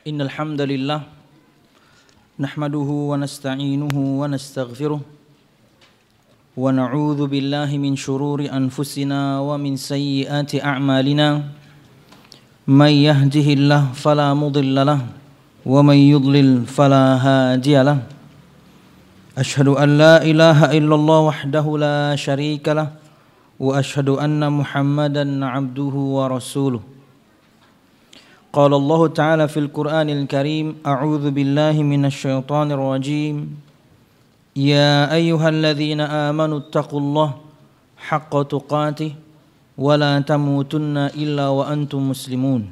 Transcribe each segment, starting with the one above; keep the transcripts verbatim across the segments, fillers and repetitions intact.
Innal hamdalillah nahmaduhu wa nasta'inuhu wa nastaghfiruh wa na'udzu billahi min shururi anfusina wa min sayyiati a'malina may yahdihillahu fala mudilla lahu wa may yudlil fala hadiya lahu ashhadu an la ilaha illallah wahdahu la syarika lahu wa ashhadu anna Muhammadan 'abduhu wa rasuluh. قال الله تعالى في القرآن الكريم أعوذ بالله من الشيطان الرجيم يا أيها الذين آمنوا اتقوا الله حق تقاته ولا تموتن إلا وأنتم مسلمون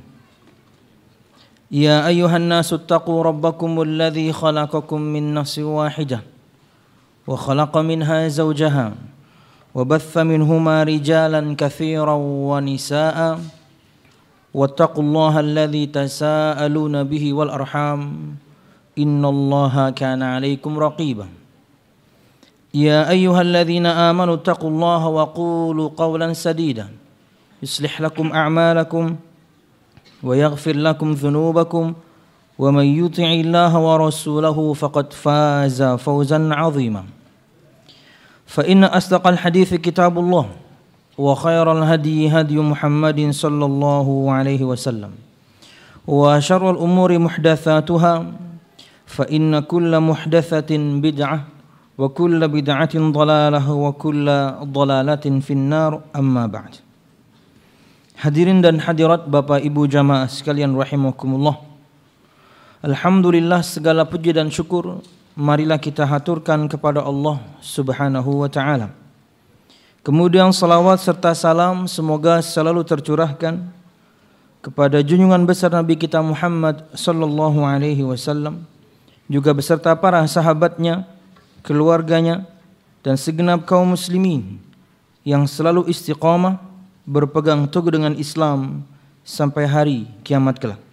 يا أيها الناس اتقوا ربكم الذي خلقكم من نفس واحدة وخلق منها زوجها وبث منهما رجالا كثيرا ونساء واتقوا الله الذي تساءلون به والأرحام إن الله كان عليكم رقيبا يا أيها الذين آمنوا اتقوا الله وقولوا قولا سديدا يصلح لكم أعمالكم ويغفر لكم ذنوبكم ومن يطع الله ورسوله فقد فاز فوزا عظيما فإن أصدق الحديث كتاب الله وخير الهدي هدي محمد صلى الله عليه وسلم وشر الأمور محدثاتها فإن كل محدثة بدعة وكل بدعة ضلالة وكل ضلالة في النار أما بعد. Hadirin dan hadirat Bapak Ibu jamaah sekalian rahimakumullah. Alhamdulillah, segala puji dan syukur marilah kita haturkan kepada Allah Subhanahu wa taala. Kemudian salawat serta salam semoga selalu tercurahkan kepada junjungan besar Nabi kita Muhammad sallallahu alaihi wasallam, juga beserta para sahabatnya, keluarganya, dan segenap kaum muslimin yang selalu istiqamah berpegang teguh dengan Islam sampai hari kiamat kelak.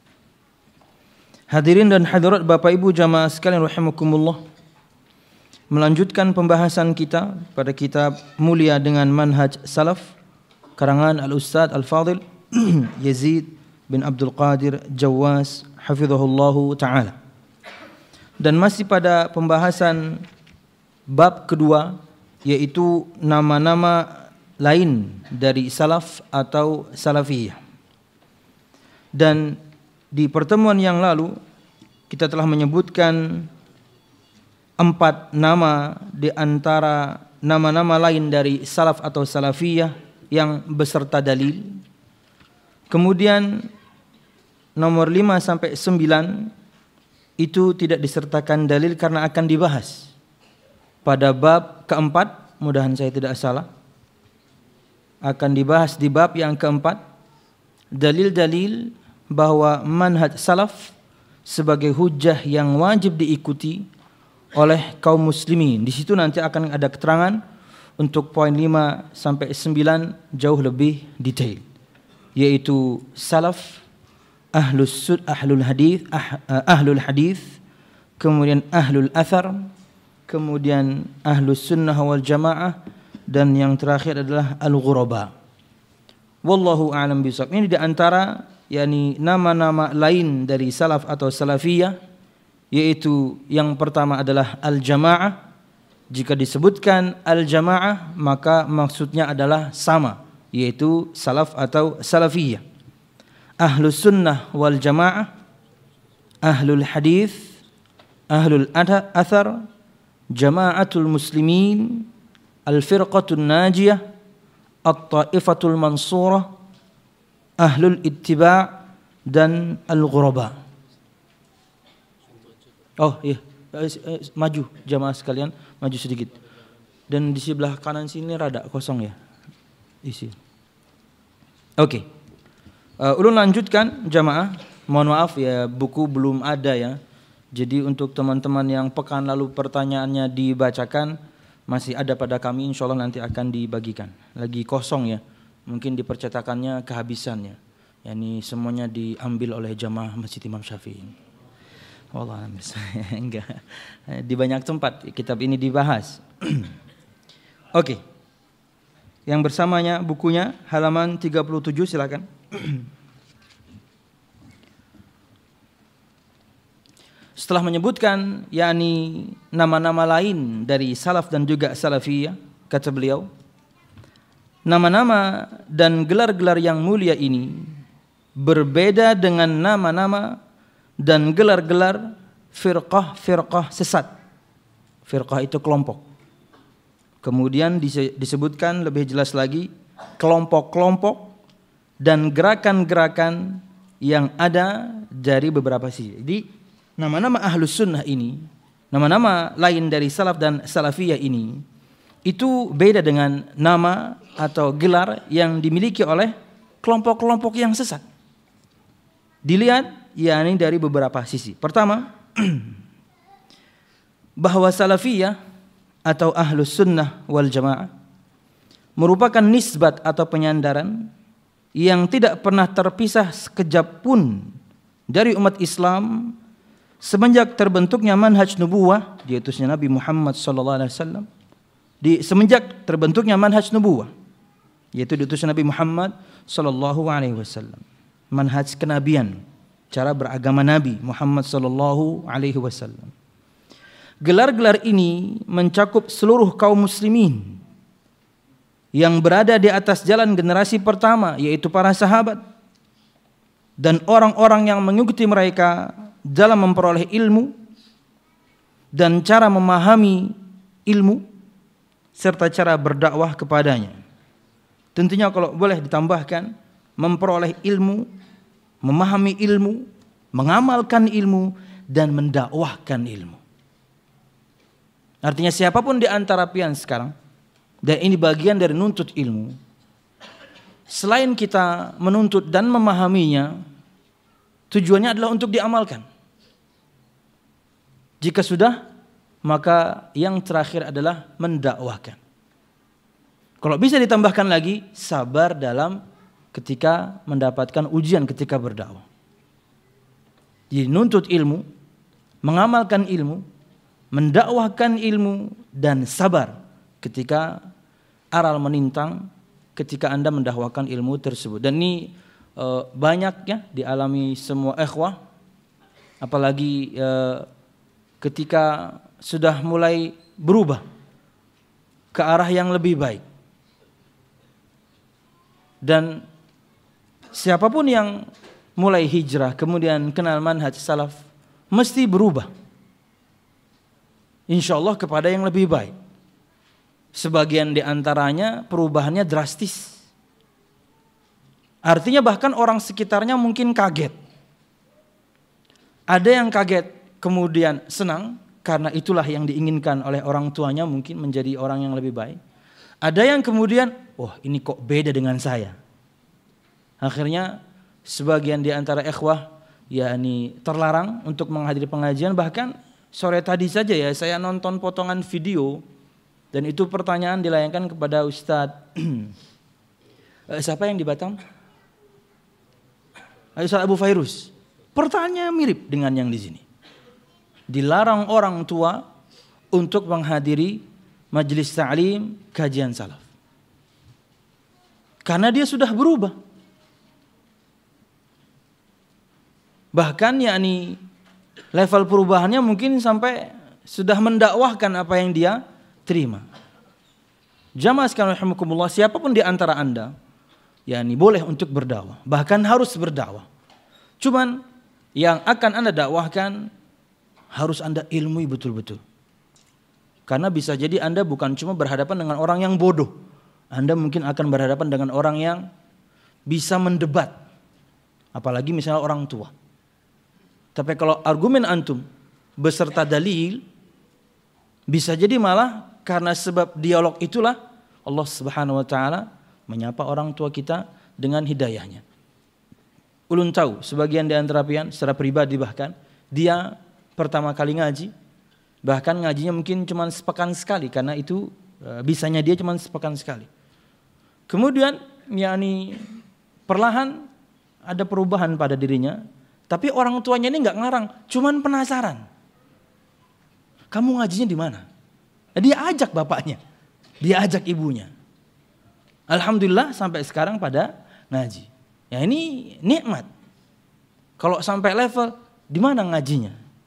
Hadirin dan hadirat Bapak Ibu jamaah sekalian rahimakumullah, melanjutkan pembahasan kita pada kitab Mulia dengan Manhaj Salaf karangan Al-Ustadz Al-Fadil Yazid bin Abdul Qadir Jawas hafizahullahu ta'ala. Dan masih pada pembahasan bab kedua, yaitu nama-nama lain dari salaf atau salafiyah. Dan di pertemuan yang lalu kita telah menyebutkan empat nama di antara nama-nama lain dari salaf atau salafiyah yang beserta dalil. Kemudian nomor lima sampai sembilan itu tidak disertakan dalil karena akan dibahas pada bab keempat, mudahan saya tidak salah. Akan dibahas di bab yang keempat dalil-dalil bahwa manhaj salaf sebagai hujjah yang wajib diikuti oleh kaum muslimin. Di situ nanti akan ada keterangan untuk poin lima sampai sembilan jauh lebih detail, yaitu salaf, ahlus sud, ahlul hadis, ah, ahlul hadis, kemudian ahlul athar, kemudian ahlus sunnah wal jamaah, dan yang terakhir adalah al-ghuraba. Wallahu a'lam bishawab. Ini di antara yakni nama-nama lain dari salaf atau salafiyah, yaitu yang pertama adalah al-jamaah. Jika disebutkan al-jamaah maka maksudnya adalah sama, yaitu salaf atau salafiyah. Ahlus sunnah wal jamaah, ahlul hadis, ahlul athar, jamaatul muslimin, al-firqatul najiyah, at-taifatul mansurah, ahlul ittiba' dan al-ghuraba. Oh iya, maju jamaah sekalian, maju sedikit. Dan di sebelah kanan sini rada kosong ya, isi. Oke, okay. uh, ulun lanjutkan jamaah. Mohon maaf ya, buku belum ada ya. Jadi untuk teman-teman yang pekan lalu pertanyaannya dibacakan, masih ada pada kami, insya Allah nanti akan dibagikan. Lagi kosong ya, mungkin di percetakannya kehabisannya. Yani semuanya diambil oleh jamaah Masjid Imam Syafi'i. Wallah, enggak. Di banyak tempat kitab ini dibahas. Oke. Okay. Yang bersamanya bukunya halaman tiga puluh tujuh, silakan. setelah menyebutkan yakni nama-nama lain dari salaf dan juga salafiyah, kata beliau, nama-nama dan gelar-gelar yang mulia ini berbeda dengan nama-nama dan gelar-gelar firqah-firqah sesat. Firqah itu kelompok. Kemudian disebutkan lebih jelas lagi kelompok-kelompok dan gerakan-gerakan yang ada dari beberapa sisi. Jadi nama-nama Ahlus Sunnah ini, nama-nama lain dari salaf dan salafiyah ini, itu beda dengan nama atau gelar yang dimiliki oleh kelompok-kelompok yang sesat. Dilihat yakni dari beberapa sisi. Pertama, bahwa salafiyah atau Ahlus Sunnah wal Jamaah merupakan nisbat atau penyandaran yang tidak pernah terpisah sekejap pun dari umat Islam semenjak terbentuknya manhaj nubuwah, diutusnya Nabi Muhammad sallallahu alaihi wasallam. Di semenjak terbentuknya manhaj nubuwah, yaitu diutusnya Nabi Muhammad sallallahu alaihi wasallam. Manhaj kenabian, cara beragama Nabi Muhammad sallallahu alaihi wasallam. Gelar-gelar ini mencakup seluruh kaum muslimin yang berada di atas jalan generasi pertama, yaitu para sahabat dan orang-orang yang mengikuti mereka dalam memperoleh ilmu dan cara memahami ilmu serta cara berdakwah kepadanya. Tentunya kalau boleh ditambahkan, memperoleh ilmu, memahami ilmu, mengamalkan ilmu, dan mendakwahkan ilmu. Artinya siapapun di antara pian sekarang, dan ini bagian dari nuntut ilmu, selain kita menuntut dan memahaminya, tujuannya adalah untuk diamalkan. Jika sudah, maka yang terakhir adalah mendakwahkan. Kalau bisa ditambahkan lagi, sabar dalam ketika mendapatkan ujian ketika berdakwah. Jadi nuntut ilmu, mengamalkan ilmu, mendakwahkan ilmu, dan sabar ketika aral menintang, ketika Anda mendakwahkan ilmu tersebut. Dan ini e, banyak ya dialami semua ikhwah, apalagi e, ketika sudah mulai berubah ke arah yang lebih baik. Dan siapapun yang mulai hijrah kemudian kenal manhaj salaf mesti berubah, insya Allah kepada yang lebih baik. Sebagian di antaranya perubahannya drastis. Artinya bahkan orang sekitarnya mungkin kaget. Ada yang kaget kemudian senang karena itulah yang diinginkan oleh orang tuanya, mungkin menjadi orang yang lebih baik. Ada yang kemudian, wah ini kok beda dengan saya. Akhirnya sebagian di antara ikhwah yakni terlarang untuk menghadiri pengajian. Bahkan sore tadi saja ya saya nonton potongan video, dan itu pertanyaan dilayangkan kepada Ustadz siapa yang di Batam? Ustadz Abu Fairuz. Pertanyaan mirip dengan yang di sini. Dilarang orang tua untuk menghadiri majelis ta'lim kajian salaf karena dia sudah berubah. Bahkan yakni level perubahannya mungkin sampai sudah mendakwahkan apa yang dia terima. Jamaah sekalian rahimakumullah, siapapun di antara Anda yakni boleh untuk berdakwah, bahkan harus berdakwah. Cuman yang akan Anda dakwahkan harus Anda ilmui betul-betul. Karena bisa jadi Anda bukan cuma berhadapan dengan orang yang bodoh, Anda mungkin akan berhadapan dengan orang yang bisa mendebat, apalagi misalnya orang tua. Tapi kalau argumen antum beserta dalil, bisa jadi malah karena sebab dialog itulah Allah Subhanahu wa taala menyapa orang tua kita dengan hidayahnya. Ulun tahu sebagian di antara pian secara pribadi bahkan dia pertama kali ngaji, bahkan ngajinya mungkin cuma sepekan sekali karena itu e, bisanya dia cuma sepekan sekali. Kemudian yakni perlahan ada perubahan pada dirinya, tapi orang tuanya ini nggak ngarang, cuman penasaran. Kamu ngajinya di mana? Dia ajak bapaknya, dia ajak ibunya. Alhamdulillah sampai sekarang pada ngaji. Ya ini nikmat. Kalau sampai level di mana ngajinya?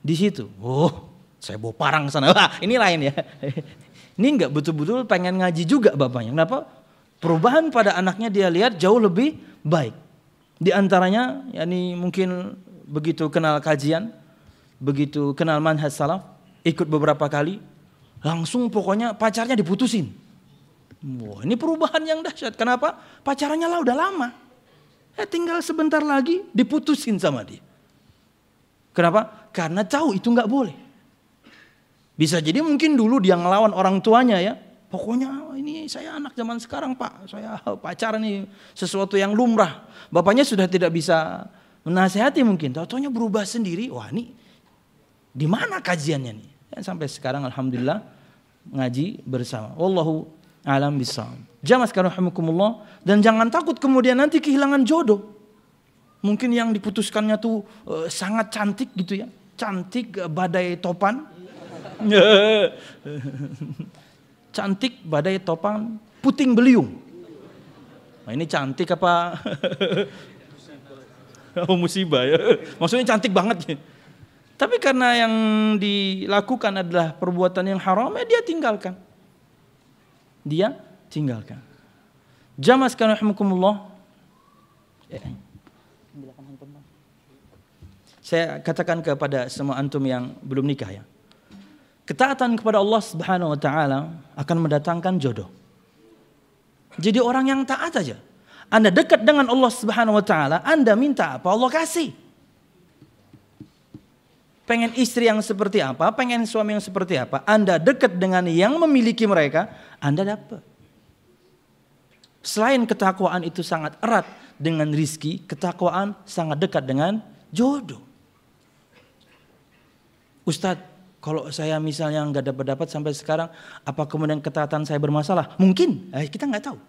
Di situ, oh saya bawa parang sana. Wah, ini lain ya. Ini enggak betul-betul pengen ngaji juga bapaknya. Kenapa? Perubahan pada anaknya dia lihat jauh lebih baik. Di antaranya, yakni mungkin begitu kenal kajian, begitu kenal manhaj salaf, ikut beberapa kali, langsung pokoknya pacarnya diputusin. Wah, ini perubahan yang dahsyat. Kenapa? Pacarannya lah udah lama. Eh, tinggal sebentar lagi diputusin sama dia. Kenapa? Karena tahu itu nggak boleh. Bisa jadi mungkin dulu dia ngelawan orang tuanya ya. Pokoknya ini saya anak zaman sekarang pak, saya pacaran nih sesuatu yang lumrah. Bapaknya sudah tidak bisa menasihati mungkin. Tahu-taunya berubah sendiri. Wah ini di mana kajiannya nih? Ya, sampai sekarang alhamdulillah ngaji bersama. Wallahu a'lam bishawab. Jamaah sekalian rahimakumullah, dan jangan takut kemudian nanti kehilangan jodoh. Mungkin yang diputuskannya tuh uh, sangat cantik gitu ya. Cantik uh, badai topan. Cantik badai topan puting beliung. Nah, ini cantik apa? Oh musibah ya. Maksudnya cantik banget. Tapi karena yang dilakukan adalah perbuatan yang haram, ya dia tinggalkan. Dia tinggalkan. Jamaah sekalian rahimakumullah. Saya katakan kepada semua antum yang belum nikah ya. Ketaatan kepada Allah Subhanahu wa taala akan mendatangkan jodoh. Jadi orang yang taat aja. Anda dekat dengan Allah Subhanahu wa taala, Anda minta apa Allah kasih. Pengen istri yang seperti apa, pengen suami yang seperti apa, Anda dekat dengan yang memiliki mereka, Anda dapat. Selain ketakwaan itu sangat erat dengan rizki, ketakwaan sangat dekat dengan jodoh. Ustadz, kalau saya misalnya nggak dapat-dapat sampai sekarang, apa kemudian ketaatan saya bermasalah? Mungkin, eh, kita nggak tahu.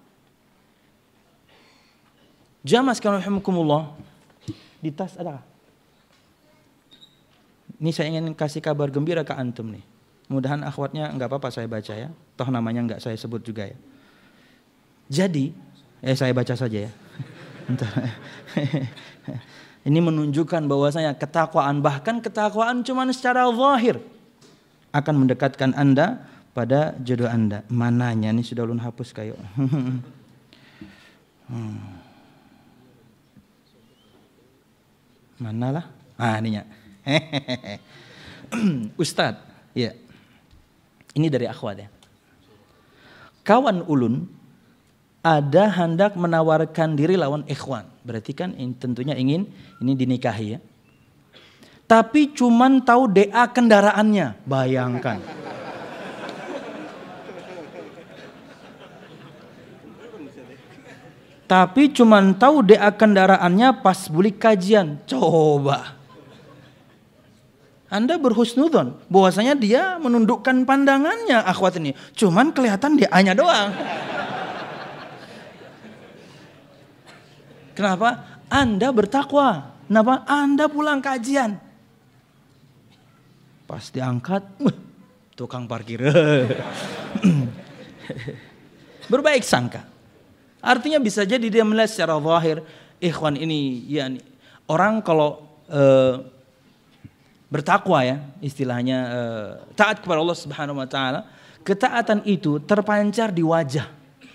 Jamaah sekalian rahimakumullah, di tas ada. Ini saya ingin kasih kabar gembira ke antum nih. Mudahan akhwatnya nggak apa-apa saya baca ya. Toh namanya nggak saya sebut juga ya. Jadi, eh saya baca saja ya. Ini menunjukkan bahwasanya ketakwaan, bahkan ketakwaan cuma secara zahir, akan mendekatkan Anda pada jodoh Anda. Mananya nih sudah ulun hapus kayo. hmm. Manalah? Ah ininya. Ustadz, ya. Ini dari akhwat ya. Kawan ulun ada hendak menawarkan diri lawan ikhwan. Berarti kan ini tentunya ingin ini dinikahi ya. Tapi cuman tahu D A kendaraannya, bayangkan. Tapi cuman tahu D A kendaraannya pas beli kajian, coba. Anda berhusnudzon bahwasanya dia menundukkan pandangannya akhwat ini, cuman kelihatan D A-nya doang. Kenapa? Anda bertakwa. Kenapa? Anda pulang kajian. Pas diangkat, tukang parkir. Berbaik sangka. Artinya bisa jadi dia melihat secara zahir, ikhwan ini, ya, orang kalau e, bertakwa ya, istilahnya e, taat kepada Allah Subhanahu Wa Taala, ketaatan itu terpancar di wajah.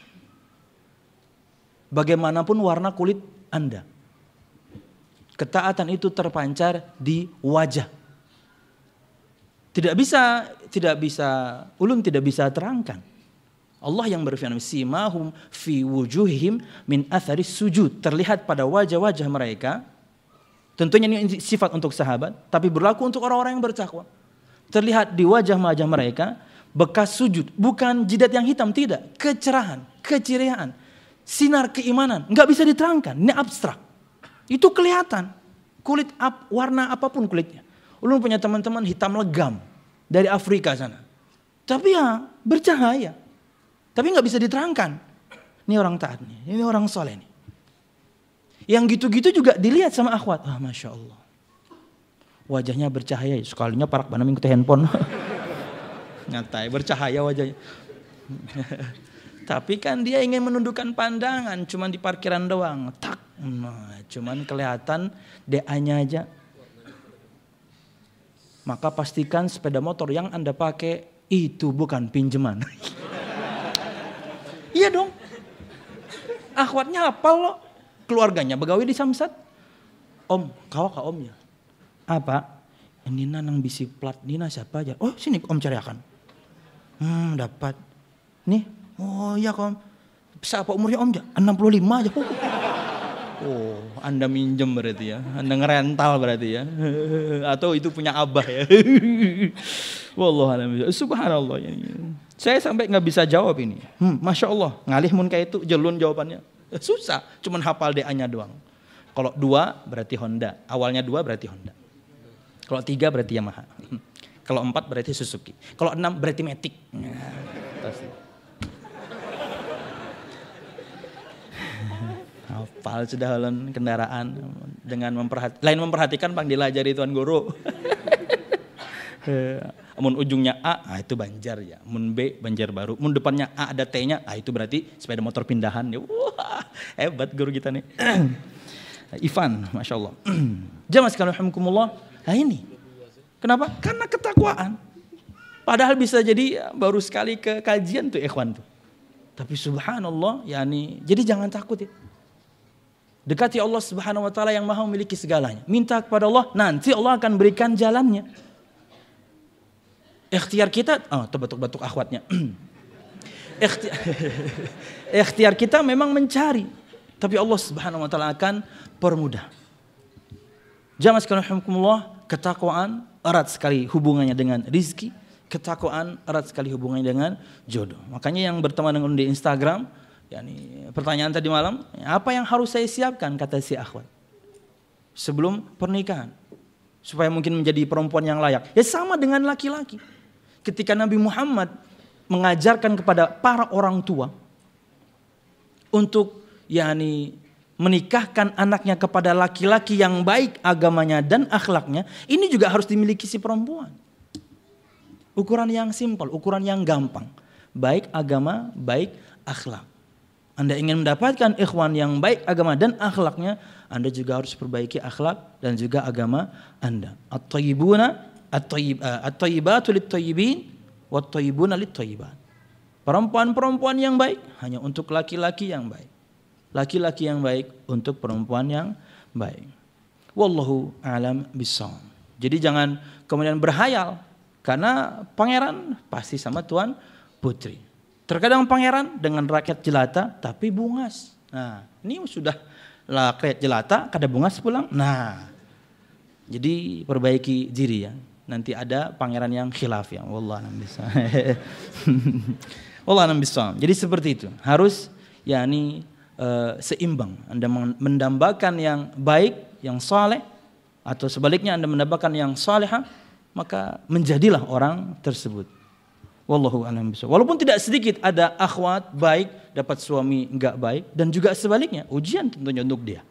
Bagaimanapun warna kulit Anda, ketaatan itu terpancar di wajah. Tidak bisa, tidak bisa, ulun tidak bisa terangkan. Allah yang berfirman, simahum fi wujuhihim min athari sujud. Terlihat pada wajah-wajah mereka. Tentunya ini sifat untuk sahabat, tapi berlaku untuk orang-orang yang bertakwa. Terlihat di wajah-wajah mereka bekas sujud, bukan jidat yang hitam, tidak. Kecerahan, keceriaan, sinar keimanan, nggak bisa diterangkan. Ini abstrak. Itu kelihatan. Kulit ap, warna apapun kulitnya. Ulun punya teman-teman hitam legam dari Afrika sana. Tapi ya bercahaya. Tapi nggak bisa diterangkan. Ini orang taat nih, ini orang soleh nih. Yang gitu-gitu juga dilihat sama akhwat. Ah, masya Allah. Wajahnya bercahaya. Sekalinya parak banam ikut handphone. Nyatai bercahaya wajahnya. Tapi kan dia ingin menundukkan pandangan, cuman di parkiran doang. Tak. Nah, cuman kelihatan D A-nya aja. maka pastikan sepeda motor yang Anda pakai itu bukan pinjaman. Iya dong. Akhwatnya hafal loh. Keluarganya begawi di Samsat. Om, kau ka om ya? Apa? Ini nang bisi plat Nina siapa aja? Oh sini om cariakan. Hmm dapat. Nih, oh iya om. Siapa umurnya om ya? enam puluh lima aja. Oh, Anda minjem berarti ya. Anda ngerental berarti ya. Atau itu punya abah ya. Wallahualam. Subhanallah. Saya sampai nggak bisa jawab ini. Hmm, Masya Allah. Ngalih mun kayak itu jelun jawabannya. Susah. Cuman hafal D A-nya doang. Kalau dua berarti Honda. Awalnya dua berarti Honda. Kalau tiga berarti Yamaha. Kalau empat berarti Suzuki. Kalau enam berarti Matic. Hafal sudah halen kendaraan dengan memperhati, lain memperhatikan pang dilajari Tuan Guru. Mun ujungnya A, ah itu Banjar ya. Mun B, Banjarbaru. Mun depannya A ada T-nya, ah itu berarti sepeda motor pindahan. Wah, hebat guru kita nih. Ivan, Masya Allah. Jamaah sekalian rahimakumullah. Nah ini, kenapa? Karena ketakwaan. Padahal bisa jadi baru sekali ke kajian tuh ikhwan tuh. Tapi subhanallah, yakni jadi jangan takut ya. Dekati Allah Subhanahu wa taala yang Maha memiliki segalanya. Minta kepada Allah, nanti Allah akan berikan jalannya. Ikhtiar kita, oh tuh batuk-batuk akhwatnya. Ikhtiar, ikhtiar kita memang mencari, tapi Allah Subhanahu wa taala akan permudah. Jamaah sekalian rahimakumullah, ketakwaan erat sekali hubungannya dengan rizki, ketakwaan erat sekali hubungannya dengan jodoh. Makanya yang berteman dengan di Instagram, yakni pertanyaan tadi malam, apa yang harus saya siapkan kata si akhwat sebelum pernikahan supaya mungkin menjadi perempuan yang layak? Ya sama dengan laki-laki. Ketika Nabi Muhammad mengajarkan kepada para orang tua untuk yakni menikahkan anaknya kepada laki-laki yang baik agamanya dan akhlaknya, ini juga harus dimiliki si perempuan. Ukuran yang simpel, ukuran yang gampang. Baik agama, baik akhlak. Anda ingin mendapatkan ikhwan yang baik agama dan akhlaknya, Anda juga harus perbaiki akhlak dan juga agama Anda. At-tayyibuna at-tayyibatu lit-tayyibin wat-tayyibuna lit-tayyibat. Perempuan-perempuan yang baik hanya untuk laki-laki yang baik. Laki-laki yang baik untuk perempuan yang baik. Wallahu a'lam bissawab. Jadi jangan kemudian berhayal karena pangeran pasti sama tuan putri. Terkadang pangeran dengan rakyat jelata tapi bungas. Nah, ini sudah rakyat jelata kada bungas pulang. Nah, jadi perbaiki diri ya. Nanti ada pangeran yang khilaf ya. Wallahu a'lam bissawab. Wallahu a'lam bissawab. Jadi seperti itu. Harus yakni uh, seimbang. Anda mendambakan yang baik, yang saleh, atau sebaliknya Anda mendambakan yang salihah, maka menjadilah orang tersebut. Wallahu a'lam bishawab. Walaupun tidak sedikit ada akhwat baik dapat suami enggak baik, dan juga sebaliknya, ujian tentunya untuk dia.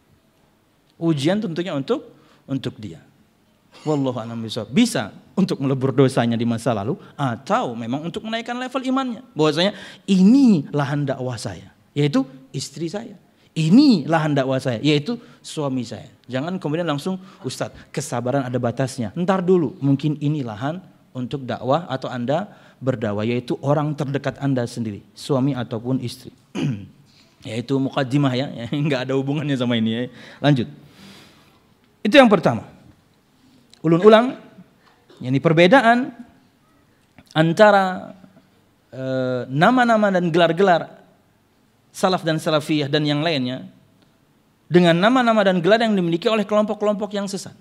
Ujian tentunya untuk untuk dia. Wallahu a'lam bishawab. Bisa untuk melebur dosanya di masa lalu, atau memang untuk menaikkan level imannya. Bahwasanya ini lahan dakwah saya, yaitu istri saya. Ini lahan dakwah saya, yaitu suami saya. Jangan kemudian langsung, Ustadz, kesabaran ada batasnya. Ntar dulu, mungkin ini lahan untuk dakwah atau Anda berdakwah, yaitu orang terdekat Anda sendiri, suami ataupun istri. Yaitu muqaddimah ya, ya, nggak ada hubungannya sama ini ya. Lanjut. Itu yang pertama. Ulun ulang, yakni perbedaan antara eh, nama-nama dan gelar-gelar salaf dan salafiyah dan yang lainnya dengan nama-nama dan gelar yang dimiliki oleh kelompok-kelompok yang sesat.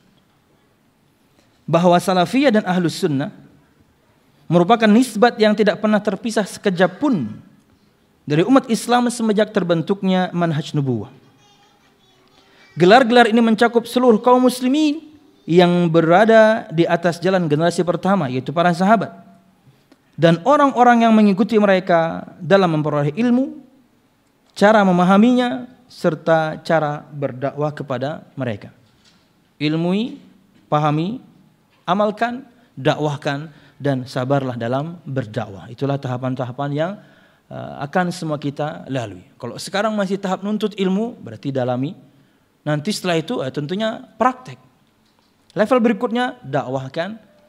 Bahwa salafiyah dan ahlus sunnah merupakan nisbat yang tidak pernah terpisah sekejap pun dari umat Islam semenjak terbentuknya manhaj nubuwah. Gelar-gelar ini mencakup seluruh kaum muslimin yang berada di atas jalan generasi pertama, yaitu para sahabat, dan orang-orang yang mengikuti mereka dalam memperoleh ilmu, cara memahaminya, serta cara berdakwah kepada mereka. Ilmui, pahami, amalkan, dakwahkan, dan sabarlah dalam berdakwah. Itulah tahapan-tahapan yang uh, akan semua kita lalui. Kalau sekarang masih tahap nuntut ilmu, berarti dalami. Nanti setelah itu uh, tentunya praktek. Level berikutnya dakwahkan,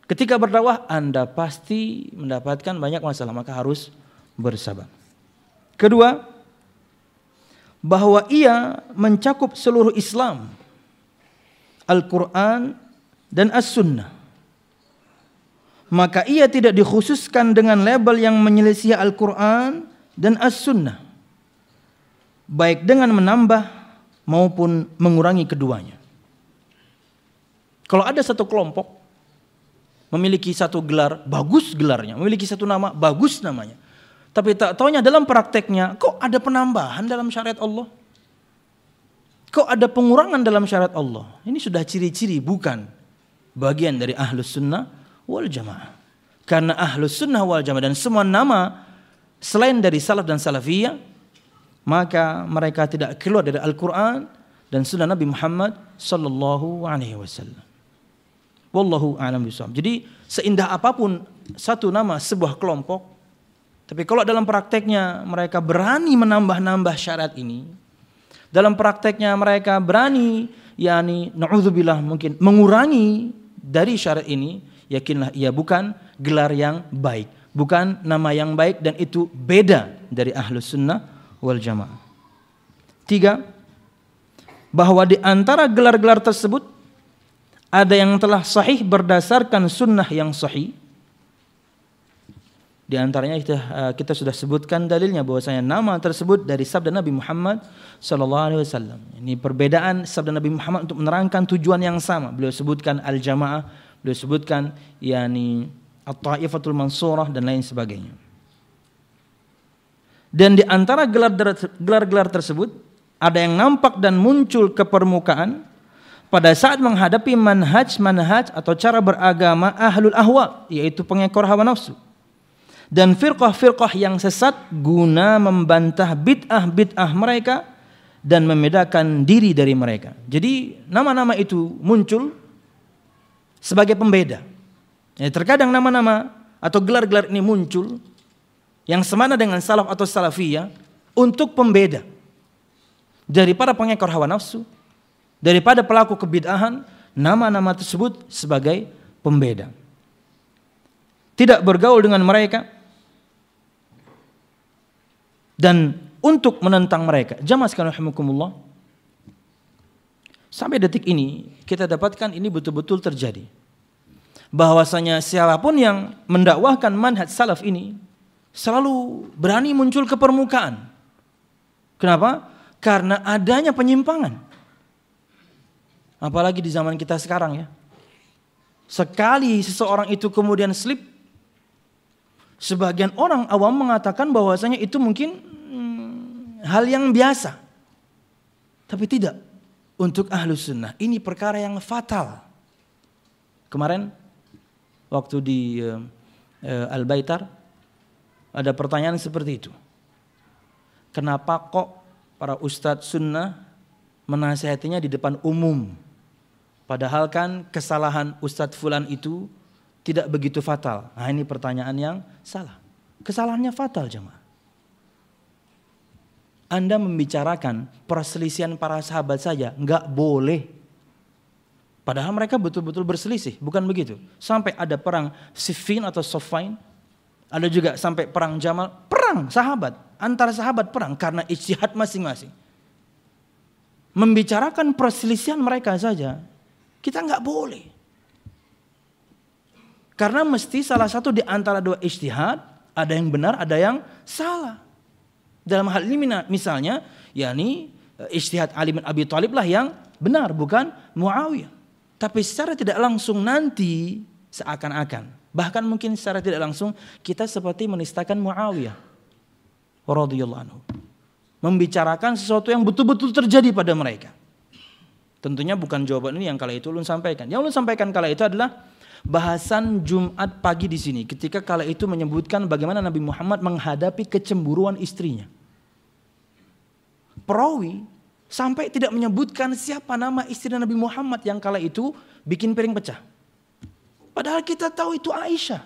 Ketika berdakwah Anda pasti mendapatkan banyak masalah, maka harus bersabar. Kedua, bahwa ia mencakup seluruh Islam, Al-Quran dan As-Sunnah. Maka ia tidak dikhususkan dengan label yang menyelisih Al-Quran dan As-Sunnah, baik dengan menambah maupun mengurangi keduanya. Kalau ada satu kelompok memiliki satu gelar, bagus gelarnya, memiliki satu nama, bagus namanya, tapi tak taunya dalam prakteknya kok ada penambahan dalam syariat Allah, kok ada pengurangan dalam syariat Allah. Ini sudah ciri-ciri bukan bagian dari Ahlus Sunnah wal Jamaah. Karena Ahlus Sunnah wal Jamaah dan semua nama selain dari salaf dan salafiyah, maka mereka tidak keluar dari Al-Quran dan Sunnah Nabi Muhammad sallallahu alaihi wasallam. Wallahu a'lam bishawab. Jadi seindah apapun satu nama sebuah kelompok, tapi kalau dalam prakteknya mereka berani menambah-nambah syariat ini, dalam prakteknya mereka berani, yakni na'udzubillah mungkin mengurangi dari syariat ini, yakinlah ia bukan gelar yang baik, bukan nama yang baik, dan itu beda dari Ahlus Sunnah wal Jamaah. Tiga, bahwa di antara gelar-gelar tersebut ada yang telah sahih berdasarkan sunnah yang sahih. Di antaranya kita, kita sudah sebutkan dalilnya bahwasanya nama tersebut dari sabda Nabi Muhammad sallallahu alaihi wasallam. Ini perbedaan sabda Nabi Muhammad untuk menerangkan tujuan yang sama. Beliau sebutkan al-jamaah, beliau sebutkan yakni at-taifatul mansurah dan lain sebagainya. Dan di antara gelar-gelar tersebut ada yang nampak dan muncul ke permukaan pada saat menghadapi manhaj-manhaj atau cara beragama ahlul ahwa, yaitu pengekor hawa nafsu, dan firqah-firqah yang sesat guna membantah bid'ah-bid'ah mereka dan membedakan diri dari mereka. Jadi nama-nama itu muncul sebagai pembeda. Ya, terkadang nama-nama atau gelar-gelar ini muncul yang semana dengan salaf atau salafiyah untuk pembeda dari para pengekor hawa nafsu, daripada pelaku kebid'ahan. Nama-nama tersebut sebagai pembeda, tidak bergaul dengan mereka dan untuk menentang mereka. Jamaah sekalian rahimakumullah, sampai detik ini kita dapatkan ini betul-betul terjadi, bahwasanya siapapun yang mendakwahkan manhaj salaf ini selalu berani muncul ke permukaan. Kenapa? Karena adanya penyimpangan. Apalagi di zaman kita sekarang ya. Sekali seseorang itu kemudian slip, sebagian orang awam mengatakan bahwasanya itu mungkin hmm, hal yang biasa. Tapi tidak. Untuk Ahlus Sunnah ini perkara yang fatal. Kemarin waktu di uh, uh, Al-Baitar ada pertanyaan seperti itu. Kenapa kok para ustadz sunnah menasihatinya di depan umum? Padahal kan kesalahan Ustadz Fulan itu tidak begitu fatal. Nah, ini pertanyaan yang salah. Kesalahannya fatal, jemaah. Anda membicarakan perselisihan para sahabat saja nggak boleh. Padahal mereka betul-betul berselisih, bukan begitu? Sampai ada perang Siffin atau Soffain, ada juga sampai perang Jamal, perang sahabat, antara sahabat perang karena ijtihad masing-masing. Membicarakan perselisihan mereka saja kita nggak boleh. Karena mesti salah satu di antara dua ijtihad, ada yang benar, ada yang salah. Dalam hal ini misalnya, yakni ijtihad Ali bin Abi Thalib lah yang benar, bukan Muawiyah. Tapi secara tidak langsung nanti seakan-akan, bahkan mungkin secara tidak langsung kita seperti menistakan Muawiyah radhiyallahu anhu, membicarakan sesuatu yang betul-betul terjadi pada mereka. Tentunya bukan jawaban ini yang kala itu ulun sampaikan. Yang ulun sampaikan kala itu adalah bahasan Jumat pagi di sini, ketika kala itu menyebutkan bagaimana Nabi Muhammad menghadapi kecemburuan istrinya. Perawi sampai tidak menyebutkan siapa nama istri Nabi Muhammad yang kala itu bikin piring pecah. Padahal kita tahu itu Aisyah.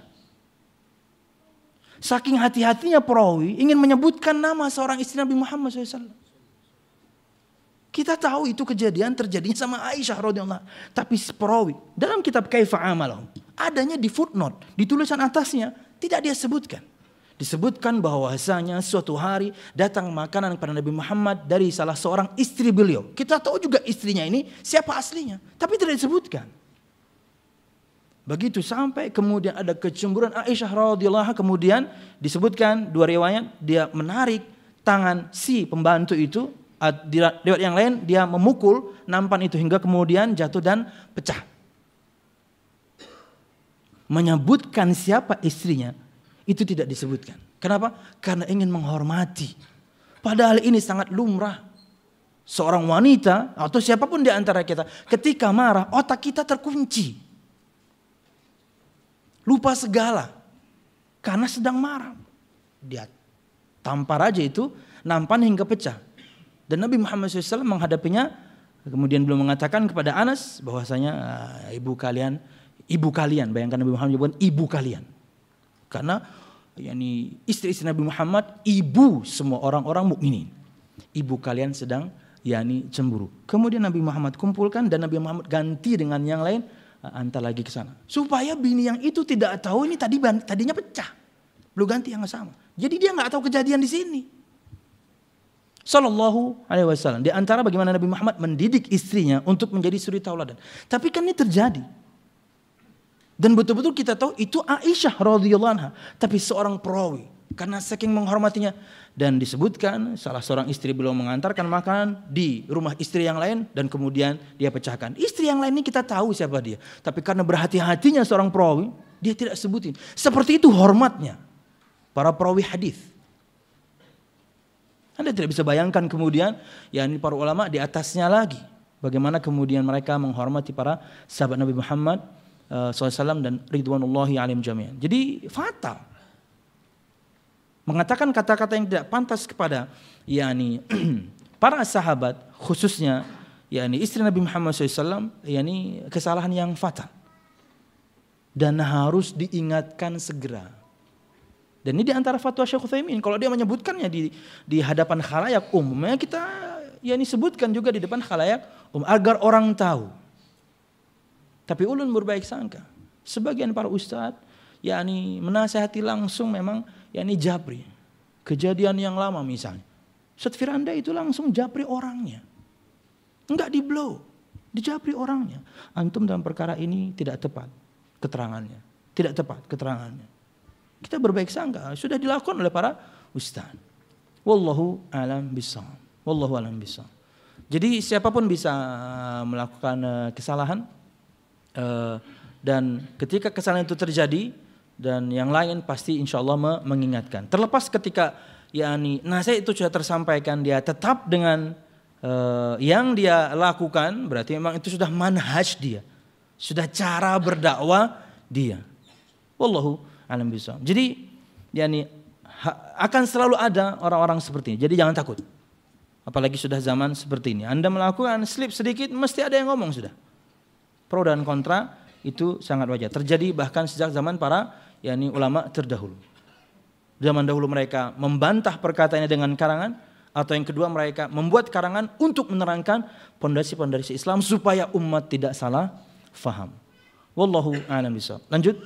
Saking hati-hatinya perawi ingin menyebutkan nama seorang istri Nabi Muhammad shallallahu alaihi wasallam. Kita tahu itu kejadian terjadinya sama Aisyah radhiyallahu anha. Tapi perawi dalam kitab Kaifa Amalahum, Adanya di footnote, di tulisan atasnya tidak dia sebutkan. Disebutkan bahwasanya suatu hari datang makanan kepada Nabi Muhammad dari salah seorang istri beliau. Kita tahu juga istrinya ini siapa aslinya, tapi tidak disebutkan. Begitu sampai kemudian ada kecemburuan Aisyah radhiyallahu anha, kemudian disebutkan dua riwayat, dia menarik tangan si pembantu itu, di riwayat yang lain dia memukul nampan itu hingga kemudian jatuh dan pecah. Menyebutkan siapa istrinya itu tidak disebutkan. Kenapa? Karena ingin menghormati. Padahal ini sangat lumrah. Seorang wanita atau siapapun di antara kita ketika marah, otak kita terkunci. Lupa segala. Karena sedang marah. Dia tampar aja itu, nampan hingga pecah. Dan Nabi Muhammad shallallahu alaihi wasallam menghadapinya, kemudian beliau mengatakan kepada Anas bahwasanya ibu kalian, ibu kalian, bayangkan Nabi Muhammad menyebut ibu kalian. Karena yakni istri-istri Nabi Muhammad ibu semua orang-orang mukminin. Ibu kalian sedang yakni cemburu. Kemudian Nabi Muhammad kumpulkan dan Nabi Muhammad ganti dengan yang lain, antar lagi ke sana. Supaya bini yang itu tidak tahu ini tadi tadinya pecah. Belum ganti yang sama. Jadi dia nggak tahu kejadian di sini. Sallallahu alaihi wasallam. Di antara bagaimana Nabi Muhammad mendidik istrinya untuk menjadi suri tauladan. Tapi kan ini terjadi. Dan betul-betul kita tahu itu Aisyah radhiyallahu anha, tapi seorang perawi karena saking menghormatinya, dan disebutkan salah seorang istri beliau mengantarkan makanan di rumah istri yang lain dan kemudian dia pecahkan. Istri yang lain ini kita tahu siapa dia, tapi karena berhati-hatinya seorang perawi dia tidak sebutin. Seperti itu hormatnya para perawi hadis. Anda tidak bisa bayangkan kemudian ya ini para ulama di atasnya lagi bagaimana kemudian mereka menghormati para sahabat Nabi Muhammad shallallahu alaihi wasallam dan ridwanullahi alaihim jami'an. Jadi fatal mengatakan kata-kata yang tidak pantas kepada yakni para sahabat, khususnya yakni istri Nabi Muhammad shallallahu alaihi wasallam, yakni kesalahan yang fatal dan harus diingatkan segera. Dan ini di antara fatwa Syekh Utsaimin, kalau dia menyebutkannya di di hadapan khalayak umumnya kita yakni sebutkan juga di depan khalayak umum agar orang tahu. Tapi ulun berbaik sangka, sebagian para ustadz yakni menasihati langsung memang yakni japri. Kejadian yang lama misalnya. Ustadz Firanda itu langsung japri orangnya. Enggak di blow, dijapri orangnya. Antum dalam perkara ini tidak tepat keterangannya. Tidak tepat keterangannya. Kita berbaik sangka, sudah dilakukan oleh para ustadz. Wallahu a'lam bishawab. Wallahu a'lam bishawab. Jadi siapapun bisa melakukan kesalahan. Uh, dan ketika kesalahan itu terjadi dan yang lain pasti insya Allah mengingatkan. Terlepas ketika yakni nasihat itu sudah tersampaikan, dia tetap dengan uh, yang dia lakukan, berarti memang itu sudah manhaj dia, sudah cara berdakwah dia. Wallahu a'lam bishawab. Jadi yakni ha, akan selalu ada orang-orang seperti ini. Jadi jangan takut. Apalagi sudah zaman seperti ini. Anda melakukan slip sedikit mesti ada yang ngomong sudah. Pro dan kontra itu sangat wajar. Terjadi bahkan sejak zaman para yakni ulama terdahulu. Zaman dahulu mereka membantah perkataannya dengan karangan, atau yang kedua mereka membuat karangan untuk menerangkan pondasi-pondasi Islam supaya umat tidak salah faham. Wallahu a'lam bishawab. Lanjut.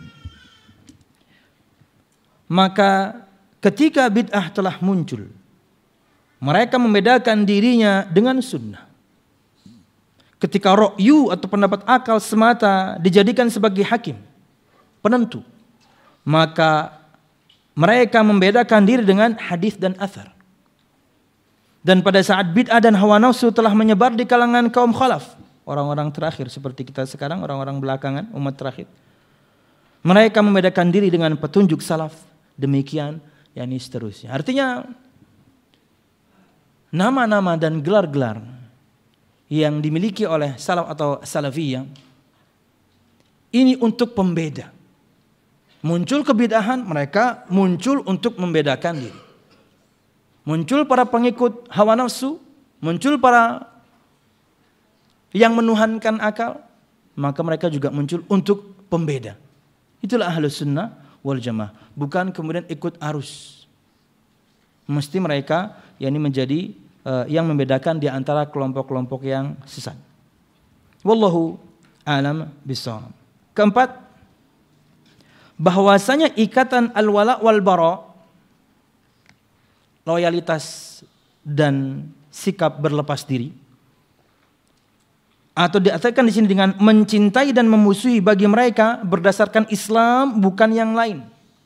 Maka ketika bid'ah telah muncul, mereka membedakan dirinya dengan sunnah. Ketika ra'yu atau pendapat akal semata dijadikan sebagai hakim, penentu, maka mereka membedakan diri dengan hadis dan athar. Dan pada saat bid'ah dan hawa nafsu telah menyebar di kalangan kaum khalaf, orang-orang terakhir seperti kita sekarang, orang-orang belakangan, umat terakhir, mereka membedakan diri dengan petunjuk salaf. Demikian yakni seterusnya. Artinya nama-nama dan gelar-gelar yang dimiliki oleh salaf atau salafiyah ini untuk pembeda. Muncul kebid'ahan, mereka muncul untuk membedakan diri. Muncul para pengikut hawa nafsu, muncul para yang menuhankan akal, maka mereka juga muncul untuk pembeda. Itulah ahlus sunnah wal jamaah, bukan kemudian ikut arus. Mesti mereka yakni menjadi Uh, yang membedakan di antara kelompok-kelompok yang sesat. Wallahu a'lam bishawab. Keempat, bahwasanya ikatan al-wala wal bara, loyalitas dan sikap berlepas diri, atau diartikan di sini dengan mencintai dan memusuhi bagi mereka berdasarkan Islam bukan yang lain.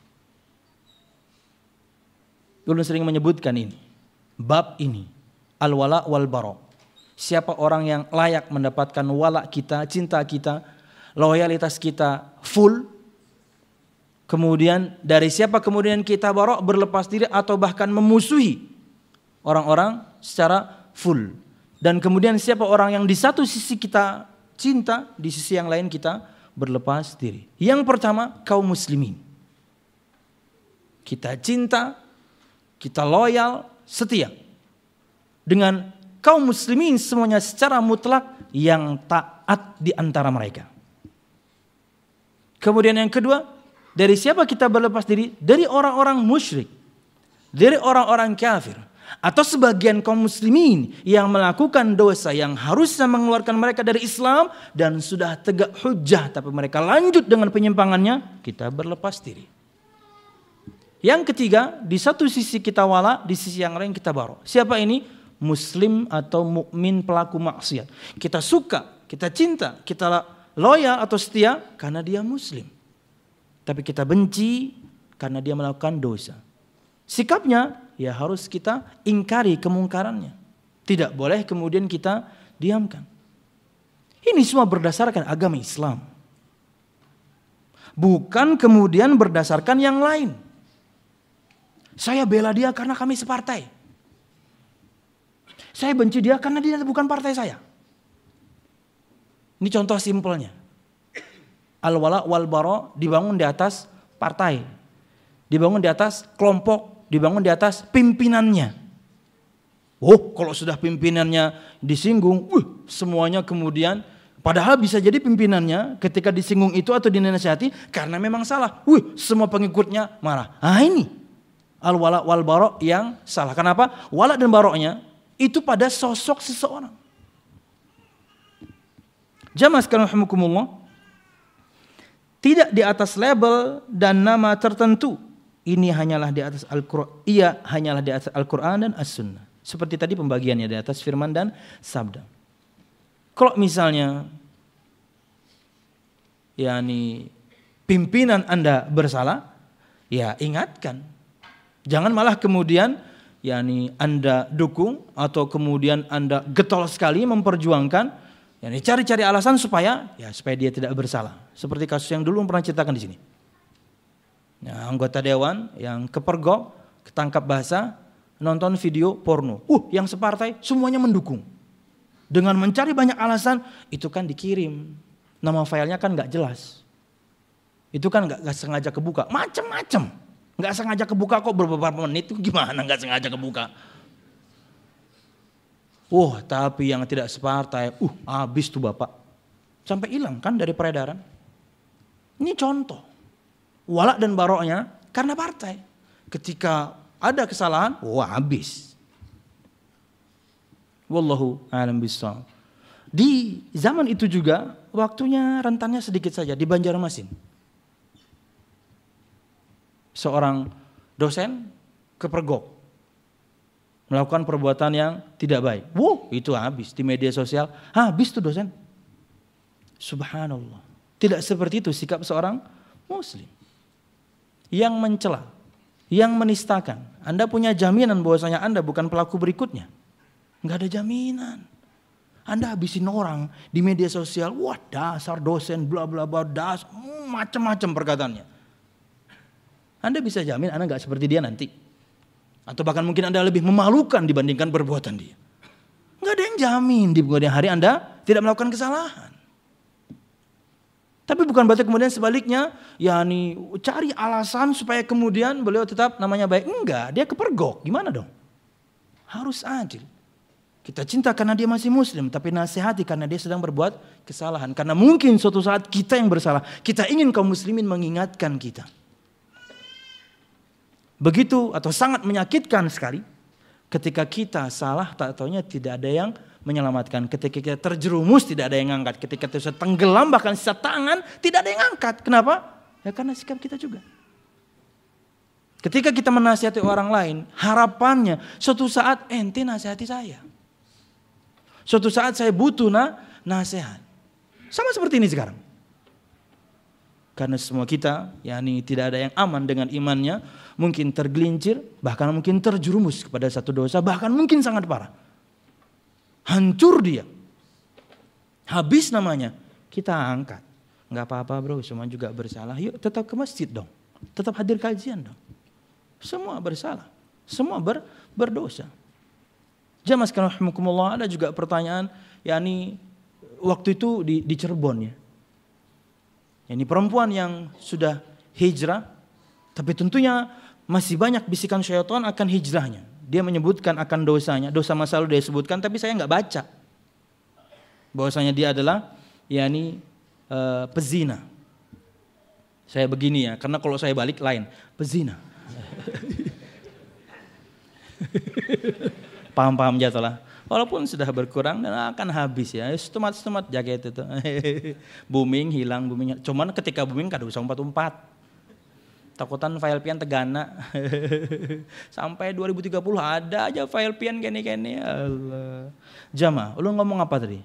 Ulun sering menyebutkan ini, bab ini, al-wala wal bara. Siapa orang yang layak mendapatkan wala kita, cinta kita, loyalitas kita full. Kemudian dari siapa kemudian kita bara, berlepas diri atau bahkan memusuhi orang-orang secara full. Dan kemudian siapa orang yang di satu sisi kita cinta, di sisi yang lain kita berlepas diri. Yang pertama, kaum muslimin. Kita cinta, kita loyal, setia dengan kaum muslimin semuanya secara mutlak yang taat di antara mereka. Kemudian yang kedua, dari siapa kita berlepas diri? Dari orang-orang musyrik, dari orang-orang kafir, atau sebagian kaum muslimin yang melakukan dosa yang harusnya mengeluarkan mereka dari Islam dan sudah tegak hujjah tapi mereka lanjut dengan penyimpangannya, kita berlepas diri. Yang ketiga, di satu sisi kita wala, di sisi yang lain kita bara. Siapa ini? Muslim atau mukmin pelaku maksiat. Kita suka, kita cinta, kita loyal atau setia karena dia muslim. Tapi kita benci karena dia melakukan dosa. Sikapnya ya harus kita ingkari kemungkarannya. Tidak boleh kemudian kita diamkan. Ini semua berdasarkan agama Islam. Bukan kemudian berdasarkan yang lain. Saya bela dia karena kami separtai. Saya benci dia karena dia bukan partai saya. Ini contoh simpelnya. Al-wala wal bara dibangun di atas partai. Dibangun di atas kelompok, dibangun di atas pimpinannya. Oh, kalau sudah pimpinannya disinggung, uh, semuanya kemudian, padahal bisa jadi pimpinannya ketika disinggung itu atau dinasihati karena memang salah. Wih, semua pengikutnya marah. Ah ini al-wala wal bara yang salah. Kenapa? Wala dan baroknya itu pada sosok seseorang. Jamaah sekalian rahimakumullah, tidak di atas label dan nama tertentu. Ini hanyalah di atas Al-Qur'an. Ia hanyalah di atas Al-Qur'an dan As-Sunnah. Seperti tadi pembagiannya di atas firman dan sabda. Kalau misalnya yakni pimpinan Anda bersalah, ya ingatkan. Jangan malah kemudian yakni Anda dukung atau kemudian Anda getol sekali memperjuangkan, yakni cari-cari alasan supaya ya supaya dia tidak bersalah. Seperti kasus yang dulu pernah ceritakan di sini. Ya, anggota dewan yang kepergok, ketangkap basah, nonton video porno. Uh, yang separtai semuanya mendukung. Dengan mencari banyak alasan, itu kan dikirim. Nama filenya kan nggak jelas. Itu kan nggak sengaja kebuka, macam-macam. Nggak sengaja kebuka kok beberapa menit itu gimana nggak sengaja kebuka? Oh, tapi yang tidak separtai, uh, habis tuh bapak, sampai hilang kan dari peredaran. Ini contoh, wala dan baroknya karena partai. Ketika ada kesalahan, wah habis. Wallahu a'lam bishawab. Di zaman itu juga waktunya rentannya sedikit saja di Banjarmasin. Seorang dosen kepergok melakukan perbuatan yang tidak baik. Wow, itu habis di media sosial. Habis tuh dosen. Subhanallah. Tidak seperti itu sikap seorang muslim. Yang mencela, yang menistakan. Anda punya jaminan bahwasanya Anda bukan pelaku berikutnya. Enggak ada jaminan. Anda habisin orang di media sosial. Wah, dasar dosen bla bla bla, dasar macam-macam perkataannya. Anda bisa jamin Anda nggak seperti dia nanti, atau bahkan mungkin Anda lebih memalukan dibandingkan perbuatan dia. Nggak ada yang jamin di kemudian hari Anda tidak melakukan kesalahan. Tapi bukan berarti kemudian sebaliknya, yakni cari alasan supaya kemudian beliau tetap namanya baik. Enggak, dia kepergok. Gimana dong? Harus adil. Kita cinta karena dia masih muslim, tapi nasihati karena dia sedang berbuat kesalahan. Karena mungkin suatu saat kita yang bersalah. Kita ingin kaum muslimin mengingatkan kita. Begitu atau sangat menyakitkan sekali ketika kita salah, tak taunya tidak ada yang menyelamatkan. Ketika kita terjerumus tidak ada yang angkat. Ketika kita tenggelam bahkan sisa tangan tidak ada yang angkat. Kenapa? Ya karena sikap kita juga. Ketika kita menasihati orang lain, harapannya suatu saat ente nasihati saya. Suatu saat saya butuh na, nasihat. Sama seperti ini sekarang. Karena semua kita, yakni tidak ada yang aman dengan imannya, mungkin tergelincir, bahkan mungkin terjerumus kepada satu dosa, bahkan mungkin sangat parah. Hancur dia. Habis namanya, kita angkat. Enggak apa-apa bro, semua juga bersalah. Yuk tetap ke masjid dong. Tetap hadir kajian dong. Semua bersalah. Semua ber, berdosa. Jamaah sekalian rahimakumullah, ada juga pertanyaan, yakni waktu itu di, di Cirebon ya. Ini perempuan yang sudah hijrah, tapi tentunya masih banyak bisikan syaitan akan hijrahnya. Dia menyebutkan akan dosanya, dosa masa lalu dia sebutkan, tapi saya nggak baca. Bahwasanya dia adalah yakni uh, pezina. Saya begini ya, karena kalau saya balik lain, pezina. Paham-paham jatuhlah. Walaupun sudah berkurang dan akan habis ya. Setemat-setemat jaket itu. Booming, hilang, booming. Cuman ketika booming kada usah umpat-umpat. Takutan file pian tegana. Sampai dua ribu tiga puluh ada aja file pian gini-gini. Allah. Jamaah, lu ngomong apa tadi?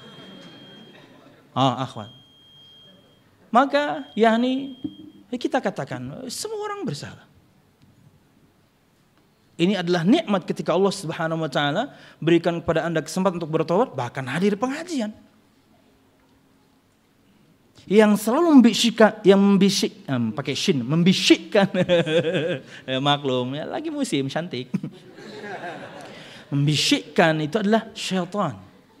Ah, akhwat. Maka yakni kita katakan semua orang bersalah. Ini adalah nikmat ketika Allah Subhanahu wa taala berikan kepada Anda kesempatan untuk bertobat, bahkan hadir pengajian. Yang selalu membisikkan, yang membisik, um, pakai shin, membisikkan. Ya, maklum, ya, lagi musim cantik. Membisikkan itu adalah syaitan.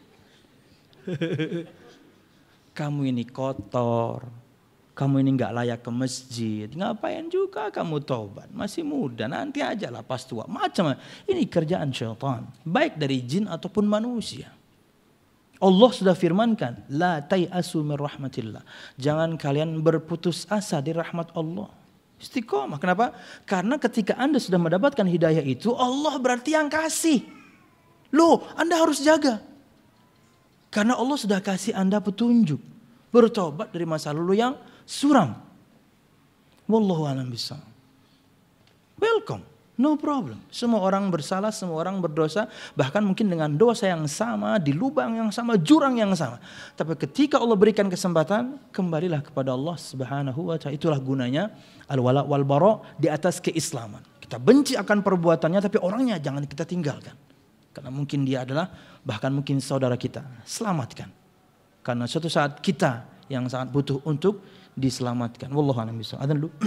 Kamu ini kotor. Kamu ini nggak layak ke masjid. Ngapain juga kamu taubat? Masih muda, nanti aja lah pas tua. Macam ini kerjaan syaitan. Baik dari jin ataupun manusia. Allah sudah firmankan, la tai'asu min rahmatillah. Jangan kalian berputus asa di rahmat Allah. Istiqomah. Kenapa? Karena ketika Anda sudah mendapatkan hidayah itu, Allah berarti yang kasih. Loh, Anda harus jaga. Karena Allah sudah kasih Anda petunjuk. Bertobat dari masa lalu yang suram. Wallahu a'lam bishawab. Welcome, no problem. Semua orang bersalah, semua orang berdosa, bahkan mungkin dengan dosa yang sama, di lubang yang sama, jurang yang sama. Tapi ketika Allah berikan kesempatan, kembalilah kepada Allah Subhanahu wa taala. Itulah gunanya al-wala wal bara di atas keislaman. Kita benci akan perbuatannya, tapi orangnya jangan kita tinggalkan. Karena mungkin dia adalah bahkan mungkin saudara kita. Selamatkan. Karena suatu saat kita yang sangat butuh untuk diselamatkan. Wallahu a'lam bishawab. Adzan dulu.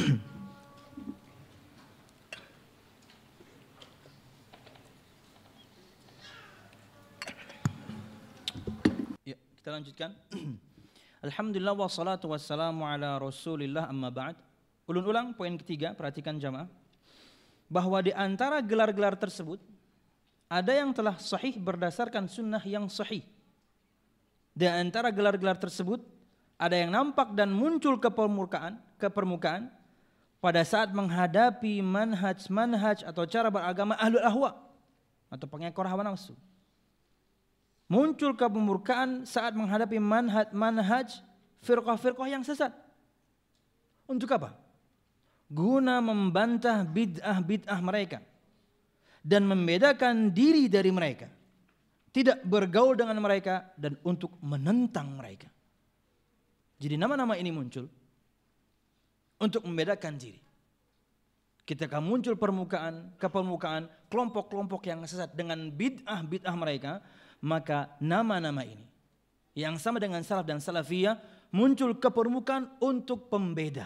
Ya, kita lanjutkan. Alhamdulillah wassalatu wassalamu ala Rasulillah amma ba'd. Ulun-ulang poin ketiga, perhatikan jamaah. Bahwa di antara gelar-gelar tersebut ada yang telah sahih berdasarkan sunnah yang sahih. Di antara gelar-gelar tersebut ada yang nampak dan muncul ke permukaan, ke permukaan pada saat menghadapi manhaj-manhaj atau cara beragama ahlul ahwa atau pengekor hawa nafsu. Muncul ke permukaan saat menghadapi manhaj-manhaj firqah-firqah yang sesat. Untuk apa? Guna membantah bid'ah-bid'ah mereka dan membedakan diri dari mereka. Tidak bergaul dengan mereka dan untuk menentang mereka. Jadi nama-nama ini muncul untuk membedakan diri. Ketika muncul permukaan ke permukaan kelompok-kelompok yang sesat dengan bid'ah-bid'ah mereka, maka nama-nama ini yang sama dengan salaf dan salafiyah muncul ke permukaan untuk pembeda.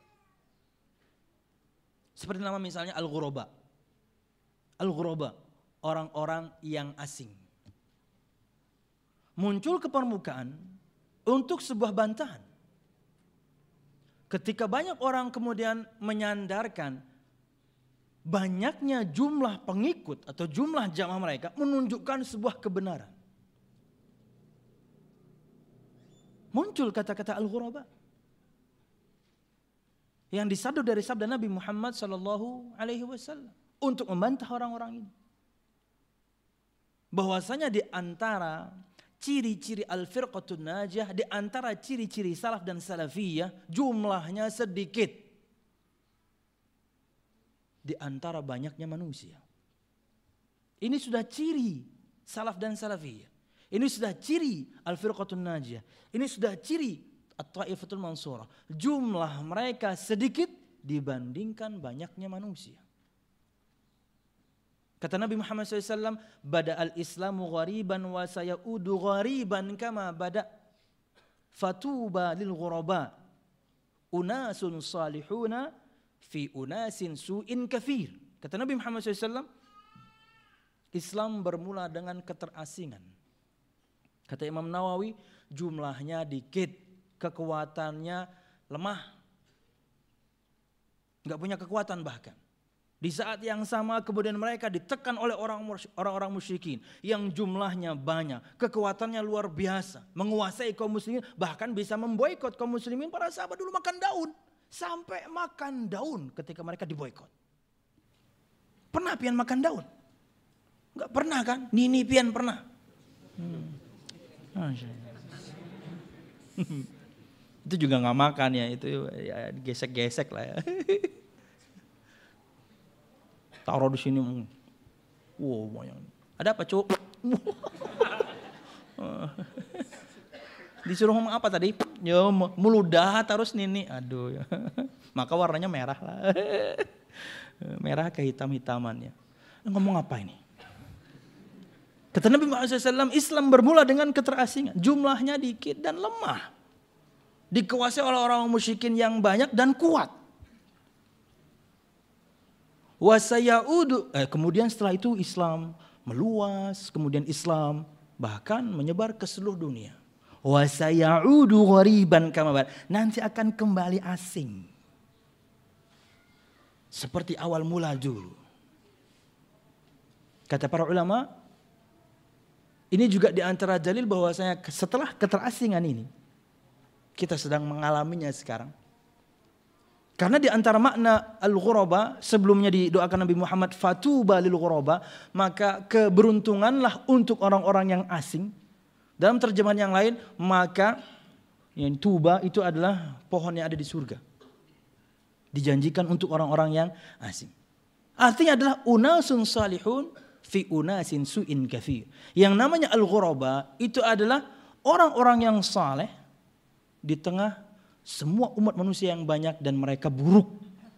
Seperti nama misalnya al-ghuraba. Al-ghuraba, orang-orang yang asing. Muncul ke permukaan untuk sebuah bantahan. Ketika banyak orang kemudian menyandarkan banyaknya jumlah pengikut atau jumlah jamaah mereka menunjukkan sebuah kebenaran. Muncul kata-kata al-ghuraba yang disadur dari sabda Nabi Muhammad sallallahu alaihi wasallam untuk membantah orang-orang ini. Bahwasanya di antara ciri-ciri al-firqatun najah, di antara ciri-ciri salaf dan salafiyah, jumlahnya sedikit di antara banyaknya manusia. Ini sudah ciri salaf dan salafiyah. Ini sudah ciri al-firqatun najah. Ini sudah ciri at-taifatul mansurah. Jumlah mereka sedikit dibandingkan banyaknya manusia. Kata Nabi Muhammad shallallahu alaihi wasallam, "Bada al-Islamu ghariban wa sayaudu ghariban kama bada. Fatuba lil ghuraba. Unasun salihuna fi unasin su'in kafir." Kata Nabi Muhammad shallallahu alaihi wasallam, Islam bermula dengan keterasingan. Kata Imam Nawawi, jumlahnya dikit, kekuatannya lemah. Enggak punya kekuatan bahkan. Di saat yang sama kemudian mereka ditekan oleh orang-orang musyrikin yang jumlahnya banyak, kekuatannya luar biasa, menguasai kaum muslimin, bahkan bisa memboikot kaum muslimin. Para sahabat dulu makan daun, sampai makan daun ketika mereka diboikot. Pernah pian makan daun? Enggak pernah kan? Nini pian pernah. Hmm. Itu juga nggak makan ya, itu ya, gesek-gesek lah ya. Taruh di sini, wow banyak. Ada apa cuk? Disuruh ngomong apa tadi? Ya meludah terus nini, aduh ya. Maka warnanya merah lah, merah kehitam-hitamannya. Ngomong apa ini? Kata Nabi Muhammad shallallahu alaihi wasallam, Islam bermula dengan keterasingan, jumlahnya dikit dan lemah, dikuasai oleh orang musyrikin yang banyak dan kuat. Wasayaudu, eh, kemudian setelah itu Islam meluas, kemudian Islam bahkan menyebar ke seluruh dunia. Wasayaudu ghariban kama bad, nanti akan kembali asing seperti awal mula dulu. Kata para ulama, ini juga di antara dalil bahwasanya setelah keterasingan ini kita sedang mengalaminya sekarang. Karena di antara makna al-ghuraba, sebelumnya didoakan Nabi Muhammad fatuba lil ghuraba, maka keberuntunganlah untuk orang-orang yang asing. Dalam terjemahan yang lain, maka yang tuba itu adalah pohon yang ada di surga, dijanjikan untuk orang-orang yang asing. Artinya adalah unasun salihun fi unasin su'in kafir. Yang namanya al-ghuraba itu adalah orang-orang yang saleh di tengah semua umat manusia yang banyak dan mereka buruk.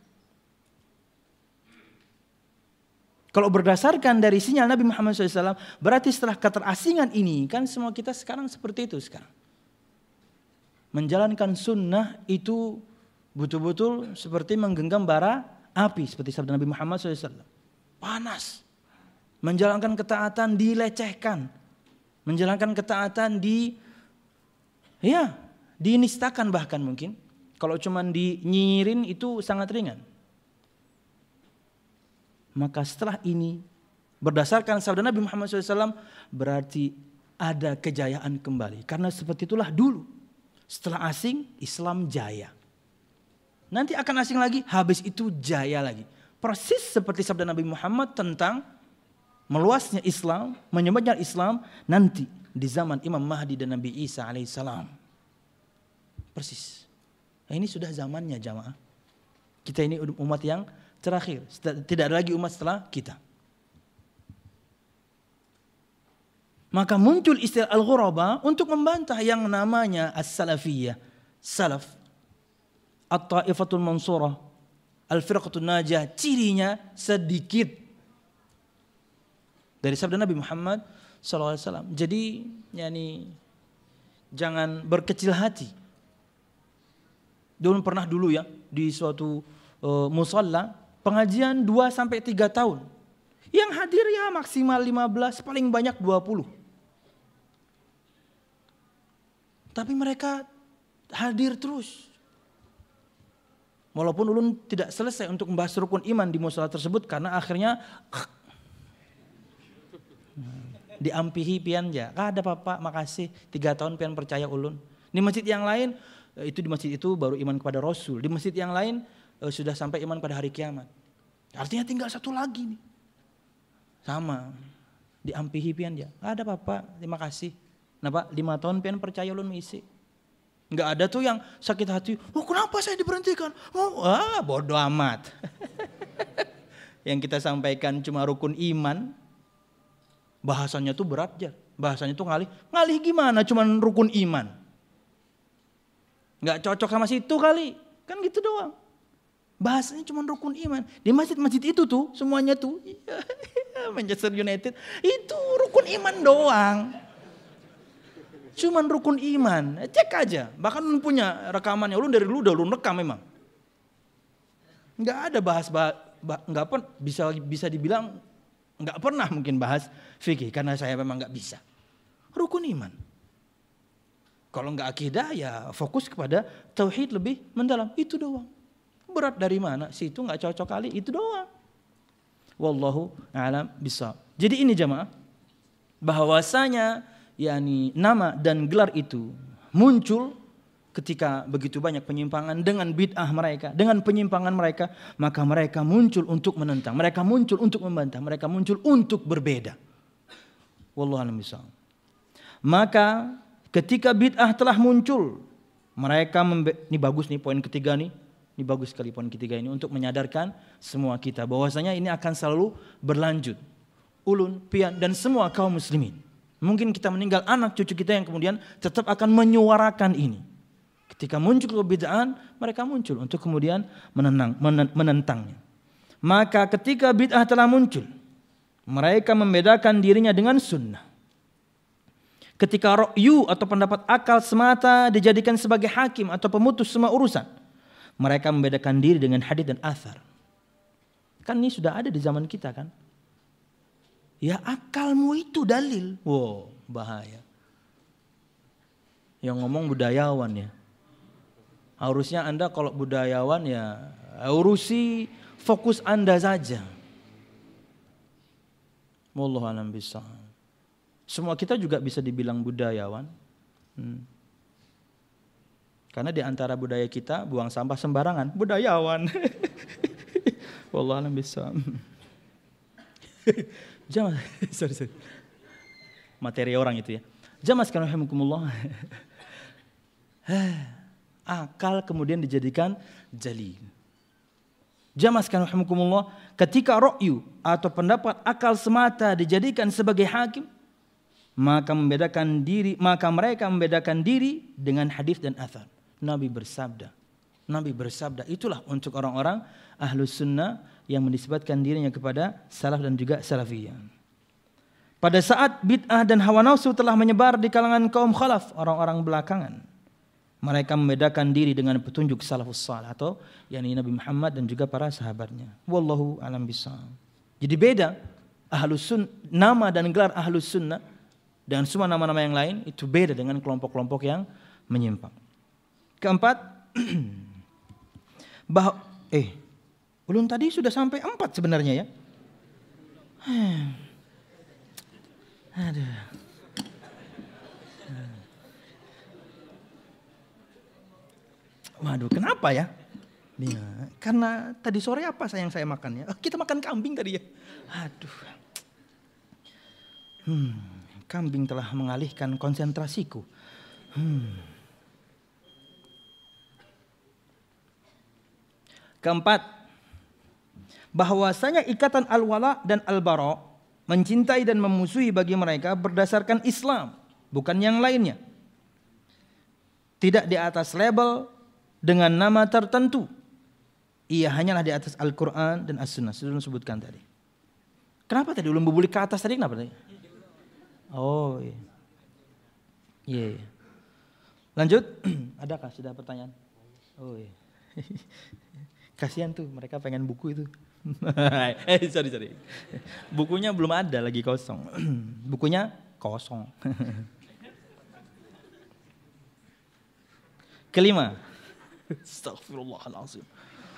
Kalau berdasarkan dari sinyal Nabi Muhammad shallallahu alaihi wasallam, berarti setelah keterasingan ini, kan semua kita sekarang seperti itu sekarang. Menjalankan sunnah itu betul-betul seperti menggenggam bara api, seperti sabda Nabi Muhammad shallallahu alaihi wasallam. Panas. Menjalankan ketaatan dilecehkan. Menjalankan ketaatan di, ya, dinistakan bahkan mungkin. Kalau cuma dinyirin itu sangat ringan. Maka setelah ini berdasarkan sabda Nabi Muhammad shallallahu alaihi wasallam berarti ada kejayaan kembali. Karena seperti itulah dulu. Setelah asing, Islam jaya. Nanti akan asing lagi, habis itu jaya lagi. Persis seperti sabda Nabi Muhammad tentang meluasnya Islam, menyebarnya Islam nanti di zaman Imam Mahdi dan Nabi Isa alaihissalam. Persis. Nah, ini sudah zamannya jamaah. Kita ini umat yang terakhir. Tidak ada lagi umat setelah kita. Maka muncul istilah al-ghuraba untuk membantah yang namanya as-salafiyah. Salaf. At-taifatul mansurah. Al-firqatul najah. Cirinya sedikit. Dari sabda Nabi Muhammad shallallahu alaihi wasallam. Jadi yani, jangan berkecil hati. Dulu pernah dulu ya di suatu uh, musalla pengajian dua sampai tiga tahun. Yang hadir ya maksimal lima belas, paling banyak dua puluh. Tapi mereka hadir terus. Walaupun ulun tidak selesai untuk membahas rukun iman di musalla tersebut karena akhirnya diampihi pian ja. Ada Bapak, makasih tiga tahun pian percaya ulun. Di masjid yang lain itu di masjid itu baru iman kepada Rasul. Di masjid yang lain uh, sudah sampai iman pada hari kiamat. Artinya tinggal satu lagi nih. Sama. Diampihi pian ja. Ada Bapak, terima kasih. Napa? Lima tahun pian percaya ulun misi. Enggak ada tuh yang sakit hati. Oh kenapa saya diberhentikan? Oh ah, bodoh amat. Yang kita sampaikan cuma rukun iman. Bahasanya tuh berat aja. Bahasanya tuh ngalih. Ngalih gimana? Cuma rukun iman. Enggak cocok sama situ kali. Kan gitu doang. Bahasanya cuma rukun iman. Di masjid-masjid itu tuh semuanya tuh. Manchester United. Itu rukun iman doang. Cuman rukun iman. Cek aja. Bahkan lu punya rekamannya. Lu dari dulu udah lu rekam memang. Enggak ada bahas-bahas. Enggak pernah. Bisa, bisa dibilang. Enggak pernah mungkin bahas fikih. Karena saya memang enggak bisa. Rukun iman. Kalau enggak akidah ya fokus kepada tauhid lebih mendalam. Itu doang. Berat dari mana? Situ enggak cocok kali. Itu doang. Wallahu a'lam bishawab. Jadi ini jamaah. Bahwasanya yakni nama dan gelar itu muncul ketika begitu banyak penyimpangan dengan bid'ah mereka, dengan penyimpangan mereka, maka mereka muncul untuk menentang, mereka muncul untuk membantah, mereka muncul untuk berbeda. Wallahu a'lam bishawab. Maka ketika bid'ah telah muncul, mereka membe- ini bagus nih poin ketiga nih. Ini bagus sekali poin ketiga ini untuk menyadarkan semua kita bahwasanya ini akan selalu berlanjut. Ulun, pian dan semua kaum muslimin. Mungkin kita meninggal anak cucu kita yang kemudian tetap akan menyuarakan ini. Ketika muncul kebid'ahan, mereka muncul untuk kemudian menenang, menentangnya. Maka ketika bid'ah telah muncul, mereka membedakan dirinya dengan sunnah. Ketika ra'yu atau pendapat akal semata dijadikan sebagai hakim atau pemutus semua urusan, mereka membedakan diri dengan hadis dan athar. Kan ini sudah ada di zaman kita kan. Ya akalmu itu dalil. Wow, bahaya. Yang ngomong budayawan ya. Harusnya Anda kalau budayawan ya urusi fokus Anda saja. Wallahu a'lam bishawab. Semua kita juga bisa dibilang budayawan. Hmm. Karena di antara budaya kita buang sampah sembarangan, budayawan. Wallahu a'lam bishawab. Jangan, sorry, sorry. Materi orang itu ya. Jamaah sekalian rahimakumullah. Akal kemudian dijadikan dalil. Jamaah sekalian rahimakumullah, ketika ra'yu atau pendapat akal semata dijadikan sebagai hakim, maka membedakan diri, maka mereka membedakan diri dengan hadis dan athar. Nabi bersabda, Nabi bersabda, itulah untuk orang-orang ahlus sunnah yang menisbatkan dirinya kepada salaf dan juga salafiyah. Pada saat bid'ah dan hawa nafsu telah menyebar di kalangan kaum khalaf, orang-orang belakangan, mereka membedakan diri dengan petunjuk salafus salih atau yakni Nabi Muhammad dan juga para sahabatnya. Wallahu a'lam bishawab. Jadi beda ahlus sunnah, nama dan gelar ahlus sunnah dan semua nama-nama yang lain itu beda dengan kelompok-kelompok yang menyimpang. Keempat, bah eh ulun tadi sudah sampai empat sebenarnya ya. Aduh. Waduh, kenapa ya? Ya, karena tadi sore apa sayang saya makan ya? Oh, kita makan kambing tadi ya. Aduh. Hmm, kambing telah mengalihkan konsentrasiku. Hmm. Keempat, bahwasanya ikatan al-wala dan al-bara, mencintai dan memusuhi bagi mereka berdasarkan Islam, bukan yang lainnya. Tidak di atas label dengan nama tertentu. Ia hanyalah di atas Al-Quran dan As-Sunnah. Sudah disebutkan tadi. Kenapa tadi ulun bubulik ke atas tadi? Kenapa tadi? Oh iya. Iya. Yeah. Lanjut. Adakah sudah pertanyaan? Oh iya. Kasihan tuh mereka pengen buku itu. eh sorry sorry. Bukunya belum ada, lagi kosong. Bukunya kosong. Kelima. Astagfirullahaladzim.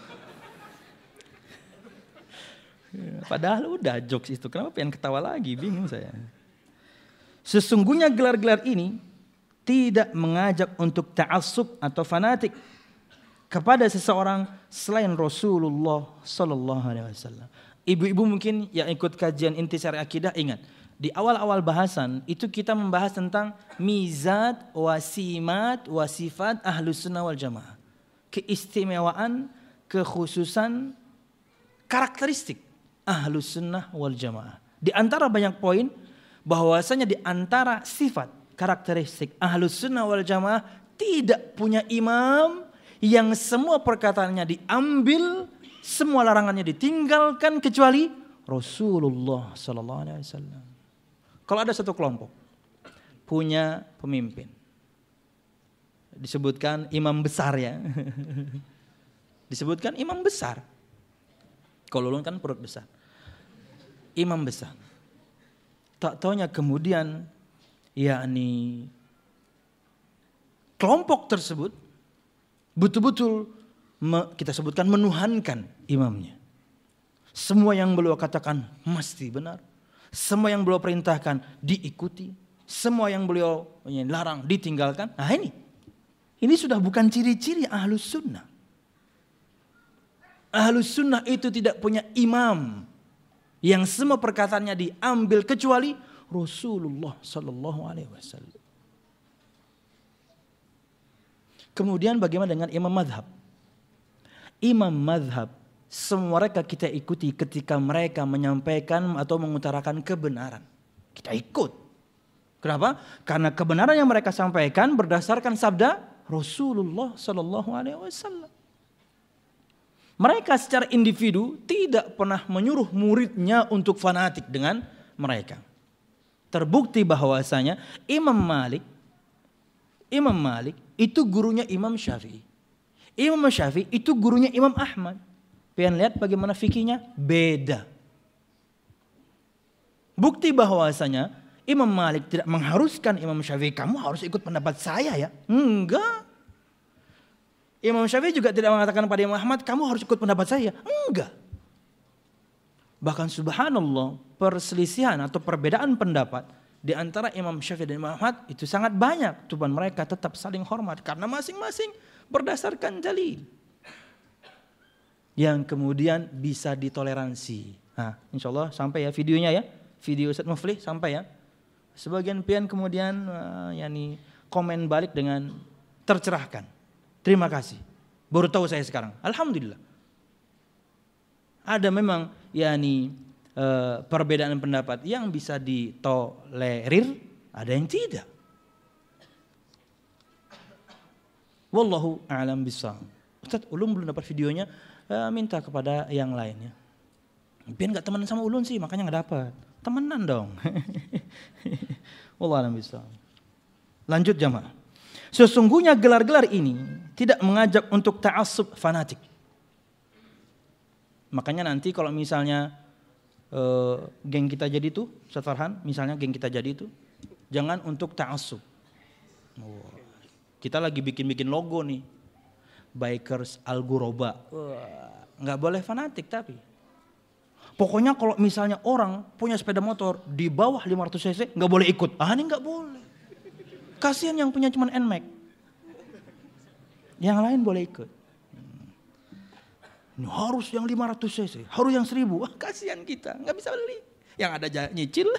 Padahal udah jokes itu, kenapa pengen ketawa lagi? Bingung saya. Sesungguhnya gelar-gelar ini tidak mengajak untuk ta'assub atau fanatik kepada seseorang selain Rasulullah sallallahu alaihi wasallam. Ibu-ibu mungkin yang ikut kajian intisari akidah ingat, Di awal-awal bahasan itu kita membahas tentang mizat, wasimat, wasifat ahlus sunnah wal jamaah. Keistimewaan, kekhususan, karakteristik ahlus sunnah wal jamaah. Di antara banyak poin bahwasanya di antara sifat karakteristik ahlus sunnah wal jamaah tidak punya imam yang semua perkataannya diambil, semua larangannya ditinggalkan kecuali Rasulullah sallallahu alaihi wasallam. Kalau ada satu kelompok punya pemimpin, disebutkan imam besar ya, disebutkan imam besar. Kalau ulun kan perut besar, imam besar. Tak taunya kemudian, yakni kelompok tersebut betul-betul me, kita sebutkan menuhankan imamnya. Semua yang beliau katakan mesti benar. Semua yang beliau perintahkan diikuti. Semua yang beliau larang ditinggalkan. Nah ini. Ini sudah bukan ciri-ciri ahlus sunnah. Ahlus sunnah itu tidak punya imam yang semua perkataannya diambil kecuali Rasulullah sallallahu alaihi wasallam. Kemudian bagaimana dengan imam madhab? Imam madhab semua mereka kita ikuti ketika mereka menyampaikan atau mengutarakan kebenaran. Kita ikut. Kenapa? Karena kebenaran yang mereka sampaikan berdasarkan sabda Rasulullah sallallahu alaihi wasallam. Mereka secara individu tidak pernah menyuruh muridnya untuk fanatik dengan mereka. Terbukti bahwasanya Imam Malik Imam Malik itu gurunya Imam Syafi'i. Imam Syafi'i itu gurunya Imam Ahmad. Pengen lihat bagaimana fikihnya? Beda. Bukti bahwasanya Imam Malik tidak mengharuskan Imam Syafi'i, kamu harus ikut pendapat saya ya. Enggak. Imam Syafi'i juga tidak mengatakan pada Imam Ahmad, kamu harus ikut pendapat saya. Enggak. Bahkan subhanallah, perselisihan atau perbedaan pendapat di antara Imam Syafi'i dan Imam Ahmad itu sangat banyak. Tuhan mereka tetap saling hormat karena masing-masing berdasarkan dalil yang kemudian bisa ditoleransi. Nah, insya Allah sampai ya videonya ya, video Ustaz Muflih sampai ya. Sebagian pian kemudian uh, yani komen balik dengan tercerahkan. Terima kasih. Baru tahu saya sekarang. Alhamdulillah. Ada memang yani uh, perbedaan pendapat yang bisa ditolerir, ada yang tidak. Wallahu a'lam bishawab. Ustaz, ulun belum dapat videonya. Uh, minta kepada yang lainnya. Biar nggak temenan sama ulun sih, makanya nggak dapat. Temenan dong. Wallahu a'lam bishawab. Lanjut jamaah. Sesungguhnya gelar-gelar ini tidak mengajak untuk ta'assub fanatik. Makanya nanti kalau misalnya uh, geng kita jadi itu, Ustaz Farhan, misalnya geng kita jadi itu, jangan untuk ta'assub. Oh, kita lagi bikin-bikin logo nih. Bikers Al-Ghuraba. Nggak boleh fanatik tapi. Pokoknya kalau misalnya orang punya sepeda motor di bawah lima ratus cc nggak boleh ikut. Ah ini nggak boleh. Kasihan yang punya cuma N M A X. Yang lain boleh ikut. Ini harus yang lima ratus cc, harus yang seribu. Wah kasihan kita, nggak bisa beli. Yang ada nyicil.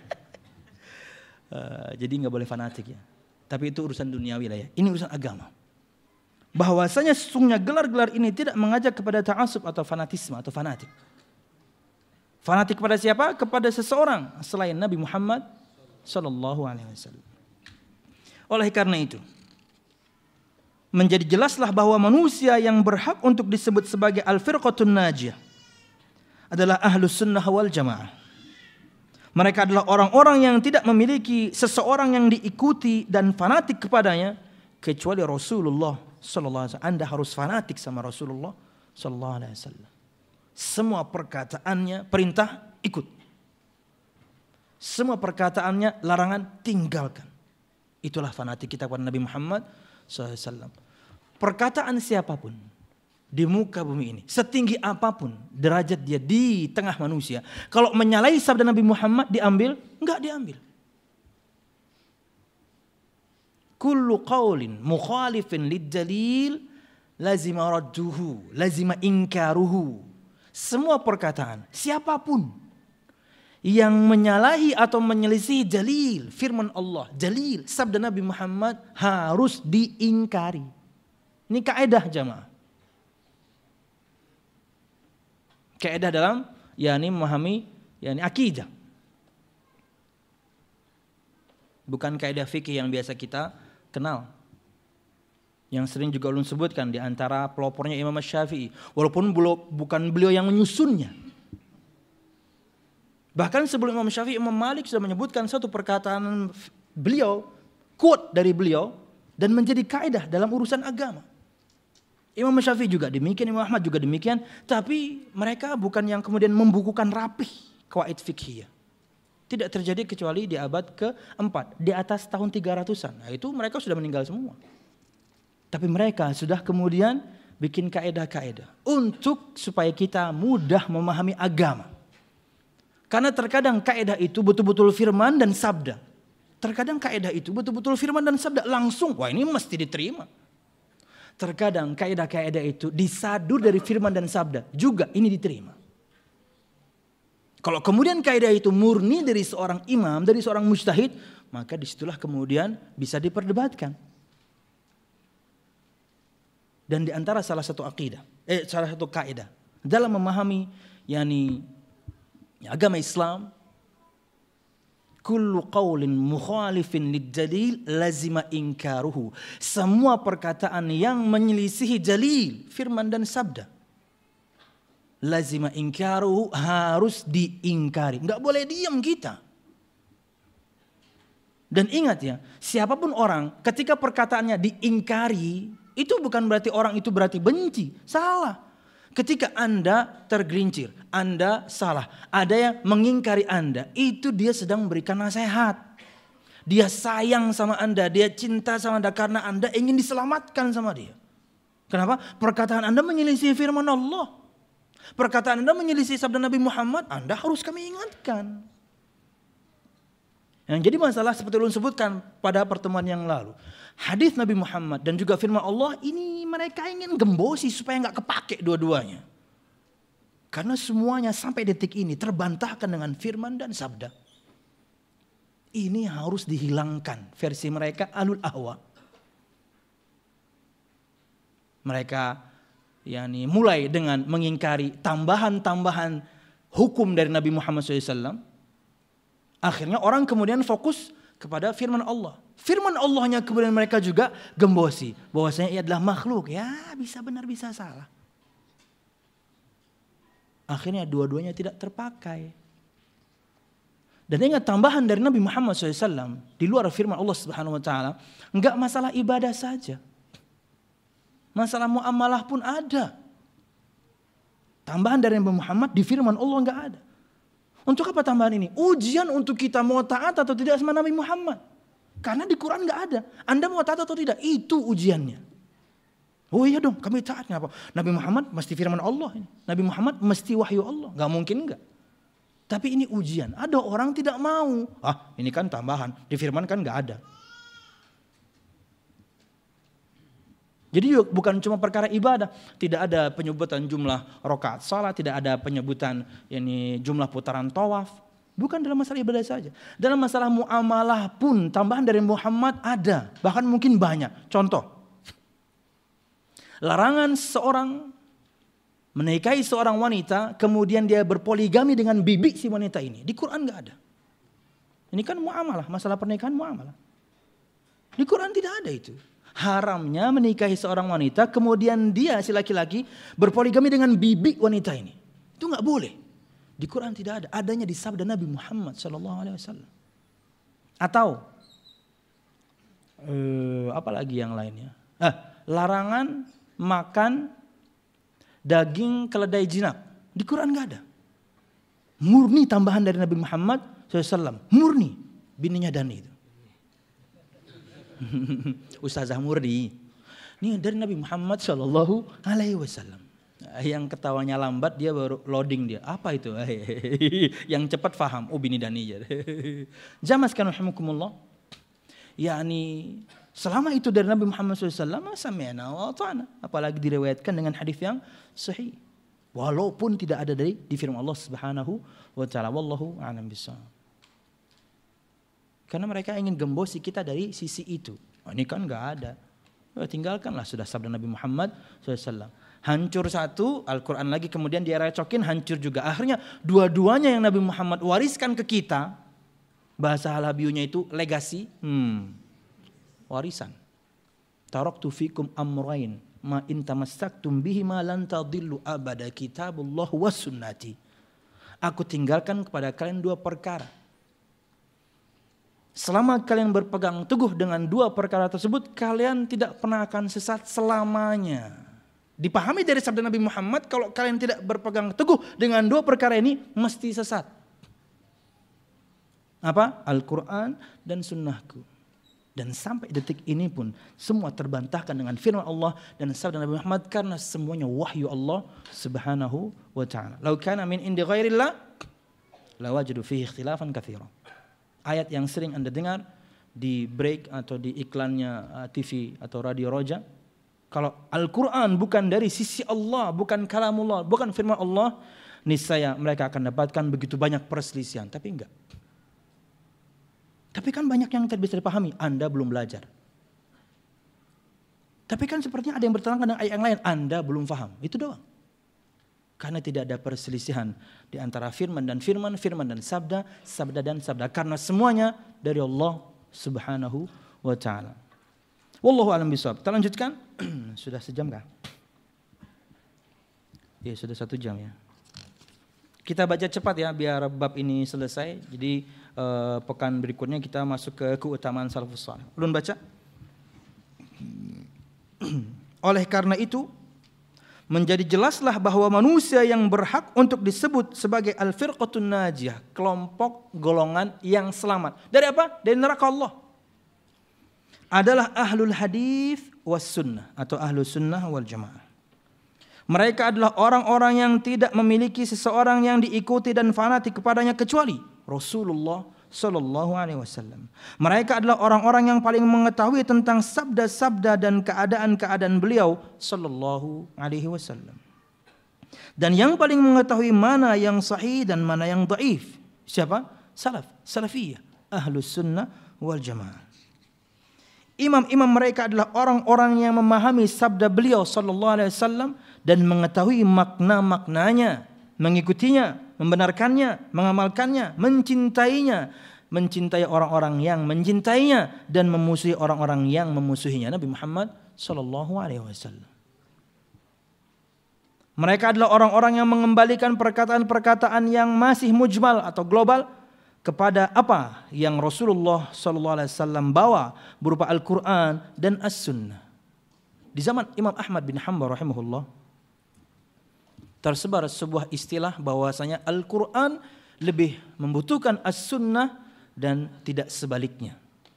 uh, jadi nggak boleh fanatik ya. Tapi itu urusan duniawi lah ya. Ini urusan agama. Bahwasanya sesungguhnya gelar-gelar ini tidak mengajak kepada ta'assub atau fanatisme atau fanatik. Fanatik kepada siapa? Kepada seseorang selain Nabi Muhammad sallallahu alaihi wasallam. Oleh karena itu, menjadi jelaslah bahwa manusia yang berhak untuk disebut sebagai al-firqatun najiyah adalah ahlus sunnah wal jamaah. Mereka adalah orang-orang yang tidak memiliki seseorang yang diikuti dan fanatik kepadanya kecuali Rasulullah sallallahu alaihi wasallam. Anda harus fanatik sama Rasulullah sallallahu alaihi wasallam. Semua perkataannya perintah ikut. Semua perkataannya larangan tinggalkan. Itulah fanatik kita kepada Nabi Muhammad sallallahu alaihi wasallam. Perkataan siapapun di muka bumi ini, setinggi apapun derajat dia di tengah manusia, kalau menyalahi sabda Nabi Muhammad diambil? Enggak diambil. Kullu qaulin mukhalifin lid-dalil lazima radduhu, lazima inkaruhu. Semua perkataan siapapun yang menyalahi atau menyelisih jalil, firman Allah, jalil, sabda Nabi Muhammad harus diingkari. Ini kaidah jamaah. Kaidah dalam yakni memahami yakni akidah. Bukan kaidah fikih yang biasa kita kenal. Yang sering juga ulun sebutkan di antara pelopornya Imam Syafi'i, walaupun beliau, bukan beliau yang menyusunnya. Bahkan sebelum Imam Syafi'i, Imam Malik sudah menyebutkan satu perkataan beliau, quote dari beliau, dan menjadi kaidah dalam urusan agama. Imam Syafi'i juga demikian, Imam Ahmad juga demikian, tapi mereka bukan yang kemudian membukukan rapih qawaid fiqhiyah. Tidak terjadi kecuali di abad keempat, di atas tahun tiga ratusan. Nah, itu mereka sudah meninggal semua. Tapi mereka sudah kemudian bikin kaidah-kaidah untuk supaya kita mudah memahami agama. Karena terkadang kaidah itu betul-betul firman dan sabda. Terkadang kaidah itu betul-betul firman dan sabda langsung. Wah, ini mesti diterima. Terkadang kaidah-kaidah itu disadur dari firman dan sabda. Juga ini diterima. Kalau kemudian kaidah itu murni dari seorang imam, dari seorang mujtahid, maka disitulah kemudian bisa diperdebatkan. Dan di antara salah satu akidah, eh salah satu kaidah dalam memahami yakni agama Islam, kullu qaulin mukhalifin lid-dalil lazima inkaruhu. Semua perkataan yang menyelisihi dalil, firman dan sabda, lazima inkaruhu, harus diingkari. Enggak boleh diam kita. Dan ingat ya, siapapun orang ketika perkataannya diingkari, itu bukan berarti orang itu berarti benci. Salah. Ketika Anda tergelincir, Anda salah, ada yang mengingkari Anda, itu dia sedang memberikan nasihat. Dia sayang sama Anda, dia cinta sama Anda karena Anda ingin diselamatkan sama dia. Kenapa? Perkataan Anda menyelisih firman Allah. Perkataan Anda menyelisih sabda Nabi Muhammad, Anda harus kami ingatkan. Yang jadi masalah seperti ulun sebutkan pada pertemuan yang lalu. Hadis Nabi Muhammad dan juga firman Allah ini mereka ingin gembosi supaya nggak kepake dua-duanya. Karena semuanya sampai detik ini terbantahkan dengan firman dan sabda. Ini harus dihilangkan versi mereka alul ahwa. Mereka yakni mulai dengan mengingkari tambahan-tambahan hukum dari Nabi Muhammad shallallahu alaihi wasallam. Akhirnya orang kemudian fokus kepada firman Allah. Firman Allahnya kemudian mereka juga gembosi. Bahwasanya ia adalah makhluk. Ya bisa benar bisa salah. Akhirnya dua-duanya tidak terpakai. Dan ingat tambahan dari Nabi Muhammad shallallahu alaihi wasallam. Di luar firman Allah subhanahu wa ta'ala. Enggak masalah ibadah saja. Masalah muamalah pun ada. Tambahan dari Nabi Muhammad di firman Allah enggak ada. Untuk apa tambahan ini? Ujian untuk kita mau taat atau tidak sama Nabi Muhammad. Karena di Quran nggak ada. Anda mau taat atau tidak? Itu ujiannya. Oh iya dong, kami taat. Kenapa? Nabi Muhammad mesti firman Allah. Nabi Muhammad mesti wahyu Allah. Nggak mungkin nggak. Tapi ini ujian. Ada orang tidak mau. Ah, ini kan tambahan. Di firman kan nggak ada. Jadi bukan cuma perkara ibadah, tidak ada penyebutan jumlah rakaat salat, tidak ada penyebutan ini jumlah putaran tawaf. Bukan dalam masalah ibadah saja. Dalam masalah muamalah pun tambahan dari Muhammad ada, bahkan mungkin banyak. Contoh, larangan seorang menikahi seorang wanita, kemudian dia berpoligami dengan bibi si wanita ini. Di Quran nggak ada. Ini kan muamalah, masalah pernikahan muamalah. Di Quran tidak ada itu. Haramnya menikahi seorang wanita, kemudian dia si laki-laki berpoligami dengan bibi wanita ini. Itu nggak boleh. Di Quran tidak ada. Adanya di sabda Nabi Muhammad Shallallahu Alaihi Wasallam. Atau eh, apa lagi yang lainnya? Eh, larangan makan daging keledai jinak. Di Quran nggak ada. Murni tambahan dari Nabi Muhammad Shallallahu Alaihi Wasallam. Murni bininya Dani itu. Ustazah Murdi. Ini dari Nabi Muhammad Shallallahu Alaihi Wasallam. Yang ketawanya lambat dia baru loading dia. Apa itu? Yang cepat faham. Oh bini Dani. Jamaah sekalian rahimakumullah. yakni selama itu dari Nabi Muhammad shallallahu alaihi wasallam sami'na wa ata'na. Apalagi diriwayatkan dengan hadis yang sahih. Walaupun tidak ada dari di firman Allah Subhanahu wa taala. Wallahu a'lam bishawab. Karena mereka ingin gembosi kita dari sisi itu. Oh, ini kan enggak ada. Oh, tinggalkanlah sudah sabda Nabi Muhammad shallallahu alaihi wasallam. Hancur satu, Al-Quran lagi kemudian dia recokin, hancur juga. Akhirnya dua-duanya yang Nabi Muhammad wariskan ke kita, bahasa halabiunya itu legasi, hmm, warisan. Taraktu fikum amrain ma in tamassaktum bihi ma lan tadillu abada kitabullah was sunnati. Aku tinggalkan kepada kalian dua perkara. Selama kalian berpegang teguh dengan dua perkara tersebut, kalian tidak pernah akan sesat selamanya. Dipahami dari sabda Nabi Muhammad, kalau kalian tidak berpegang teguh dengan dua perkara ini, mesti sesat. Apa? Al-Quran dan sunnahku. Dan sampai detik ini pun semua terbantahkan dengan firman Allah dan sabda Nabi Muhammad, karena semuanya wahyu Allah Subhanahu wa taala. Lau kana min indi ghairillah lawajadu fihi ikhtilafan katsiran. Ayat yang sering Anda dengar di break atau di iklannya T V atau radio Roja. Kalau Al-Quran bukan dari sisi Allah, bukan kalamullah, bukan firman Allah, niscaya mereka akan dapatkan begitu banyak perselisihan. Tapi enggak. Tapi kan banyak yang tidak bisa dipahami. Anda belum belajar. Tapi kan sepertinya ada yang bertentangan dengan ayat yang lain. Anda belum paham. Itu doang. Karena tidak ada perselisihan di antara firman dan firman, firman dan sabda, sabda dan sabda. Karena semuanya dari Allah Subhanahu wa taala. Wallahu a'lam bishawab. Kita lanjutkan. Sudah sejam kah? Ya, sudah satu jam ya. Kita baca cepat ya biar bab ini selesai. Jadi eh, pekan berikutnya kita masuk ke keutamaan salafus saleh. Ulun baca. Oleh karena itu, menjadi jelaslah bahwa manusia yang berhak untuk disebut sebagai al-firqatun najiyah, kelompok golongan yang selamat. Dari apa? Dari neraka Allah. Adalah ahlul hadis was sunnah atau ahlus sunnah wal jamaah. Mereka adalah orang-orang yang tidak memiliki seseorang yang diikuti dan fanatik kepadanya kecuali Rasulullah sallallahu alaihi wasallam. Mereka adalah orang-orang yang paling mengetahui tentang sabda-sabda dan keadaan-keadaan beliau sallallahu alaihi wasallam. Dan yang paling mengetahui mana yang sahih dan mana yang dhaif. Siapa? Salaf, salafiyah, ahlus sunnah wal jamaah. Imam-imam mereka adalah orang-orang yang memahami sabda beliau sallallahu alaihi wasallam dan mengetahui makna-maknanya, mengikutinya, membenarkannya, mengamalkannya, mencintainya, mencintai orang-orang yang mencintainya dan memusuhi orang-orang yang memusuhinya. Nabi Muhammad sallallahu alaihi wasallam. Mereka adalah orang-orang yang mengembalikan perkataan-perkataan yang masih mujmal atau global kepada apa yang Rasulullah sallallahu alaihi wasallam bawa berupa Al-Quran dan As-Sunnah. Di zaman Imam Ahmad bin Hanbal rahimahullah tersebar sebuah istilah bahwasanya Al-Quran lebih membutuhkan As-Sunnah dan tidak sebaliknya.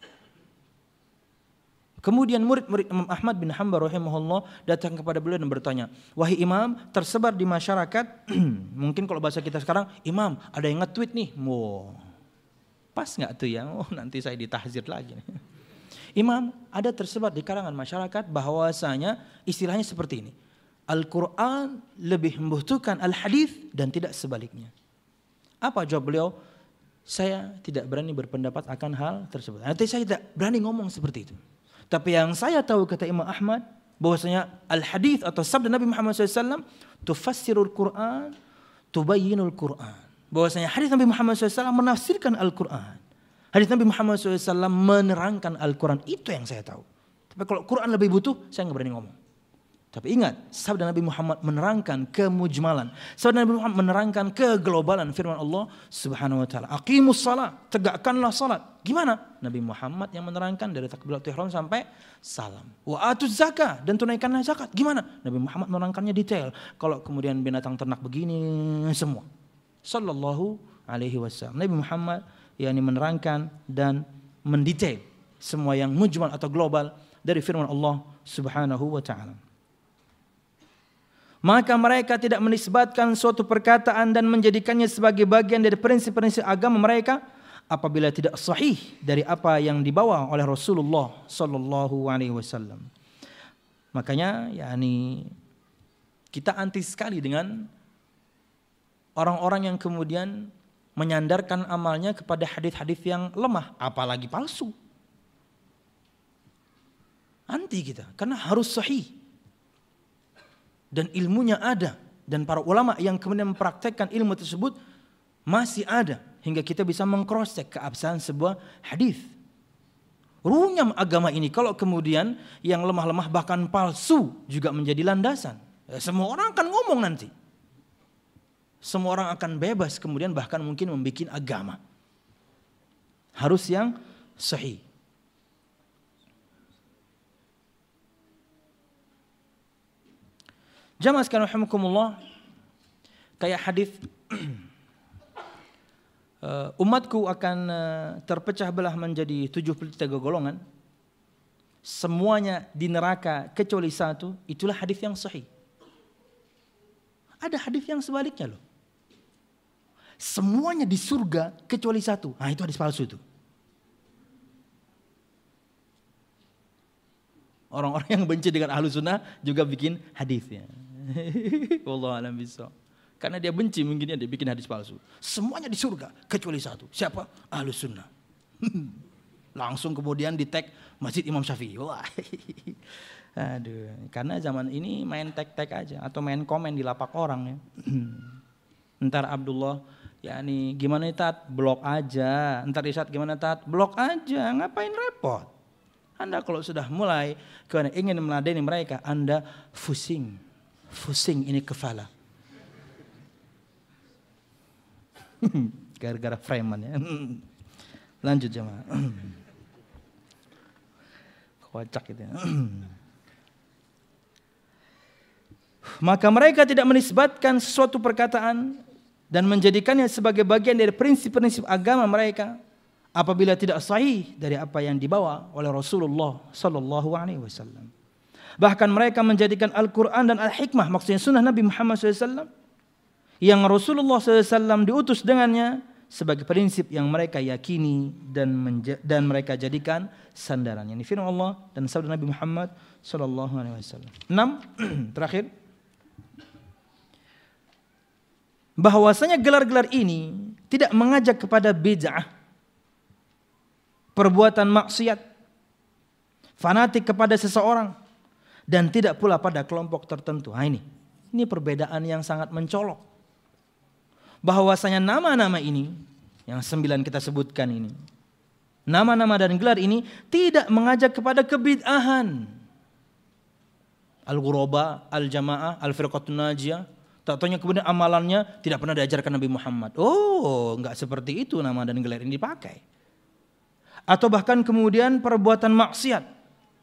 Kemudian murid-murid Imam Ahmad bin Hanbal rahimahullah datang kepada beliau dan bertanya, wahai Imam, tersebar di masyarakat, mungkin kalau bahasa kita sekarang, Imam ada yang nge-tweet nih, wow, pas nggak tuh ya? Oh nanti saya ditahzir lagi. Imam, ada tersebar di kalangan masyarakat bahwasanya istilahnya seperti ini. Al-Quran lebih membutuhkan al-hadis dan tidak sebaliknya. Apa jawab beliau? Saya tidak berani berpendapat akan hal tersebut. Nanti saya tidak berani ngomong seperti itu. Tapi yang saya tahu kata Imam Ahmad bahwasanya al-hadis atau sabda Nabi Muhammad shallallahu alaihi wasallam tufassirul Quran, tubayyinul Quran. Bahwasanya hadis Nabi Muhammad shallallahu alaihi wasallam menafsirkan Al-Quran. Hadis Nabi Muhammad shallallahu alaihi wasallam menerangkan Al-Quran. Itu yang saya tahu. Tapi kalau Quran lebih butuh, saya nggak berani ngomong. Tapi ingat, sabda Nabi Muhammad menerangkan kemujmalan. Sabda Nabi Muhammad menerangkan keglobalan firman Allah Subhanahu wa taala. Aqimus shalah, tegakkanlah salat. Gimana? Nabi Muhammad yang menerangkan dari takbiratul ihram sampai salam. Wa atuz zakah, dan tunaikanlah zakat. Gimana? Nabi Muhammad menerangkannya detail. Kalau kemudian binatang ternak begini semua. Sallallahu alaihi wasallam. Nabi Muhammad yakni menerangkan dan mendetail semua yang mujmal atau global dari firman Allah Subhanahu wa taala. Maka mereka tidak menisbatkan suatu perkataan dan menjadikannya sebagai bagian dari prinsip-prinsip agama mereka apabila tidak sahih dari apa yang dibawa oleh Rasulullah sallallahu alaihi wasallam. Makanya yakni kita anti sekali dengan orang-orang yang kemudian menyandarkan amalnya kepada hadis-hadis yang lemah, apalagi palsu. Anti kita, karena harus sahih. Dan ilmunya ada. Dan para ulama yang kemudian mempraktekkan ilmu tersebut masih ada. Hingga kita bisa meng-cross-check keabsahan sebuah hadis. Runyam agama ini kalau kemudian yang lemah-lemah bahkan palsu juga menjadi landasan. Ya, semua orang akan ngomong nanti. Semua orang akan bebas kemudian bahkan mungkin membuat agama. Harus yang sahih. Jamaah sekalian rahimakumullah, kayak hadis uh, umatku akan uh, terpecah belah menjadi tujuh puluh tiga golongan. Semuanya di neraka kecuali satu, itulah hadis yang sahih. Ada hadis yang sebaliknya loh. Semuanya di surga kecuali satu. Nah, itu hadis palsu itu. Orang-orang yang benci dengan ahlu sunnah juga bikin hadisnya. Wallahu a'lam bishawab. Karena dia benci mungkin dia bikin hadis palsu. Semuanya di surga kecuali satu. Siapa? Ahlu sunnah. Langsung kemudian di tag Masjid Imam Syafi'i. Wah. Aduh, karena zaman ini main tag-tag aja atau main komen di lapak orang ya. Entar Abdullah, yakni gimana tat? Blok aja. Entar Isyad gimana tat? Blok aja. Ngapain repot? Anda kalau sudah mulai karena ingin meladeni mereka, Anda pusing. Pusing ini kepala. Gara-gara preman ya. Lanjut jemaah. Kocak itu ya. Maka mereka tidak menisbatkan suatu perkataan dan menjadikannya sebagai bagian dari prinsip-prinsip agama mereka apabila tidak sahih dari apa yang dibawa oleh Rasulullah sallallahu alaihi wasallam. Bahkan mereka menjadikan Al-Quran dan Al-Hikmah, maksudnya sunnah Nabi Muhammad shallallahu alaihi wasallam yang Rasulullah shallallahu alaihi wasallam diutus dengannya sebagai prinsip yang mereka yakini dan menja- dan mereka jadikan sandarannya. Ini firman Allah dan sabda Nabi Muhammad sallallahu alaihi wasallam. Enam, terakhir, bahwasanya gelar-gelar ini tidak mengajak kepada bid'ah, perbuatan maksiat, fanatik kepada seseorang, dan tidak pula pada kelompok tertentu. Nah ini, ini perbedaan yang sangat mencolok. Bahwasanya nama-nama ini, yang sembilan kita sebutkan ini, nama-nama dan gelar ini tidak mengajak kepada kebid'ahan. Al-Ghuraba, Al-Jamaah, Al-Firqatun Najiyah, tak taunya kemudian amalannya tidak pernah diajarkan Nabi Muhammad. Oh, enggak seperti itu nama dan gelar ini dipakai. Atau bahkan kemudian perbuatan maksiat.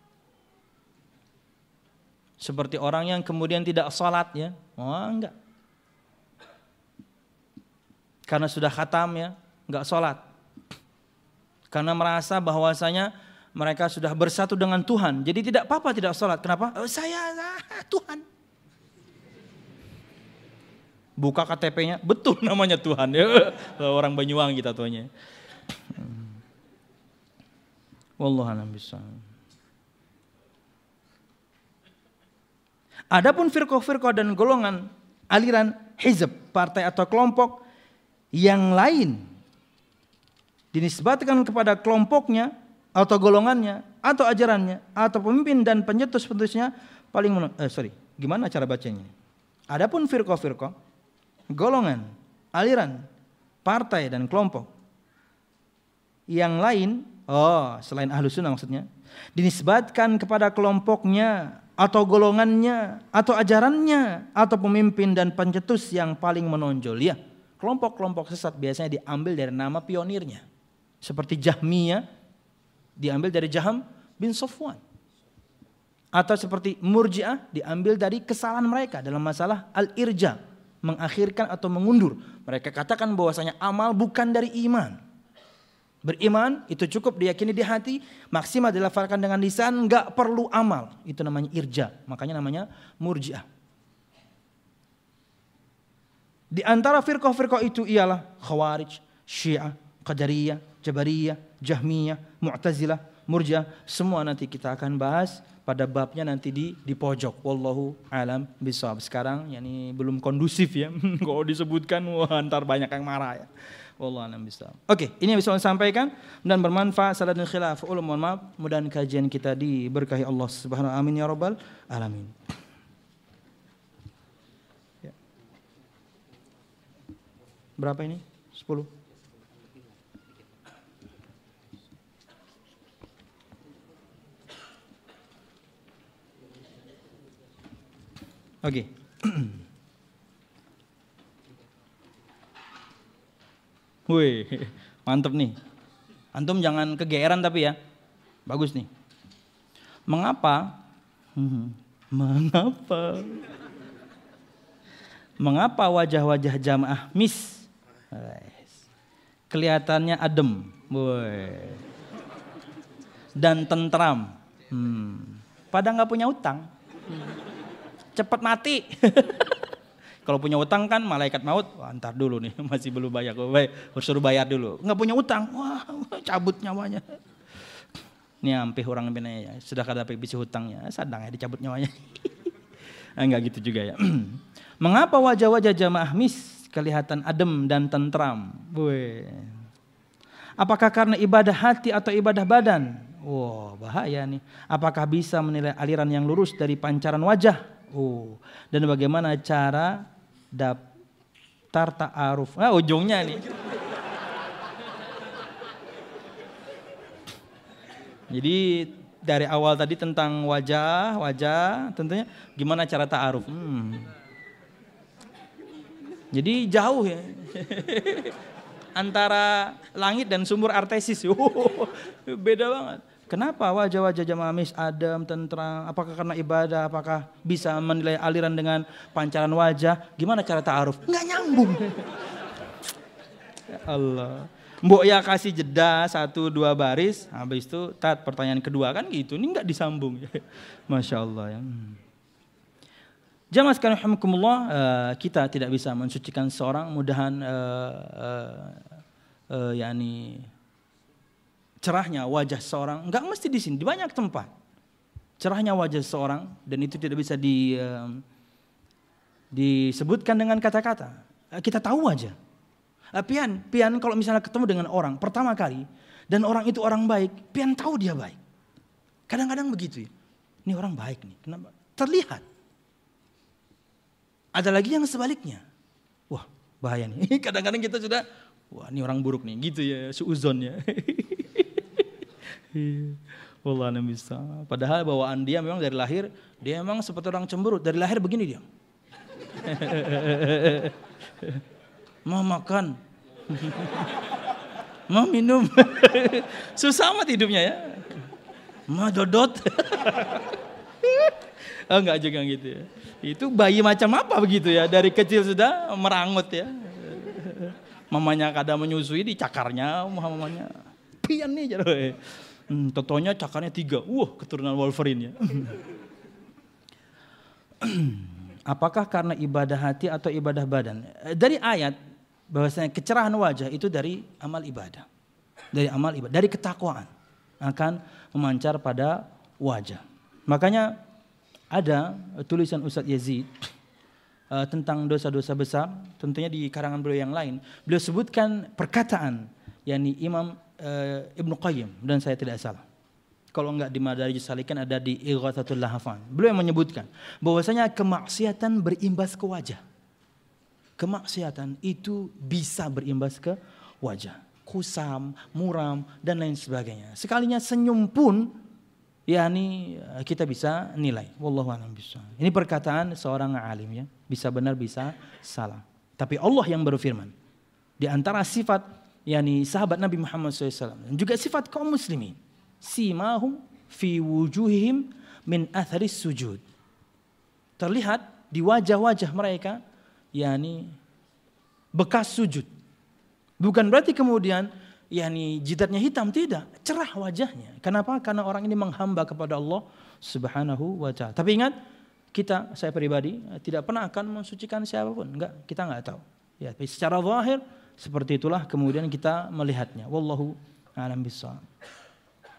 Seperti orang yang kemudian tidak salat ya. Oh enggak. Karena sudah khatam ya, enggak salat. Karena merasa bahwasanya mereka sudah bersatu dengan Tuhan. Jadi tidak apa-apa tidak salat. Kenapa? Oh, saya ah, Tuhan. Buka K T P-nya, betul namanya Tuhan ya. Orang Banyuwangi kita tuanya. Wallahu a'lam bishawab. Adapun firqah-firqah dan golongan aliran hizb, partai atau kelompok yang lain dinisbatkan kepada kelompoknya atau golongannya atau ajarannya atau pemimpin dan pencetus-pencetusnya paling menurut, eh, sorry, gimana cara bacanya? Adapun firqah-firqah, golongan, aliran, partai dan kelompok yang lain, oh selain ahlu sunnah maksudnya, dinisbatkan kepada kelompoknya atau golongannya, atau ajarannya, atau pemimpin dan pencetus yang paling menonjol. Ya, kelompok-kelompok sesat biasanya diambil dari nama pionirnya. Seperti Jahmiyah, diambil dari Jaham bin Safwan. Atau seperti Murji'ah, diambil dari kesalahan mereka dalam masalah al-irja, mengakhirkan atau mengundur. Mereka katakan bahwasanya amal bukan dari iman. Beriman itu cukup diyakini di hati, maksimal dilafalkan dengan lisan, enggak perlu amal. Itu namanya irja, makanya namanya Murji'ah. Di antara firqah-firqah itu ialah Khawarij, Syiah, Qadariyah, Jabariyah, Jahmiyah, Mu'tazilah, Murji'ah. Semua nanti kita akan bahas pada babnya nanti di di pojok. Wallahu alam bishawab. Sekarang yani belum kondusif ya. Kalau disebutkan wah ntar banyak yang marah ya. Wallahu alam bishawab. Oke, ini yang bisa saya sampaikan dan bermanfaat. Salah dan khilaf ulum, mohon maaf. Mudah-mudahan kajian kita diberkahi Allah Subhanahu wa taala. Amin ya rabbal alamin. Ya. Berapa ini? sepuluh. Oke. Okay. Wih, mantep nih. Antum jangan kegeeran tapi ya. Bagus nih. Mengapa? Hmm, mengapa? Mengapa wajah-wajah jamaah mis kelihatannya adem, wih, dan tentram, hmm. pada nggak punya utang? Cepat mati. Kalau punya utang kan malaikat maut, wah, ntar dulu nih masih belum bayar, harus suruh bayar dulu. Nggak punya utang, wah cabut nyawanya. Ini sampai orang benar ya, sudah kada bisi hutangnya, sadang ya dicabut nyawanya. Enggak gitu juga ya. Mengapa wajah-wajah jamaah mis kelihatan adem dan tentram? Wih. Apakah karena ibadah hati atau ibadah badan? Wow, bahaya nih. Apakah bisa menilai aliran yang lurus dari pancaran wajah? Oh, dan bagaimana cara daftar ta'aruf? Ah, ujungnya nih. Jadi dari awal tadi tentang wajah, wajah, tentunya gimana cara ta'aruf? Hmm. Jadi jauh ya. Antara langit dan sumber artesis. Oh, beda banget. Kenapa wajah-wajah jamaah mis adem, tentram? Apakah karena ibadah? Apakah bisa menilai aliran dengan pancaran wajah? Gimana cara ta'aruf? Nggak nyambung. Ya Allah. Mbok ya kasih jeda satu dua baris, habis itu tat pertanyaan kedua kan gitu. Ini nggak disambung. Masya Allah ya. Jamaah sekalian rahimakumullah, uh, kita tidak bisa mensucikan seorang. Mudahan uh, uh, uh, yakni cerahnya wajah seorang, enggak mesti di sini, di banyak tempat. Cerahnya wajah seorang dan itu tidak bisa di, uh, disebutkan dengan kata-kata. Uh, kita tahu aja. Uh, pian, pian kalau misalnya ketemu dengan orang pertama kali dan orang itu orang baik, pian tahu dia baik. Kadang-kadang begitu ya. Ini orang baik nih, kenapa? Terlihat. Ada lagi yang sebaliknya. Wah, bahaya nih. Kadang-kadang kita sudah, wah ini orang buruk nih, gitu ya, suuzon ya. Wallah bisa. Padahal bawaan dia memang dari lahir, dia memang seperti orang cemberut. Dari lahir begini dia. Mau makan. Mau minum. Susah amat hidupnya ya. Mau dodot. Oh, enggak juga gitu ya. Itu bayi macam apa begitu ya, dari kecil sudah merangut ya. Mamanya kadang menyusui di cakarnya, mamanya pian nih jadi. Hmm, totonya cakarnya tiga, wah keturunan Wolverine ya. Apakah karena ibadah hati atau ibadah badan? Dari ayat bahwasanya kecerahan wajah itu dari amal ibadah, dari amal ibadah, dari ketakwaan akan memancar pada wajah. Makanya ada tulisan Ustadz Yazid uh, tentang dosa-dosa besar, tentunya di karangan beliau yang lain. Beliau sebutkan perkataan yakni Imam uh, Ibnu Qayyim dan saya tidak salah. Kalau enggak di Madarijus Salikin ada di Ighatsatul Lahafan. Beliau yang menyebutkan bahwasanya kemaksiatan berimbas ke wajah. Kemaksiatan itu bisa berimbas ke wajah. Kusam, muram dan lain sebagainya. Sekalinya senyum pun yakni kita bisa nilai. Wallahu a'lam bishawab. Ini perkataan seorang alim ya, bisa benar bisa salah. Tapi Allah yang berfirman. Di antara sifat yakni sahabat Nabi Muhammad shallallahu alaihi wasallam dan juga sifat kaum muslimin, simahum fi wujuhihim min atharis sujud. Terlihat di wajah-wajah mereka yakni bekas sujud. Bukan berarti kemudian yakni jidatnya hitam, tidak, cerah wajahnya. Kenapa? Karena orang ini menghamba kepada Allah Subhanahu wa taala. Tapi ingat, kita saya pribadi tidak pernah akan mensucikan siapapun, enggak, kita enggak tahu. Ya, tapi secara zahir seperti itulah kemudian kita melihatnya. Wallahu a'lam bishawab.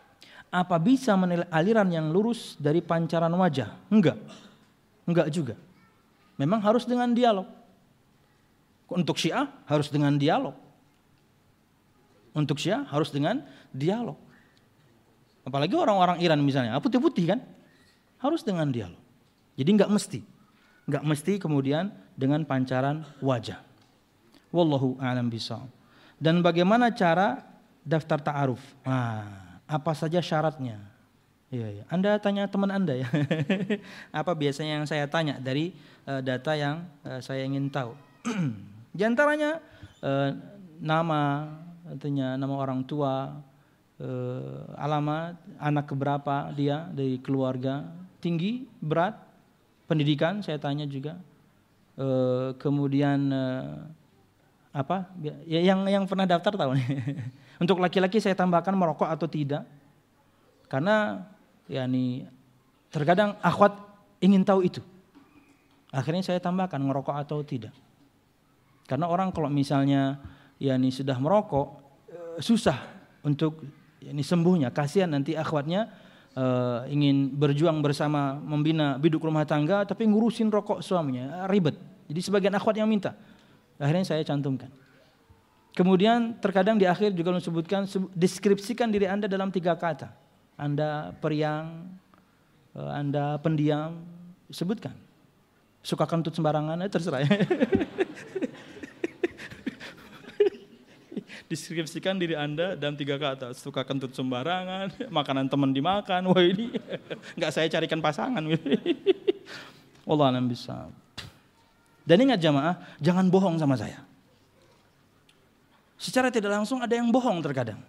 Apa bisa menilai aliran yang lurus dari pancaran wajah? Enggak. Enggak juga. Memang harus dengan dialog. Untuk Syiah harus dengan dialog. Untuk Syiah harus dengan dialog. Apalagi orang-orang Iran misalnya, putih-putih kan? Harus dengan dialog. Jadi enggak mesti. Enggak mesti kemudian dengan pancaran wajah. Wallahu a'lam bishawab. Dan bagaimana cara daftar ta'aruf? Nah, apa saja syaratnya? Ya, ya. Anda tanya teman Anda ya. Apa biasanya yang saya tanya dari uh, data yang uh, saya ingin tahu. Di antaranya uh, nama, artinya nama orang tua, uh, alamat, anak keberapa dia dari keluarga, tinggi, berat, pendidikan saya tanya juga. Uh, kemudian uh, apa? Ya, yang yang pernah daftar tahu nih. Untuk laki-laki saya tambahkan merokok atau tidak. Karena yakni terkadang akhwat ingin tahu itu. Akhirnya saya tambahkan merokok atau tidak. Karena orang kalau misalnya yakni sudah merokok susah untuk yakni sembuhnya. Kasihan nanti akhwatnya uh, ingin berjuang bersama membina biduk rumah tangga tapi ngurusin rokok suaminya, ribet. Jadi sebagian akhwat yang minta. Akhirnya saya cantumkan. Kemudian terkadang di akhir juga disebutkan deskripsikan diri Anda dalam tiga kata. Anda periang, Anda pendiam, sebutkan. Suka kentut sembarangan, eh, terserah. Deskripsikan diri Anda dalam tiga kata. Suka kentut sembarangan, makanan teman dimakan. Wah ini nggak saya carikan pasangan. Wallahu a'lam bishawab. Dan ingat jamaah, jangan bohong sama saya. Secara tidak langsung ada yang bohong terkadang.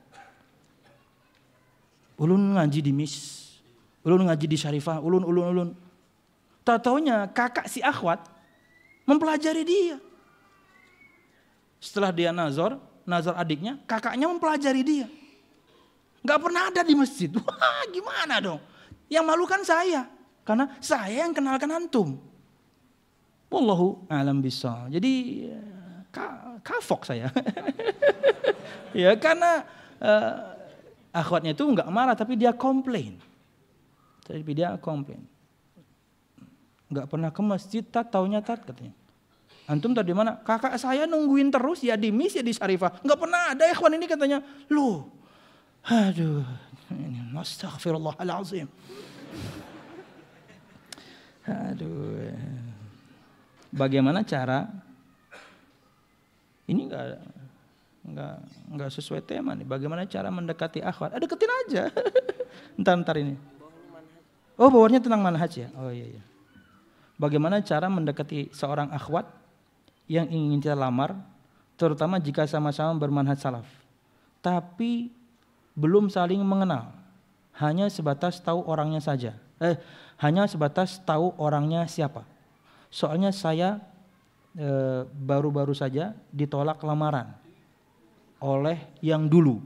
Ulun ngaji di Mis, ulun ngaji di Syarifah, ulun, ulun, ulun. Tahu-taunya kakak si akhwat mempelajari dia. Setelah dia nazar, nazar adiknya, kakaknya mempelajari dia. Gak pernah ada di masjid. Wah gimana dong? Yang malu kan saya, karena saya yang kenalkan antum. Wallahu a'lam bishawab. Jadi kafok saya. Ya karena uh, akhwatnya itu enggak marah tapi dia komplain. Tapi dia komplain. Enggak pernah ke masjid, tat taunya tat katanya. Antum tadi mana? Kakak saya nungguin terus ya di Mis ya di Syarifah. Enggak pernah ada ikhwan ini katanya. Loh. Aduh. Astaghfirullahalazim. Aduh. Bagaimana cara ini enggak enggak enggak sesuai tema nih. Bagaimana cara mendekati akhwat? Ah, deketin aja. Entar-entar ini. Oh, bawaannya tentang manhaj ya. Oh iya iya. Bagaimana cara mendekati seorang akhwat yang ingin kita lamar, terutama jika sama-sama bermanhaj salaf, tapi belum saling mengenal, hanya sebatas tahu orangnya saja. Eh, hanya sebatas tahu orangnya siapa. Soalnya saya eh, baru-baru saja ditolak lamaran oleh yang dulu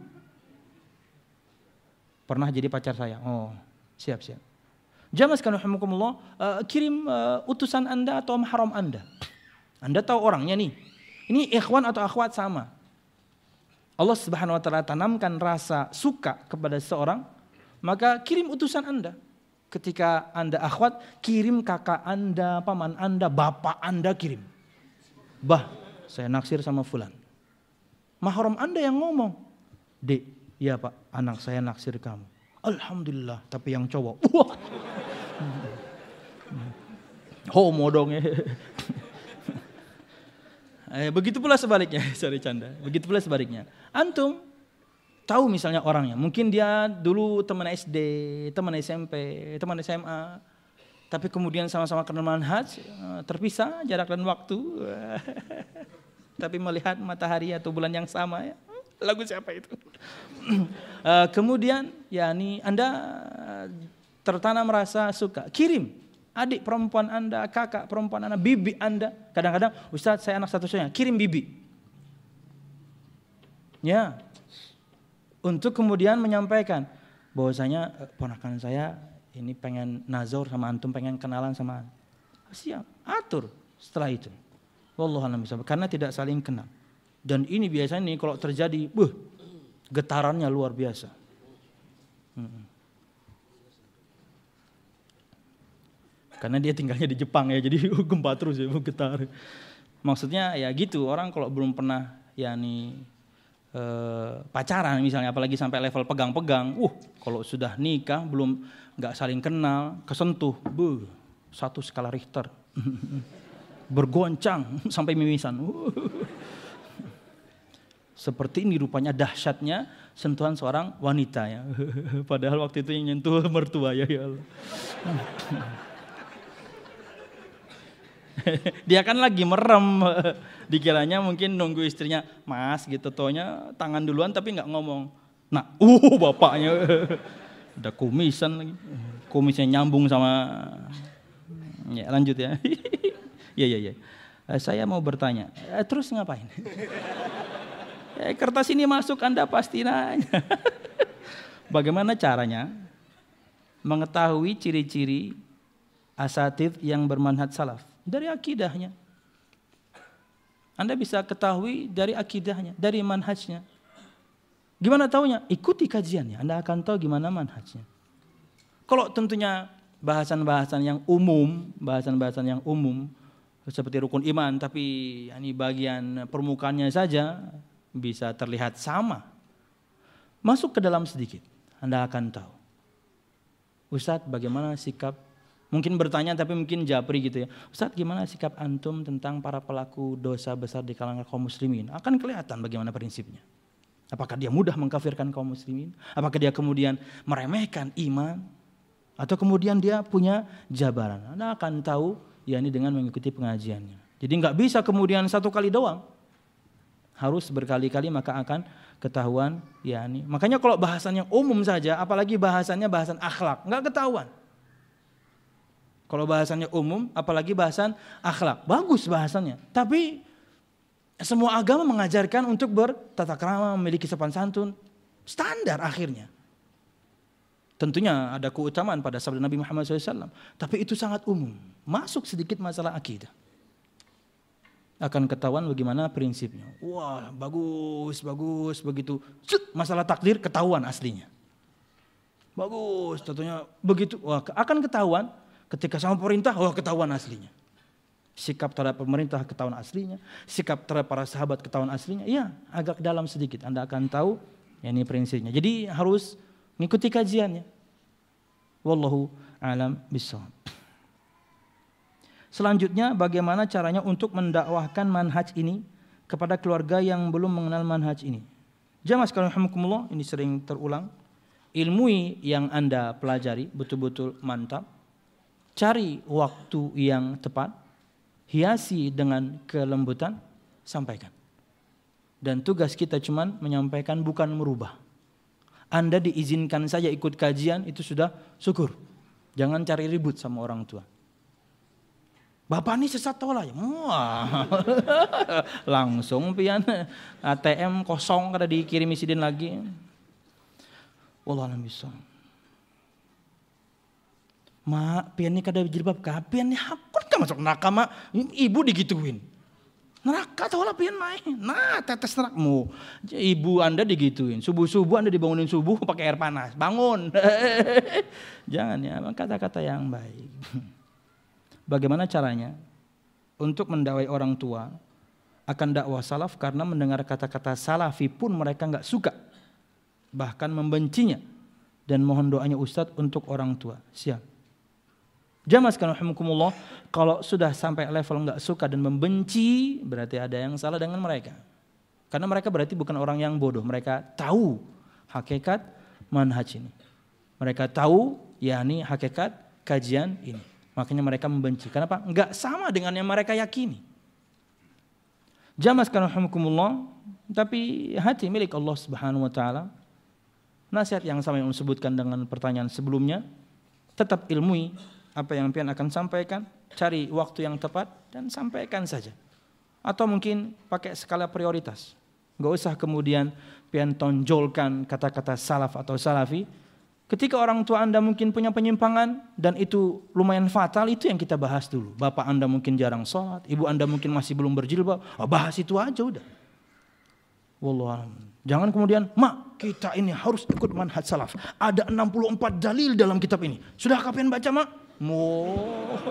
pernah jadi pacar saya. Oh, siap-siap. Jamaah sekalian rahimakumullah, uh, kirim uh, utusan Anda atau mahram Anda. Anda tahu orangnya nih. Ini ikhwan atau akhwat sama. Allah Subhanahu wa taala tanamkan rasa suka kepada seorang, maka kirim utusan Anda. Ketika Anda akhwat, kirim kakak Anda, paman Anda, bapak Anda kirim. Bah, saya naksir sama fulan. Mahram Anda yang ngomong. Dek, iya Pak, anak saya naksir kamu. Alhamdulillah, tapi yang cowok. Wah. Homo dong ya. eh, begitu pula sebaliknya, sorry canda. Begitu pula sebaliknya. Antum tahu misalnya orangnya, mungkin dia dulu teman S D, teman S M P, teman S M A, tapi kemudian sama-sama kenal manhaj, terpisah jarak dan waktu. Tapi melihat matahari atau bulan yang sama ya. Lagu siapa itu? uh, kemudian yakni Anda tertanam rasa suka, kirim adik perempuan Anda, kakak perempuan Anda, bibi Anda. Kadang-kadang Ustaz saya anak satu-satunya, kirim bibi. Ya. Untuk kemudian menyampaikan bahwasanya ponakan saya ini pengen nazar sama antum, pengen kenalan sama antum. Siap, atur setelah itu. Wallahu a'lam bishawab, karena tidak saling kenal. Dan ini biasanya nih kalau terjadi, buh, getarannya luar biasa. Hmm. Karena dia tinggalnya di Jepang ya, jadi gempa terus ya, getar. Maksudnya ya gitu, orang kalau belum pernah ya nih eh, pacaran misalnya, apalagi sampai level pegang-pegang, uh kalau sudah nikah belum nggak saling kenal, kesentuh, buh, satu skala Richter, bergoncang sampai mimisan. Uh. Seperti ini rupanya dahsyatnya sentuhan seorang wanita ya. Padahal waktu itu yang nyentuh mertua ya, ya Allah. Dia kan lagi merem, dikiranya mungkin nunggu istrinya, mas gitu, taunya tangan duluan tapi nggak ngomong. Nah, uh bapaknya, ada kumisan lagi, kumisnya nyambung sama, ya lanjut ya. Ya ya ya, saya mau bertanya, terus ngapain? Eh, kertas ini masuk Anda pasti nanya. Bagaimana caranya mengetahui ciri-ciri asatidz yang bermanhaj salaf? Dari akidahnya. Anda bisa ketahui dari akidahnya, dari manhajnya. Gimana taunya? Ikuti kajiannya, Anda akan tahu gimana manhajnya. Kalau tentunya bahasan-bahasan yang umum, bahasan-bahasan yang umum seperti rukun iman, tapi ini bagian permukaannya saja bisa terlihat sama. Masuk ke dalam sedikit, Anda akan tahu. Ustadz, bagaimana sikap, mungkin bertanya tapi mungkin japri gitu ya. Ustadz, gimana sikap antum tentang para pelaku dosa besar di kalangan kaum muslimin? Akan kelihatan bagaimana prinsipnya. Apakah dia mudah mengkafirkan kaum muslimin? Apakah dia kemudian meremehkan iman? Atau kemudian dia punya jabaran? Anda akan tahu ya ini dengan mengikuti pengajiannya. Jadi nggak bisa kemudian satu kali doang. Harus berkali-kali maka akan ketahuan ya ini. Makanya kalau bahasan yang umum saja, apalagi bahasannya bahasan akhlak, nggak ketahuan. Kalau bahasannya umum, apalagi bahasan akhlak, bagus bahasannya. Tapi semua agama mengajarkan untuk bertata krama, memiliki sopan santun, standar akhirnya. Tentunya ada keutamaan pada sabda Nabi Muhammad shallallahu alaihi wasallam, tapi itu sangat umum. Masuk sedikit masalah akidah, akan ketahuan bagaimana prinsipnya. Wah, bagus, bagus, begitu. Masalah takdir ketahuan aslinya. Bagus, tentunya begitu. Wah, akan ketahuan ketika sama pemerintah, wah ketahuan aslinya. Sikap terhadap pemerintah ketahuan aslinya, sikap terhadap para sahabat ketahuan aslinya. Ya, agak dalam sedikit Anda akan tahu ya ini prinsipnya. Jadi harus mengikuti kajiannya. Wallahu a'lam bishawab. Selanjutnya, bagaimana caranya untuk mendakwahkan manhaj ini kepada keluarga yang belum mengenal manhaj ini? Jamaah sekalian rahimakumullah, ini sering terulang. Ilmui yang Anda pelajari betul-betul mantap. Cari waktu yang tepat, hiasi dengan kelembutan, sampaikan. Dan tugas kita cuman menyampaikan, bukan merubah. Anda diizinkan saja ikut kajian, itu sudah syukur. Jangan cari ribut sama orang tua. Bapak ini sesat tolak ya. Wah. Langsung pian A T M kosong kada dikirim isidin lagi. Wallahu a'lam bishawab. Mak, pian ini kada jilbab ka, pian ini hakun ka masuk neraka mak. Ibu digituin. Neraka tolak pian main. Nah, tetes nerakmu. Ibu Anda digituin. Subuh-subuh Anda dibangunin subuh pakai air panas. Bangun. Jangan ya, kata-kata yang baik. Bagaimana caranya untuk mendakwai orang tua akan dakwah salaf, karena mendengar kata-kata salafi pun mereka enggak suka, bahkan membencinya, dan mohon doanya Ustadz untuk orang tua. Siap. Jamaah sekalian rahimakumullah, kalau sudah sampai level enggak suka dan membenci, berarti ada yang salah dengan mereka. Karena mereka berarti bukan orang yang bodoh, mereka tahu hakikat manhaj ini. Mereka tahu yakni hakikat kajian ini. Makanya mereka membenci. Kenapa? Enggak sama dengan yang mereka yakini. Jamaah sekalian rahimakumullah, tapi hati milik Allah Subhanahu wa taala. Nasihat yang sama yang disebutkan dengan pertanyaan sebelumnya, tetap ilmui apa yang pian akan sampaikan, cari waktu yang tepat dan sampaikan saja. Atau mungkin pakai skala prioritas. Enggak usah kemudian pian tonjolkan kata-kata salaf atau salafi. Ketika orang tua Anda mungkin punya penyimpangan dan itu lumayan fatal, itu yang kita bahas dulu. Bapak Anda mungkin jarang sholat, ibu Anda mungkin masih belum berjilbab, oh, bahas itu aja udah. Wallahu a'lam. Jangan kemudian, mak kita ini harus ikut manhaj salaf. Ada enam puluh empat dalil dalam kitab ini. Sudah kapan baca mak? Mo.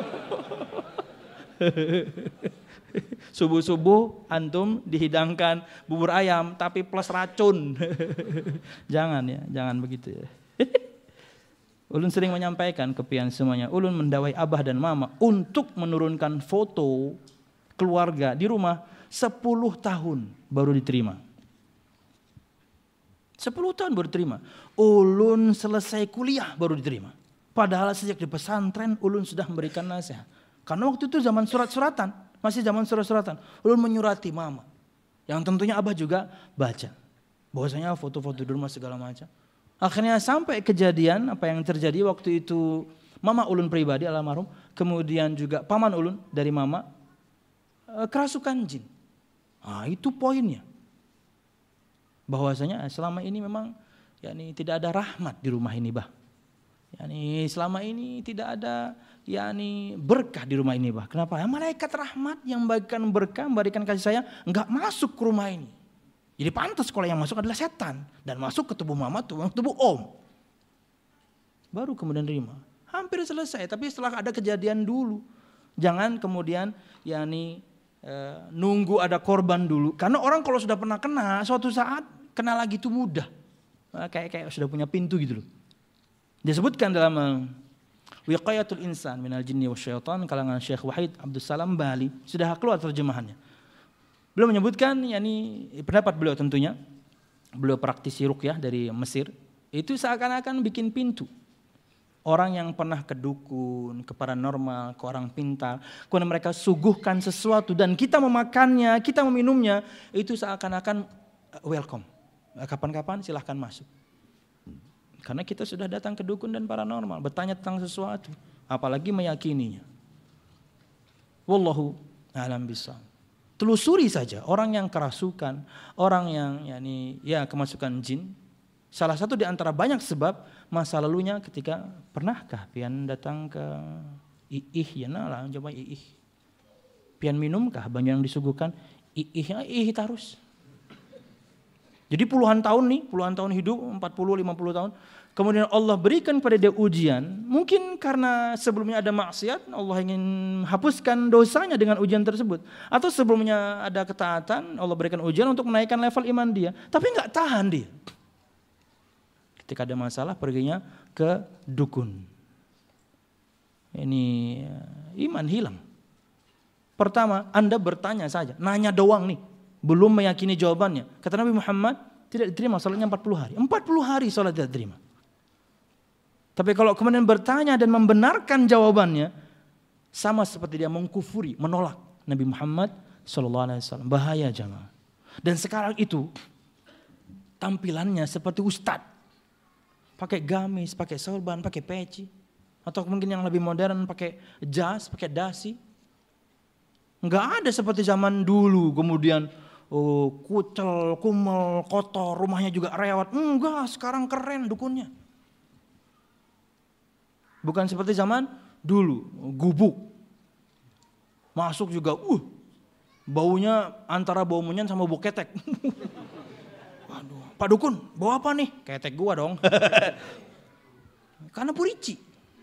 Subuh-subuh antum dihidangkan bubur ayam tapi plus racun. Jangan ya, jangan begitu ya. Ulun sering menyampaikan ke pian semuanya, ulun mendawai abah dan mama untuk menurunkan foto keluarga di rumah sepuluh tahun baru diterima. sepuluh tahun baru diterima. Ulun selesai kuliah baru diterima. Padahal sejak di pesantren ulun sudah memberikan nasihat. Karena waktu itu zaman surat-suratan, masih zaman surat-suratan. Ulun menyurati mama, yang tentunya abah juga baca. Bahwasanya foto-foto di rumah segala macam. Akhirnya sampai kejadian apa yang terjadi waktu itu, mama ulun pribadi almarhum, kemudian juga paman ulun dari mama kerasukan jin. Nah, itu poinnya. Bahwasanya selama ini memang yakni tidak ada rahmat di rumah ini, bah. Yani selama ini tidak ada yakni berkah di rumah ini, bah. Kenapa? Ya, malaikat rahmat yang membagikan berkah, memberikan kasih sayang enggak masuk ke rumah ini. Jadi pantas kalau yang masuk adalah setan dan masuk ke tubuh mama, tubuh, tubuh om. Baru kemudian terima. Hampir selesai, tapi setelah ada kejadian dulu. Jangan kemudian yakni e, nunggu ada korban dulu. Karena orang kalau sudah pernah kena, suatu saat kena lagi itu mudah. Nah, kayak kayak sudah punya pintu gitu loh. Disebutkan dalam uh, Wiqayatul Insan minal Jinni Wasyaitan kalangan Syekh Wahid Abdul Salam Bali, sudah keluar terjemahannya. Beliau menyebutkan, yakni pendapat beliau tentunya, beliau praktisi ruqyah dari Mesir, itu seakan-akan bikin pintu. Orang yang pernah ke dukun, ke paranormal, ke orang pintar, kemudian mereka suguhkan sesuatu dan kita memakannya, kita meminumnya, itu seakan-akan welcome. Kapan-kapan silahkan masuk. Karena kita sudah datang ke dukun dan paranormal, bertanya tentang sesuatu, apalagi meyakininya. Wallahu a'lam bishawab. Telusuri saja orang yang kerasukan, orang yang yakni ya kemasukan jin. Salah satu di antara banyak sebab masa lalunya ketika pernahkah pian datang ke iih ya lah coba iih. Pian minumkah banyak yang disuguhkan iih iih terus. Jadi puluhan tahun nih, puluhan tahun hidup, empat puluh lima puluh tahun. Kemudian Allah berikan pada dia ujian. Mungkin karena sebelumnya ada maksiat, Allah ingin hapuskan dosanya dengan ujian tersebut. Atau sebelumnya ada ketaatan, Allah berikan ujian untuk menaikkan level iman dia. Tapi enggak tahan dia. Ketika ada masalah, perginya ke dukun. Ini iman hilang. Pertama, Anda bertanya saja, nanya doang nih. Belum meyakini jawabannya. Kata Nabi Muhammad, tidak diterima salatnya empat puluh hari. empat puluh hari salat tidak diterima. Tapi kalau kemudian bertanya dan membenarkan jawabannya, sama seperti dia mengkufuri, menolak Nabi Muhammad sallallahu alaihi wasallam. Bahaya jamaah. Dan sekarang itu tampilannya seperti ustadz. Pakai gamis, pakai sorban, pakai peci. Atau mungkin yang lebih modern pakai jas, pakai dasi. Enggak ada seperti zaman dulu kemudian oh, kucel, kumel, kotor, rumahnya juga rewat. Enggak, sekarang keren dukunnya. Bukan seperti zaman dulu, gubuk. Masuk juga, uh, baunya antara bau menyan sama bau ketek. Waduh, Pak Dukun, bau apa nih? Ketek gua dong. Karena purici.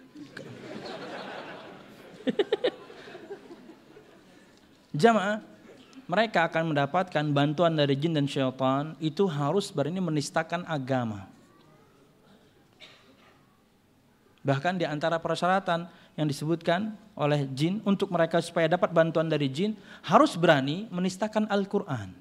Jamaah, mereka akan mendapatkan bantuan dari jin dan syaitan, itu harus berani menistakan agama. Bahkan di antara persyaratan yang disebutkan oleh jin untuk mereka supaya dapat bantuan dari jin, harus berani menistakan Al-Quran.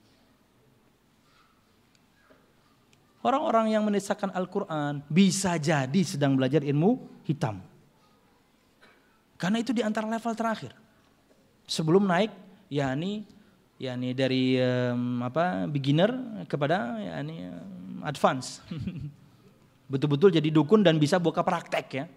Orang-orang yang menistakan Al-Quran bisa jadi sedang belajar ilmu hitam. Karena itu di antara level terakhir. Sebelum naik, yakni yakni dari um, apa beginner kepada yakni um, advance. Betul-betul jadi dukun dan bisa buka praktek ya.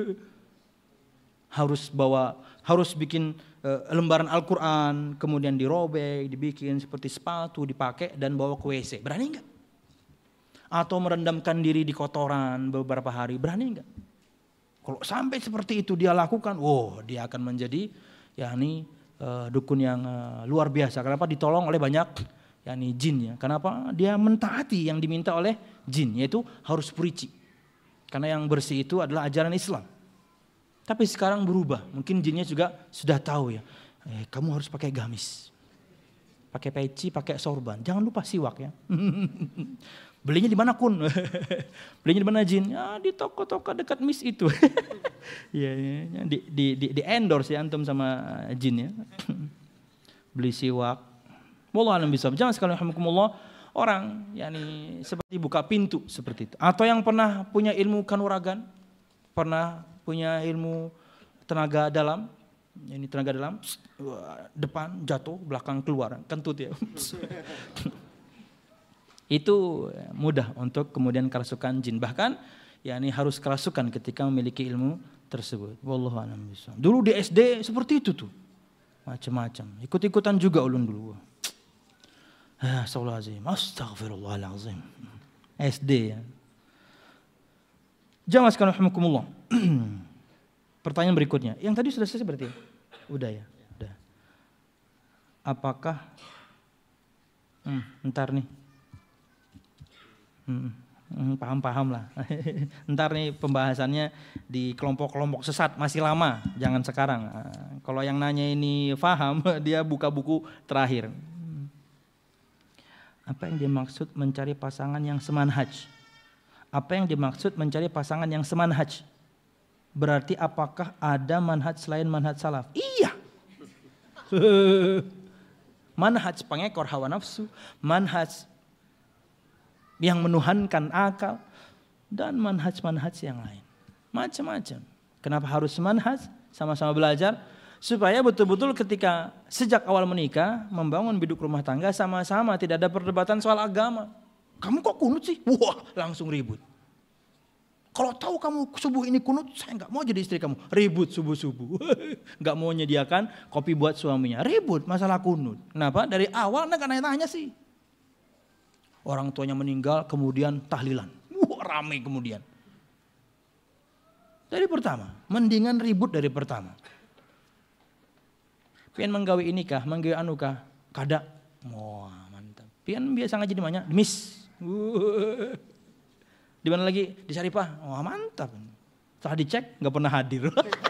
Harus bawa, harus bikin uh, lembaran Al-Quran, kemudian dirobek, dibikin seperti sepatu, dipakai dan bawa ke W C. Berani enggak? Atau merendamkan diri di kotoran beberapa hari, berani enggak? Kalau sampai seperti itu dia lakukan, wow, dia akan menjadi yakni uh, dukun yang uh, luar biasa. Kenapa? Ditolong oleh banyak yakni jin ya. Kenapa? Dia mentaati yang diminta oleh jin, yaitu harus purici. Karena yang bersih itu adalah ajaran Islam. Tapi sekarang berubah. Mungkin jinnya juga sudah tahu ya. Eh, kamu harus pakai gamis. Pakai peci, pakai sorban. Jangan lupa siwak ya. Belinya di mana kun? Belinya di mana jin? Ya di toko-toko dekat mis itu. ya, ya, ya. Di, di, di, di endorse ya antum sama jin ya. Beli siwak. Wallahu a'lam bishawab. Jangan sekali alhamdulillah orang yakni seperti buka pintu seperti itu. Atau yang pernah punya ilmu kanuragan, pernah punya ilmu tenaga dalam, ini tenaga dalam, depan jatuh, belakang keluar, kentut ya. Itu mudah untuk kemudian kerasukan jin. Bahkan yakni harus kerasukan ketika memiliki ilmu tersebut. Wallahu a'lam bishawab. Dulu di S D seperti itu tuh. Macam-macam. Ikut-ikutan juga ulun dulu. Astagfirullahaladzim. Astagfirullahaladzim. S D ya. Jamaah sekalian rahimakumullah. Pertanyaan berikutnya. Yang tadi sudah selesai berarti? Udah ya? Udah. Apakah hmm, ntar nih. Hmm, hmm, paham-paham lah. Ntar nih pembahasannya di kelompok-kelompok sesat masih lama. Jangan sekarang. Kalau yang nanya ini paham, dia buka buku terakhir. Apa yang dimaksud mencari pasangan yang semanhaj? Apa yang dimaksud mencari pasangan yang semanhaj? Berarti apakah ada manhaj selain manhaj salaf? Iya. Manhaj pengekor hawa nafsu, manhaj yang menuhankan akal, dan manhaj-manhaj yang lain. Macam-macam. Kenapa harus manhaj? Sama-sama belajar. Supaya betul-betul ketika sejak awal menikah, membangun biduk rumah tangga sama-sama tidak ada perdebatan soal agama. Kamu kok kunut sih? Wah, langsung ribut. Kalau tahu kamu subuh ini kunut, saya nggak mau jadi istri kamu. Ribut subuh-subuh. Nggak mau menyediakan kopi buat suaminya. Ribut masalah kunut. Kenapa? Dari awal Anda kan nanya-tanya sih. Orang tuanya meninggal, kemudian tahlilan. Wah, rame kemudian. Dari pertama, mendingan ribut dari pertama. Pian menggawe ini kah, menggawe anu kah, kada. Wah, mantap. Pian biasa ngaji di mana? Di Mis. Uh. Di mana lagi? Di Syarifah. Wah, mantap. Setelah dicek nggak pernah hadir.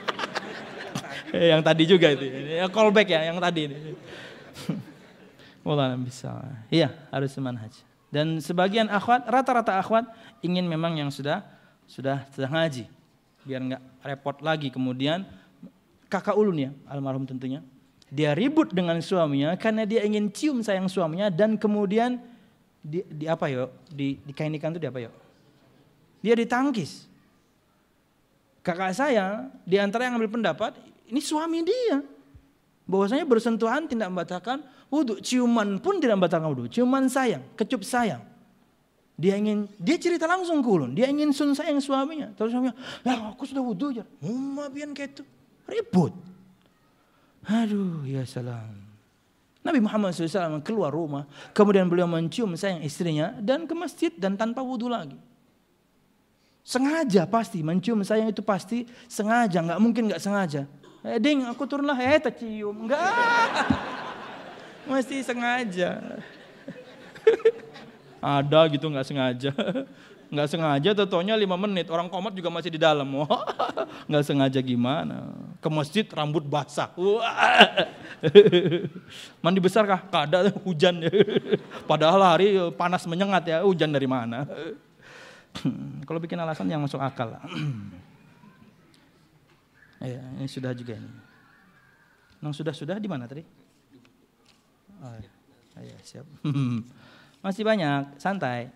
Yang tadi juga itu. Ya, callback ya, yang tadi ini. Wallah bisa. Iya, harus manhaj. Dan sebagian akhwat, rata-rata akhwat ingin memang yang sudah sudah sudah ngaji, biar nggak repot lagi kemudian. Kakak ulun ya, almarhum tentunya. Dia ribut dengan suaminya karena dia ingin cium sayang suaminya dan kemudian di, di apa yo? Di, di kain ikan itu di apa yo? Dia ditangkis. Kakak saya di antara yang ambil pendapat ini suami dia. Bahwasanya bersentuhan tidak membatalkan wudu, ciuman pun tidak membatalkan wudu, ciuman sayang, kecup sayang. Dia ingin, dia cerita langsung ke ulun, dia ingin sun sayang suaminya. Terus suaminya, "Ya, aku sudah wudu aja." Umma pian kayak itu. Ribut. Aduh, ya salam. Nabi Muhammad shallallahu alaihi wasallam keluar rumah, kemudian beliau mencium sayang istrinya dan ke masjid dan tanpa wudu lagi. Sengaja pasti, mencium sayang itu pasti sengaja, nggak mungkin nggak sengaja. Eh, ding, aku turunlah, eh, tercium. Enggak. Mesti sengaja. Ada gitu nggak sengaja. Nggak sengaja, tentunya lima menit. Orang komat juga masih di dalam. Nggak sengaja gimana. Ke masjid rambut basah. Mandi besar kah? Kada, hujan. Padahal hari panas menyengat ya. Hujan dari mana? Kalau bikin alasan yang masuk akal. Ya, ini sudah juga ini. Yang sudah-sudah di mana tadi? Oh, ya, siap. Masih banyak, santai.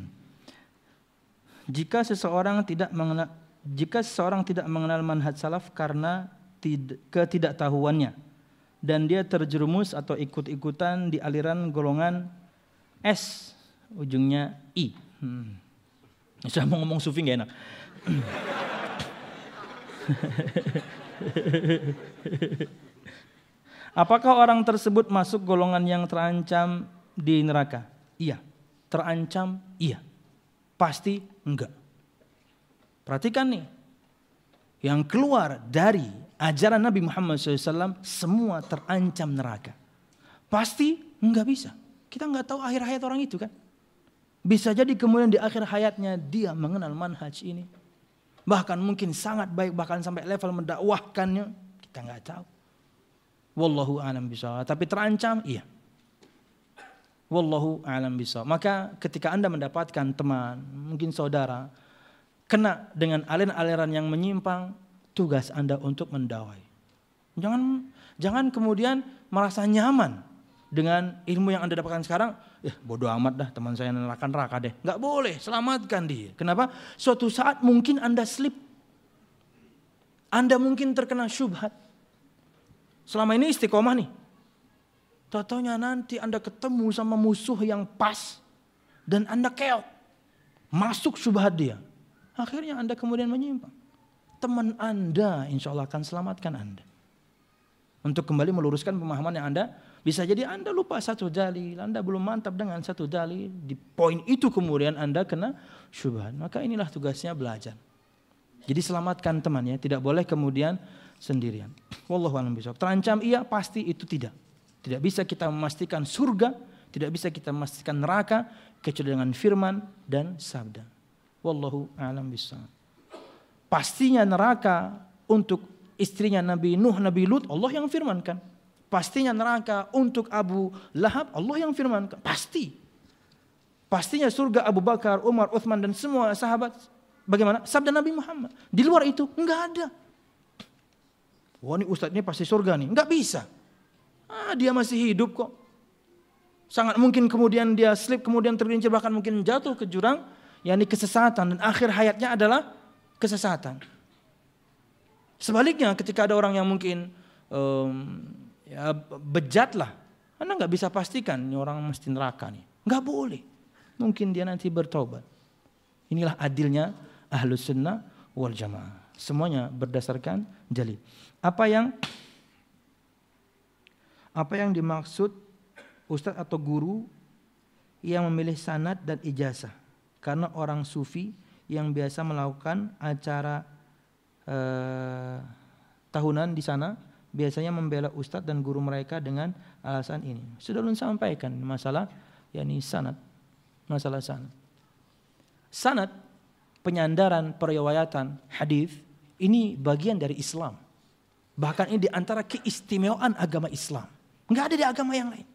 Jika seseorang tidak mengenal, jika seseorang tidak mengenal manhaj salaf karena tid, ketidaktahuannya dan dia terjerumus atau ikut-ikutan di aliran golongan S, ujungnya I. Hmm. Saya mau ngomong sufi nggak enak. Apakah orang tersebut masuk golongan yang terancam di neraka? Iya. Terancam? Iya. Pasti enggak. Perhatikan nih. Yang keluar dari ajaran Nabi Muhammad shallallahu alaihi wasallam semua terancam neraka. Pasti enggak bisa. Kita enggak tahu akhir hayat orang itu kan. Bisa jadi kemudian di akhir hayatnya dia mengenal manhaj ini. bahkan mungkin sangat baik, bahkan sampai level mendakwahkannya, kita nggak tahu. Wallahu a'lam bishawab. Tapi terancam, iya. Wallahu a'lam bishawab. Maka ketika Anda mendapatkan teman, mungkin saudara, kena dengan aliran-aliran yang menyimpang, tugas Anda untuk mendakwai. Jangan jangan kemudian merasa nyaman dengan ilmu yang Anda dapatkan sekarang, ya bodoh amat dah, teman saya neraka-neraka deh. Enggak boleh, selamatkan dia. Kenapa? Suatu saat mungkin Anda slip. Anda mungkin terkena syubhat. Selama ini istiqomah nih. Tahu-taunya nanti Anda ketemu sama musuh yang pas dan Anda keok. Masuk syubhat dia. Akhirnya Anda kemudian menyimpang. Teman Anda insya Allah akan selamatkan Anda. Untuk kembali meluruskan pemahaman yang Anda, bisa jadi Anda lupa satu dalil, Anda belum mantap dengan satu dalil, di poin itu kemudian Anda kena syubhat. Maka inilah tugasnya belajar. Jadi selamatkan temannya, tidak boleh kemudian sendirian. Wallahu a'lam bishawab. Terancam iya, pasti itu tidak. Tidak bisa kita memastikan surga, tidak bisa kita memastikan neraka kecuali dengan firman dan sabda. Wallahu a'lam bishawab. Pastinya neraka untuk istrinya Nabi Nuh, Nabi Lut, Allah yang firmankan. Pastinya neraka untuk Abu Lahab, Allah yang firmankan. Pasti. Pastinya surga Abu Bakar, Umar, Uthman dan semua sahabat. Bagaimana? Sabda Nabi Muhammad. Di luar itu enggak ada. Wah, ini ustadz ini pasti surga nih. Enggak bisa. Ah, dia masih hidup kok. Sangat mungkin kemudian dia slip, kemudian tergelincir, bahkan mungkin jatuh ke jurang, yakni kesesatan, dan akhir hayatnya adalah kesesatan. Sebaliknya ketika ada orang yang mungkin um, ya, bejat lah, Anda nggak bisa pastikan ini orang mesti neraka nih. Nggak boleh. Mungkin dia nanti bertobat. Inilah adilnya Ahlus Sunnah wal Jamaah. Semuanya berdasarkan dalil. Apa yang apa yang dimaksud ustadz atau guru yang memilih sanad dan ijazah? Karena orang sufi yang biasa melakukan acara eh, tahunan di sana biasanya membela ustadz dan guru mereka dengan alasan ini. Sudah ulun sampaikan masalah yakni sanad, masalah sanad. Sanad, penyandaran periwayatan hadis ini bagian dari Islam. Bahkan ini di antara keistimewaan agama Islam. Enggak ada di agama yang lain.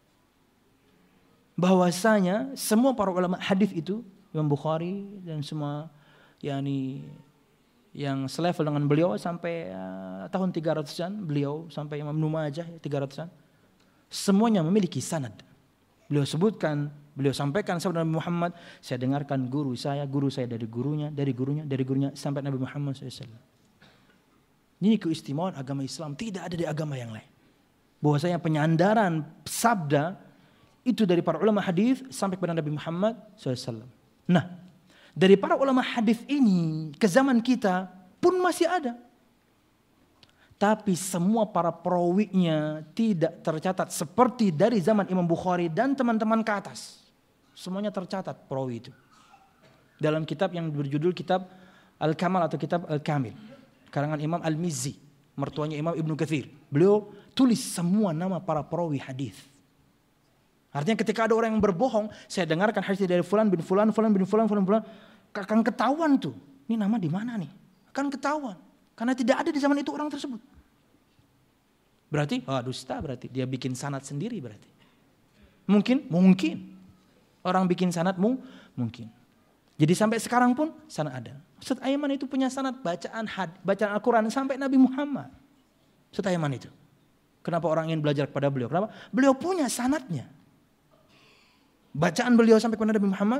Bahwasanya semua para ulama hadis itu, Imam Bukhari dan semua yakni yang selevel dengan beliau sampai uh, tahun tiga ratusan, beliau sampai Imam Ibnu Majah tiga ratusan, semuanya memiliki sanad. Beliau sebutkan, beliau sampaikan sabda Nabi Muhammad, saya dengarkan guru saya, guru saya dari gurunya, dari gurunya, dari gurunya sampai Nabi Muhammad shallallahu alaihi wasallam. Ini keistimewaan agama Islam, tidak ada di agama yang lain. Bahwasanya penyandaran sabda itu dari para ulama hadis sampai kepada Nabi Muhammad shallallahu alaihi wasallam. Nah, dari para ulama hadis ini ke zaman kita pun masih ada. Tapi semua para perawinya tidak tercatat seperti dari zaman Imam Bukhari dan teman-teman ke atas. Semuanya tercatat perawi itu. Dalam kitab yang berjudul kitab Al-Kamal atau kitab Al-Kamil. Karangan Imam Al-Mizzi, mertuanya Imam Ibnu Katsir. Beliau tulis semua nama para perawi hadis. Artinya ketika ada orang yang berbohong, saya dengarkan hadis dari fulan bin fulan, fulan bin fulan, fulan bin fulan, akan ketahuan tuh. Ini nama di mana nih? Akan ketahuan. Karena tidak ada di zaman itu orang tersebut. Berarti, oh dusta berarti. Dia bikin sanad sendiri berarti. Mungkin? Mungkin. Orang bikin sanad mungkin. Jadi sampai sekarang pun sanad ada. Ustaz Aiman itu punya sanad bacaan had, bacaan Al-Quran sampai Nabi Muhammad. Ustaz Aiman itu. Kenapa orang ingin belajar kepada beliau? Kenapa? Beliau punya sanadnya. Bacaan beliau sampai kepada Nabi Muhammad.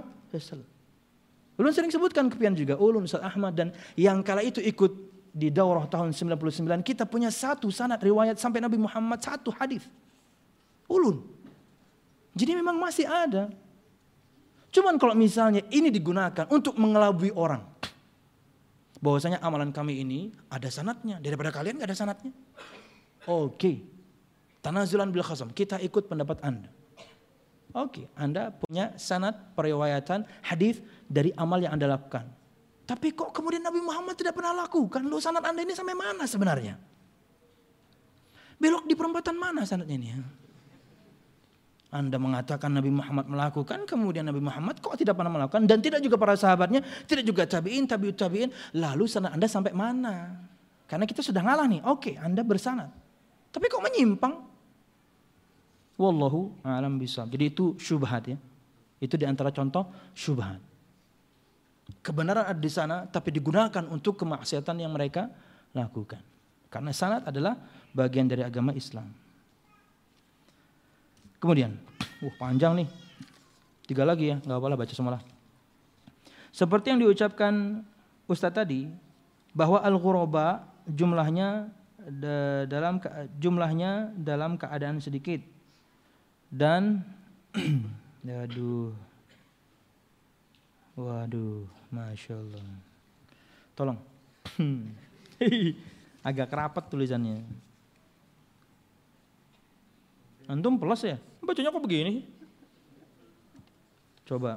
Ulun sering sebutkan kepian juga. Ulun, Ustaz Ahmad dan yang kala itu ikut di daurah tahun sembilan puluh sembilan, kita punya satu sanad riwayat sampai Nabi Muhammad, satu hadis. Ulun. Jadi memang masih ada. Cuman kalau misalnya ini digunakan untuk mengelabui orang, bahwasanya amalan kami ini ada sanadnya, daripada kalian gak ada sanadnya. Oke. Okay. Tanazulan bil khasam, kita ikut pendapat Anda. Oke, okay. Anda punya sanad periwayatan hadis dari amal yang Anda lakukan. Tapi kok kemudian Nabi Muhammad tidak pernah lakukan? Lo sanad Anda ini sampai mana sebenarnya? Belok di perempatan mana sanadnya ini? Anda mengatakan Nabi Muhammad melakukan, kemudian Nabi Muhammad kok tidak pernah melakukan, dan tidak juga para sahabatnya, tidak juga tabi'in, tabi'ut tabi'in, lalu sanad Anda sampai mana? Karena kita sudah ngalah nih, oke Anda bersanad. Tapi kok menyimpang? Wallahu a'lam bishawab. Jadi itu syubhat ya. Itu diantara contoh syubhat. Kebenaran ada di sana, tapi digunakan untuk kemaksiatan yang mereka lakukan. Karena sanad adalah bagian dari agama Islam. Kemudian, uh panjang nih, tiga lagi ya, nggak apa-apa baca semua lah. Seperti yang diucapkan Ustadz tadi, bahwa al-ghuraba jumlahnya da, dalam jumlahnya dalam keadaan sedikit dan, aduh, waduh, masya Allah, tolong, agak kerapat tulisannya. Antum plus ya? Bacanya kok begini? Coba.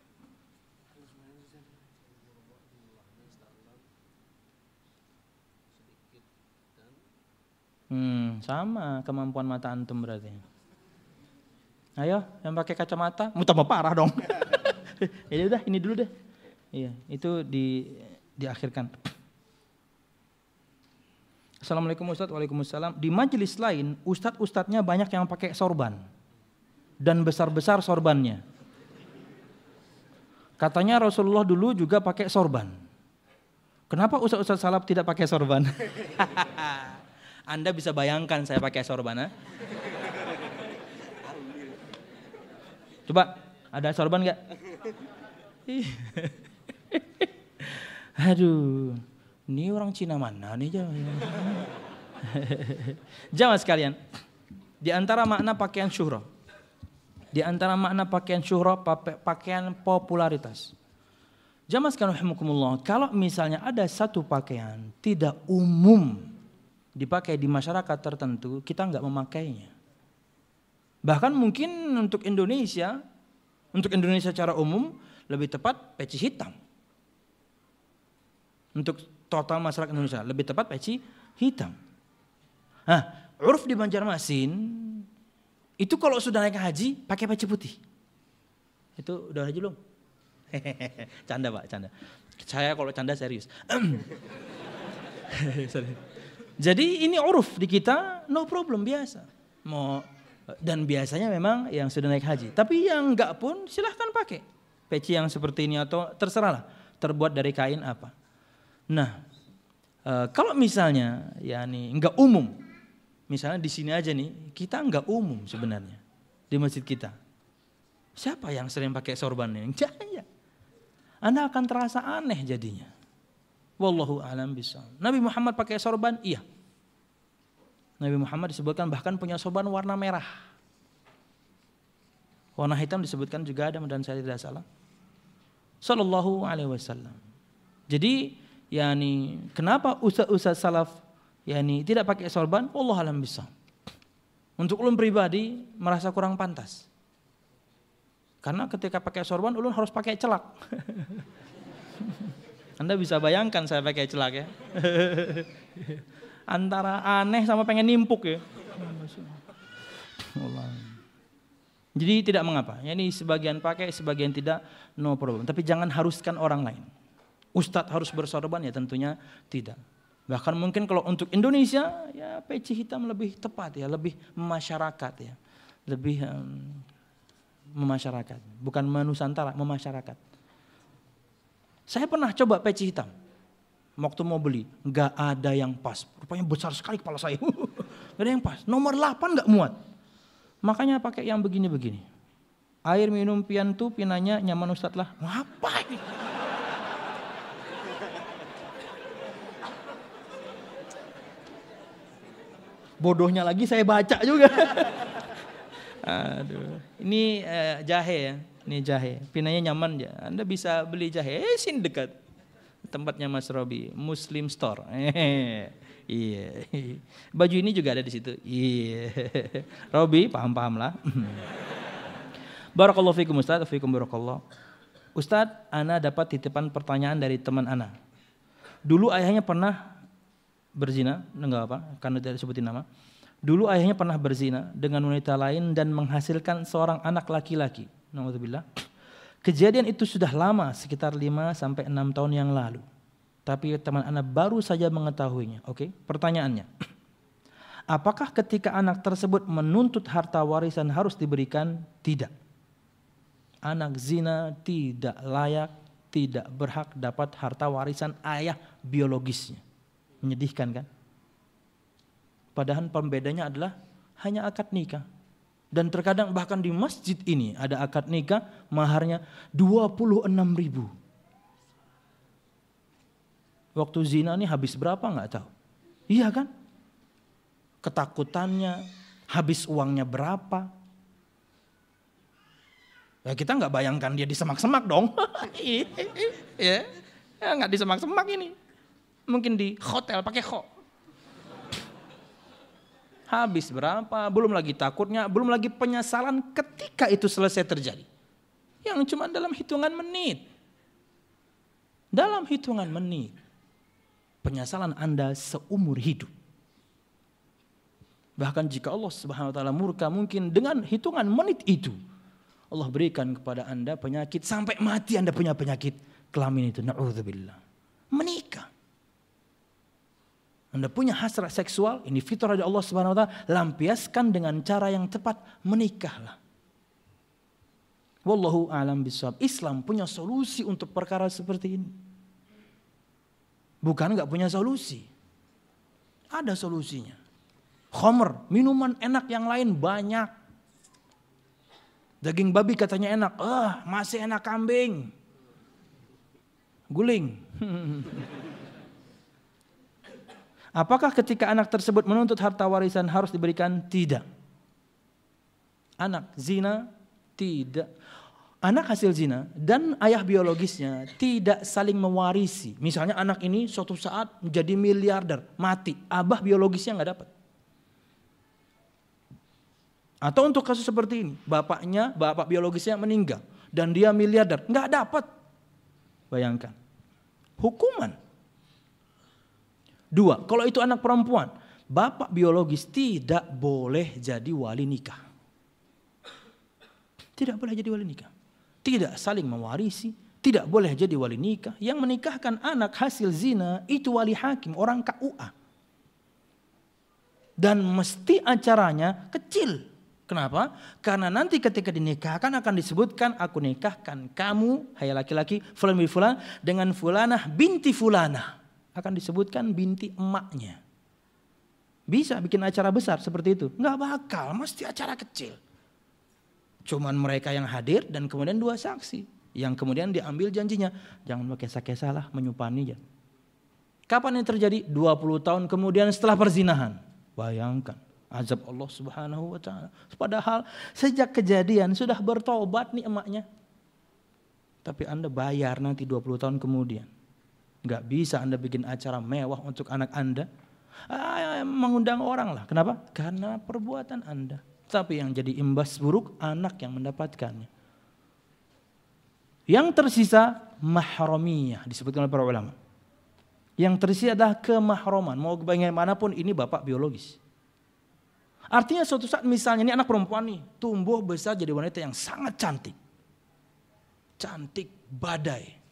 Hmm, sama kemampuan mata antum berarti. Ayo, yang pakai kacamata, mau tambah parah dong. Ya udah, ini dulu deh. Iya, itu di diakhirkan. Assalamualaikum Ustadz, waalaikumsalam. Di majelis lain, ustadz-ustadznya banyak yang pakai sorban dan besar-besar sorbannya. Katanya Rasulullah dulu juga pakai sorban. Kenapa ustadz-ustadz salaf tidak pakai sorban? Anda bisa bayangkan saya pakai sorban, ha? Coba, ada sorban nggak? Aduh. Ini orang Cina mana nih jamaah? Jamaah sekalian, di antara makna pakaian syuhrah, di antara makna pakaian syuhrah, pakaian popularitas. Jamaah sekalian rahimakumullah, kalau misalnya ada satu pakaian tidak umum dipakai di masyarakat tertentu, kita nggak memakainya. Bahkan mungkin untuk Indonesia, untuk Indonesia secara umum lebih tepat peci hitam. Untuk total masyarakat Indonesia lebih tepat peci hitam. Nah, uruf di Banjarmasin itu kalau sudah naik haji pakai peci putih. Itu udah haji belum? Canda Pak, canda. Saya kalau canda serius. Jadi ini uruf di kita, no problem, biasa. Mau dan biasanya memang yang sudah naik haji. Tapi yang enggak pun silahkan pakai peci yang seperti ini atau terserahlah terbuat dari kain apa. Nah, e, kalau misalnya ya nih enggak umum, misalnya di sini aja nih kita enggak umum sebenarnya di masjid kita. Siapa yang sering pakai sorban ini? Jangan. Anda akan terasa aneh jadinya. Wallahu a'lam bishawab. Nabi Muhammad pakai sorban, iya. Nabi Muhammad disebutkan bahkan punya sorban warna merah. Warna hitam disebutkan juga ada, dan saya tidak salah. Sallallahu alaihi wasallam. Jadi yani kenapa ustaz-ustaz salaf yani tidak pakai sorban? Wallahu a'lam bishawab. Untuk ulun pribadi merasa kurang pantas. Karena ketika pakai sorban ulun harus pakai celak. Anda bisa bayangkan saya pakai celak ya. Antara aneh sama pengen nimpuk ya. Jadi tidak mengapa. Yani sebagian pakai, sebagian tidak, no problem. Tapi jangan haruskan orang lain. Ustadz harus bersorban ya tentunya tidak. Bahkan mungkin kalau untuk Indonesia ya peci hitam lebih tepat ya, lebih memasyarakat ya. Lebih um, memasyarakat, bukan menusantara, memasyarakat. Saya pernah coba peci hitam. Waktu mau beli, nggak ada yang pas. Rupanya besar sekali kepala saya. Nggak ada yang pas. Nomor delapan nggak muat. Makanya pakai yang begini-begini. Air minum piantu, pinanya nyaman Ustadz lah. Ngapain? Bodohnya lagi saya baca juga. Aduh, ini eh, jahe ya, ini jahe. Pinanya nyaman ya. Anda bisa beli jahe, eh, sini dekat tempatnya Mas Robi, Muslim Store. Eh, iya, baju ini juga ada di situ. Iya, Robi paham-paham lah. Barakallahu fikum Ustaz, fikum barakallah. Ustaz, ana dapat titipan pertanyaan dari teman ana. Dulu ayahnya pernah berzina, enggak apa, karena tidak disebutin nama. Dulu ayahnya pernah berzina dengan wanita lain dan menghasilkan seorang anak laki-laki. Na'udzubillah. Kejadian itu sudah lama, sekitar lima sampai enam tahun yang lalu. Tapi teman anak baru saja mengetahuinya. Oke, pertanyaannya. Apakah ketika anak tersebut menuntut harta warisan harus diberikan? Tidak. Anak zina tidak layak, tidak berhak dapat harta warisan ayah biologisnya. Menyedihkan kan? Padahal pembedanya adalah hanya akad nikah. Dan terkadang bahkan di masjid ini ada akad nikah, maharnya dua puluh enam ribu. Waktu zina ini habis berapa nggak tahu. Iya kan? Ketakutannya, habis uangnya berapa. Ya kita nggak bayangkan dia di semak-semak dong. Ya, nggak di semak-semak ini. Mungkin di hotel pakai kho. Habis berapa, belum lagi takutnya, belum lagi penyesalan ketika itu selesai terjadi. Yang cuma dalam hitungan menit. Dalam hitungan menit. Penyesalan Anda seumur hidup. Bahkan jika Allah Subhanahu wa taala murka, mungkin dengan hitungan menit itu Allah berikan kepada Anda penyakit sampai mati Anda punya penyakit kelamin itu. Na'udzubillah. Menikah. Anda punya hasrat seksual, ini fitrah dari Allah Subhanahu wa taala, lampiaskan dengan cara yang tepat, menikahlah. Wallahu a'lam bishawab. Islam punya solusi untuk perkara seperti ini. Bukan enggak punya solusi. Ada solusinya. Khamr, minuman enak yang lain banyak. Daging babi katanya enak, ah masih enak kambing. Guling. Apakah ketika anak tersebut menuntut harta warisan harus diberikan? Tidak. Anak zina tidak. Anak hasil zina dan ayah biologisnya tidak saling mewarisi. Misalnya anak ini suatu saat menjadi miliarder, mati, abah biologisnya nggak dapat. Atau untuk kasus seperti ini, bapaknya, bapak biologisnya meninggal dan dia miliarder, nggak dapat. Bayangkan, hukuman. Dua, kalau itu anak perempuan, bapak biologis tidak boleh jadi wali nikah. Tidak boleh jadi wali nikah. Tidak saling mewarisi, tidak boleh jadi wali nikah. Yang menikahkan anak hasil zina itu wali hakim, orang K U A. Dan mesti acaranya kecil. Kenapa? Karena nanti ketika dinikahkan akan disebutkan, aku nikahkan kamu, hai laki-laki, fulan bin fulan, dengan fulanah binti fulanah. Akan disebutkan binti emaknya. Bisa bikin acara besar seperti itu? Nggak bakal, mesti acara kecil. Cuman mereka yang hadir dan kemudian dua saksi. Yang kemudian diambil janjinya. Jangan berkesah-kesah lah, menyupani. Ya. Kapan ini terjadi? dua puluh tahun kemudian setelah perzinahan. Bayangkan, azab Allah Subhanahu wa taala. Padahal sejak kejadian sudah bertobat nih emaknya. Tapi Anda bayar nanti dua puluh tahun kemudian. Nggak bisa Anda bikin acara mewah untuk anak Anda. Ah, mengundang orang lah. Kenapa? Karena perbuatan Anda. Tapi yang jadi imbas buruk, anak yang mendapatkannya. Yang tersisa, mahramiyah. Disebutkan oleh para ulama. Yang tersisa adalah kemahroman. Mau bagaimanapun ini bapak biologis. Artinya suatu saat misalnya ini anak perempuan nih. Tumbuh besar jadi wanita yang sangat cantik. Cantik badai.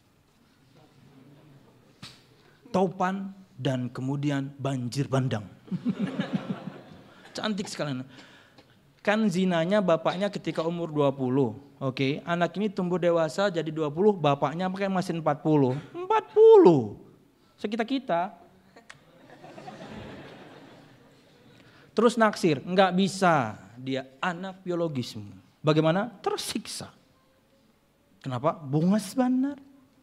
Topan dan kemudian banjir bandang. Cantik sekali. Kan zinanya bapaknya ketika umur dua puluh. Oke, anak ini tumbuh dewasa jadi dua puluh, bapaknya pakai masih empat puluh. empat puluh. Sekitar kita. Terus naksir, enggak bisa. Dia anak biologismu. Bagaimana? Tersiksa. Kenapa? Bungas benar.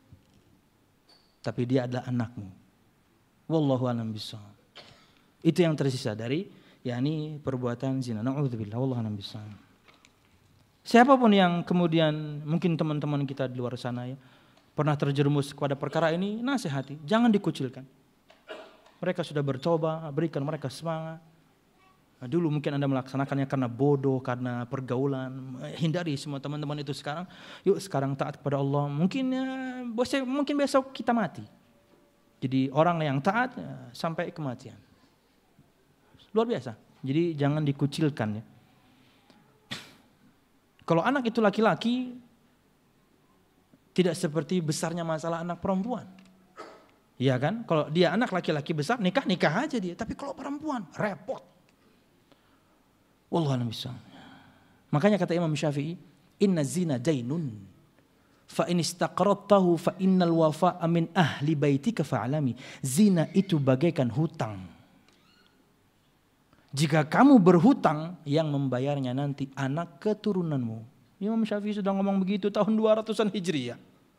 Tapi dia adalah anakmu. Wallahu a'lam bishawab. Itu yang tersisa dari yakni perbuatan zina. Na'udzubillah, wallahu a'lam bishawab. Siapapun yang kemudian mungkin teman-teman kita di luar sana ya pernah terjerumus kepada perkara ini, nasihati, jangan dikucilkan. Mereka sudah bertobat, berikan mereka semangat. Nah, dulu mungkin Anda melaksanakannya karena bodoh, karena pergaulan. Hindari semua teman-teman itu sekarang. Yuk sekarang taat kepada Allah. Mungkin ya, mungkin besok kita mati. Jadi orang yang taat ya, sampai kematian. Luar biasa. Jadi jangan dikucilkan ya. Kalau anak itu laki-laki, tidak seperti besarnya masalah anak perempuan. Iya kan? Kalau dia anak laki-laki besar, nikah nikah aja dia. Tapi kalau perempuan repot. Wallahu a'lam bishawab. Makanya kata Imam Syafi'i, inna zina dainun, fa in istaqradtahu fa innal wafa'a min ahli baitika fa'alami. Zina itu bagaikan hutang. Jika kamu berhutang, yang membayarnya nanti anak keturunanmu. Imam Syafi'i sudah ngomong begitu tahun dua ratusan Hijriah.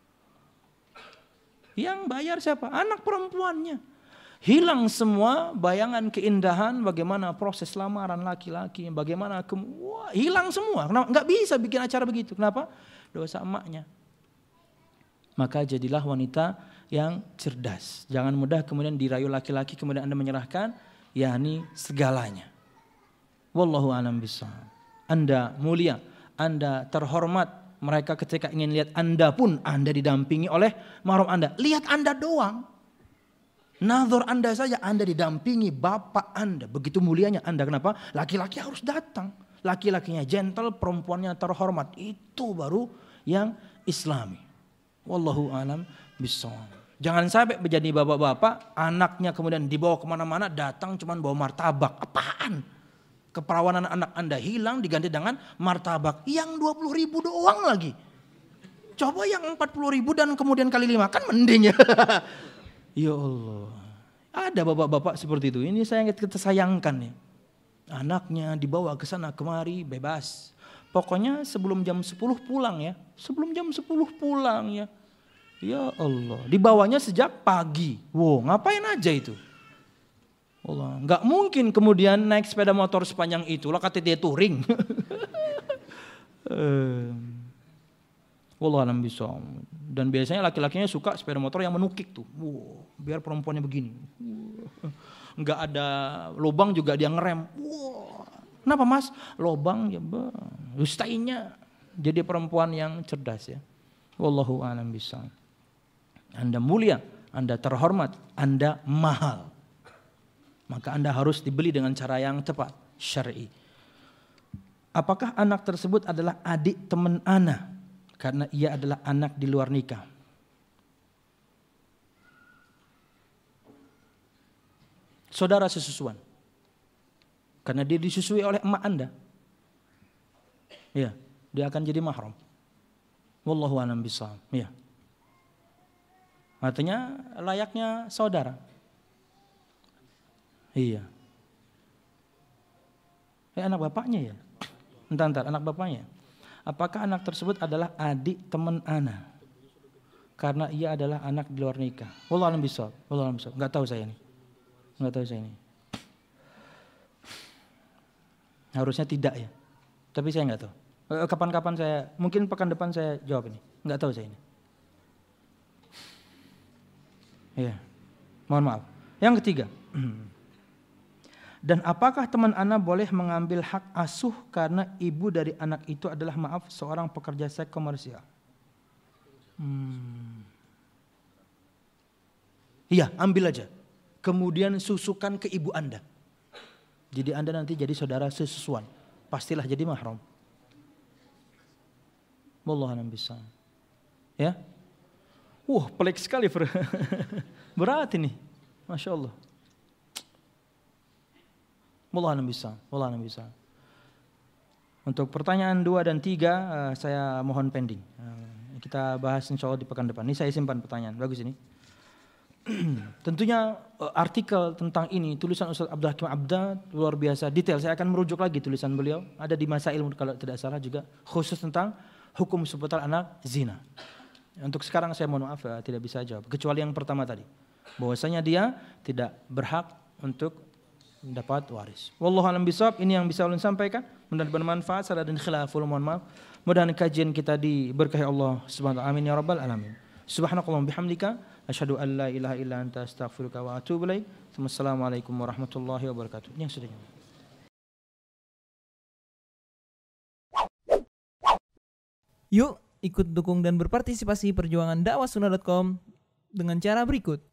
Yang bayar siapa? Anak perempuannya. Hilang semua bayangan keindahan bagaimana proses lamaran laki-laki, bagaimana ke, wah, hilang semua. Kenapa? Nggak bisa bikin acara begitu. Kenapa? Dosa emaknya. Maka jadilah wanita yang cerdas. Jangan mudah kemudian dirayu laki-laki kemudian Anda menyerahkan, yakni segalanya. Wallahu a'lam bishawab. Anda mulia, Anda terhormat. Mereka ketika ingin lihat Anda pun Anda didampingi oleh mahram Anda. Lihat Anda doang. Nazar Anda saja Anda didampingi bapak Anda. Begitu mulianya Anda. Kenapa? Laki-laki harus datang. Laki-lakinya gentle, perempuannya terhormat. Itu baru yang Islami. Wallahu a'lam bishawab. Jangan sampai menjadi bapak-bapak, anaknya kemudian dibawa kemana-mana, datang cuman bawa martabak. Apaan? Keperawanan anak Anda hilang diganti dengan martabak yang dua puluh ribu doang lagi. Coba yang empat puluh ribu dan kemudian kali lima, kan mending ya. Ya Allah. Ada bapak-bapak seperti itu. Ini saya kita sayangkan ya. Anaknya dibawa ke sana kemari bebas. Pokoknya sebelum jam sepuluh pulang ya. Sebelum jam sepuluh pulang ya. Ya Allah. Dibawanya sejak pagi. Wow, ngapain aja itu? Allah, nggak mungkin kemudian naik sepeda motor sepanjang itu lah kata dia touring. Wallahu a'lam bishawab. Dan biasanya laki-lakinya suka sepeda motor yang menukik tuh. Wow, biar perempuannya begini. Wow. Nggak ada lubang juga dia ngerem. Wow. Kenapa mas? Lubang ya bang. Ustainya jadi perempuan yang cerdas ya. Wallahu a'lam bishawab. Anda mulia, Anda terhormat, Anda mahal. Maka Anda harus dibeli dengan cara yang tepat, syar'i. Apakah anak tersebut adalah adik teman Ana karena ia adalah anak di luar nikah? Saudara sesusuan. Karena dia disusui oleh emak Anda. Ya, dia akan jadi mahram. Wallahu a'lam bishawab. Ya. Artinya layaknya saudara. Iya. Eh, anak bapaknya ya? Entar, entar, anak bapaknya. Apakah anak tersebut adalah adik teman Ana? Karena ia adalah anak di luar nikah. Wallahu a'lam bishawab. Wallahu a'lam bishawab. Enggak tahu saya ini. Enggak tahu saya ini. Harusnya tidak ya. Tapi saya enggak tahu. Kapan-kapan saya, mungkin pekan depan saya jawab ini. Enggak tahu saya ini. Iya. Mohon maaf. Yang ketiga. Dan apakah teman Ana boleh mengambil hak asuh karena ibu dari anak itu adalah maaf seorang pekerja seks komersial? Hmm. Iya, ambil aja. Kemudian susukan ke ibu Anda. Jadi Anda nanti jadi saudara sesusuan. Pastilah jadi mahram. Wallahu a'lam bishawab. Ya. Wah, pelik sekali. Berat ini. Masya Allah. Wallahu a'lam bishawab. Wallahu a'lam bishawab. Untuk pertanyaan dua dan tiga uh, saya mohon pending. Uh, kita bahas insya Allah di pekan depan. Ini saya simpan pertanyaan. Bagus ini. Tentunya uh, artikel tentang ini tulisan Ustaz Abdul Hakim Abdad luar biasa detail. Saya akan merujuk lagi tulisan beliau. Ada di Masail kalau tidak salah juga khusus tentang hukum seputar anak zina. Untuk sekarang saya mohon maaf uh, tidak bisa jawab. Kecuali yang pertama tadi. Bahwasanya dia tidak berhak untuk dapat waris. Wallahu a'lam bishawab. Ini yang bisa ulun sampaikan. Mudah-mudahan bermanfaat. Salah dan khilaful, mohon maaf. Mudah-mudahan kajian kita diberkahi Allah Subhanahu wa ta'ala. Amin ya rabbal alamin. Subhanakallahumma bihamdika asyhadu an la ilaha illa anta astaghfiruka wa atubu ilaik. Wassalamualaikum warahmatullahi wabarakatuh. Ini yang sudah. Yuk ikut dukung dan berpartisipasi perjuangan dakwah sunnah dot com dengan cara berikut.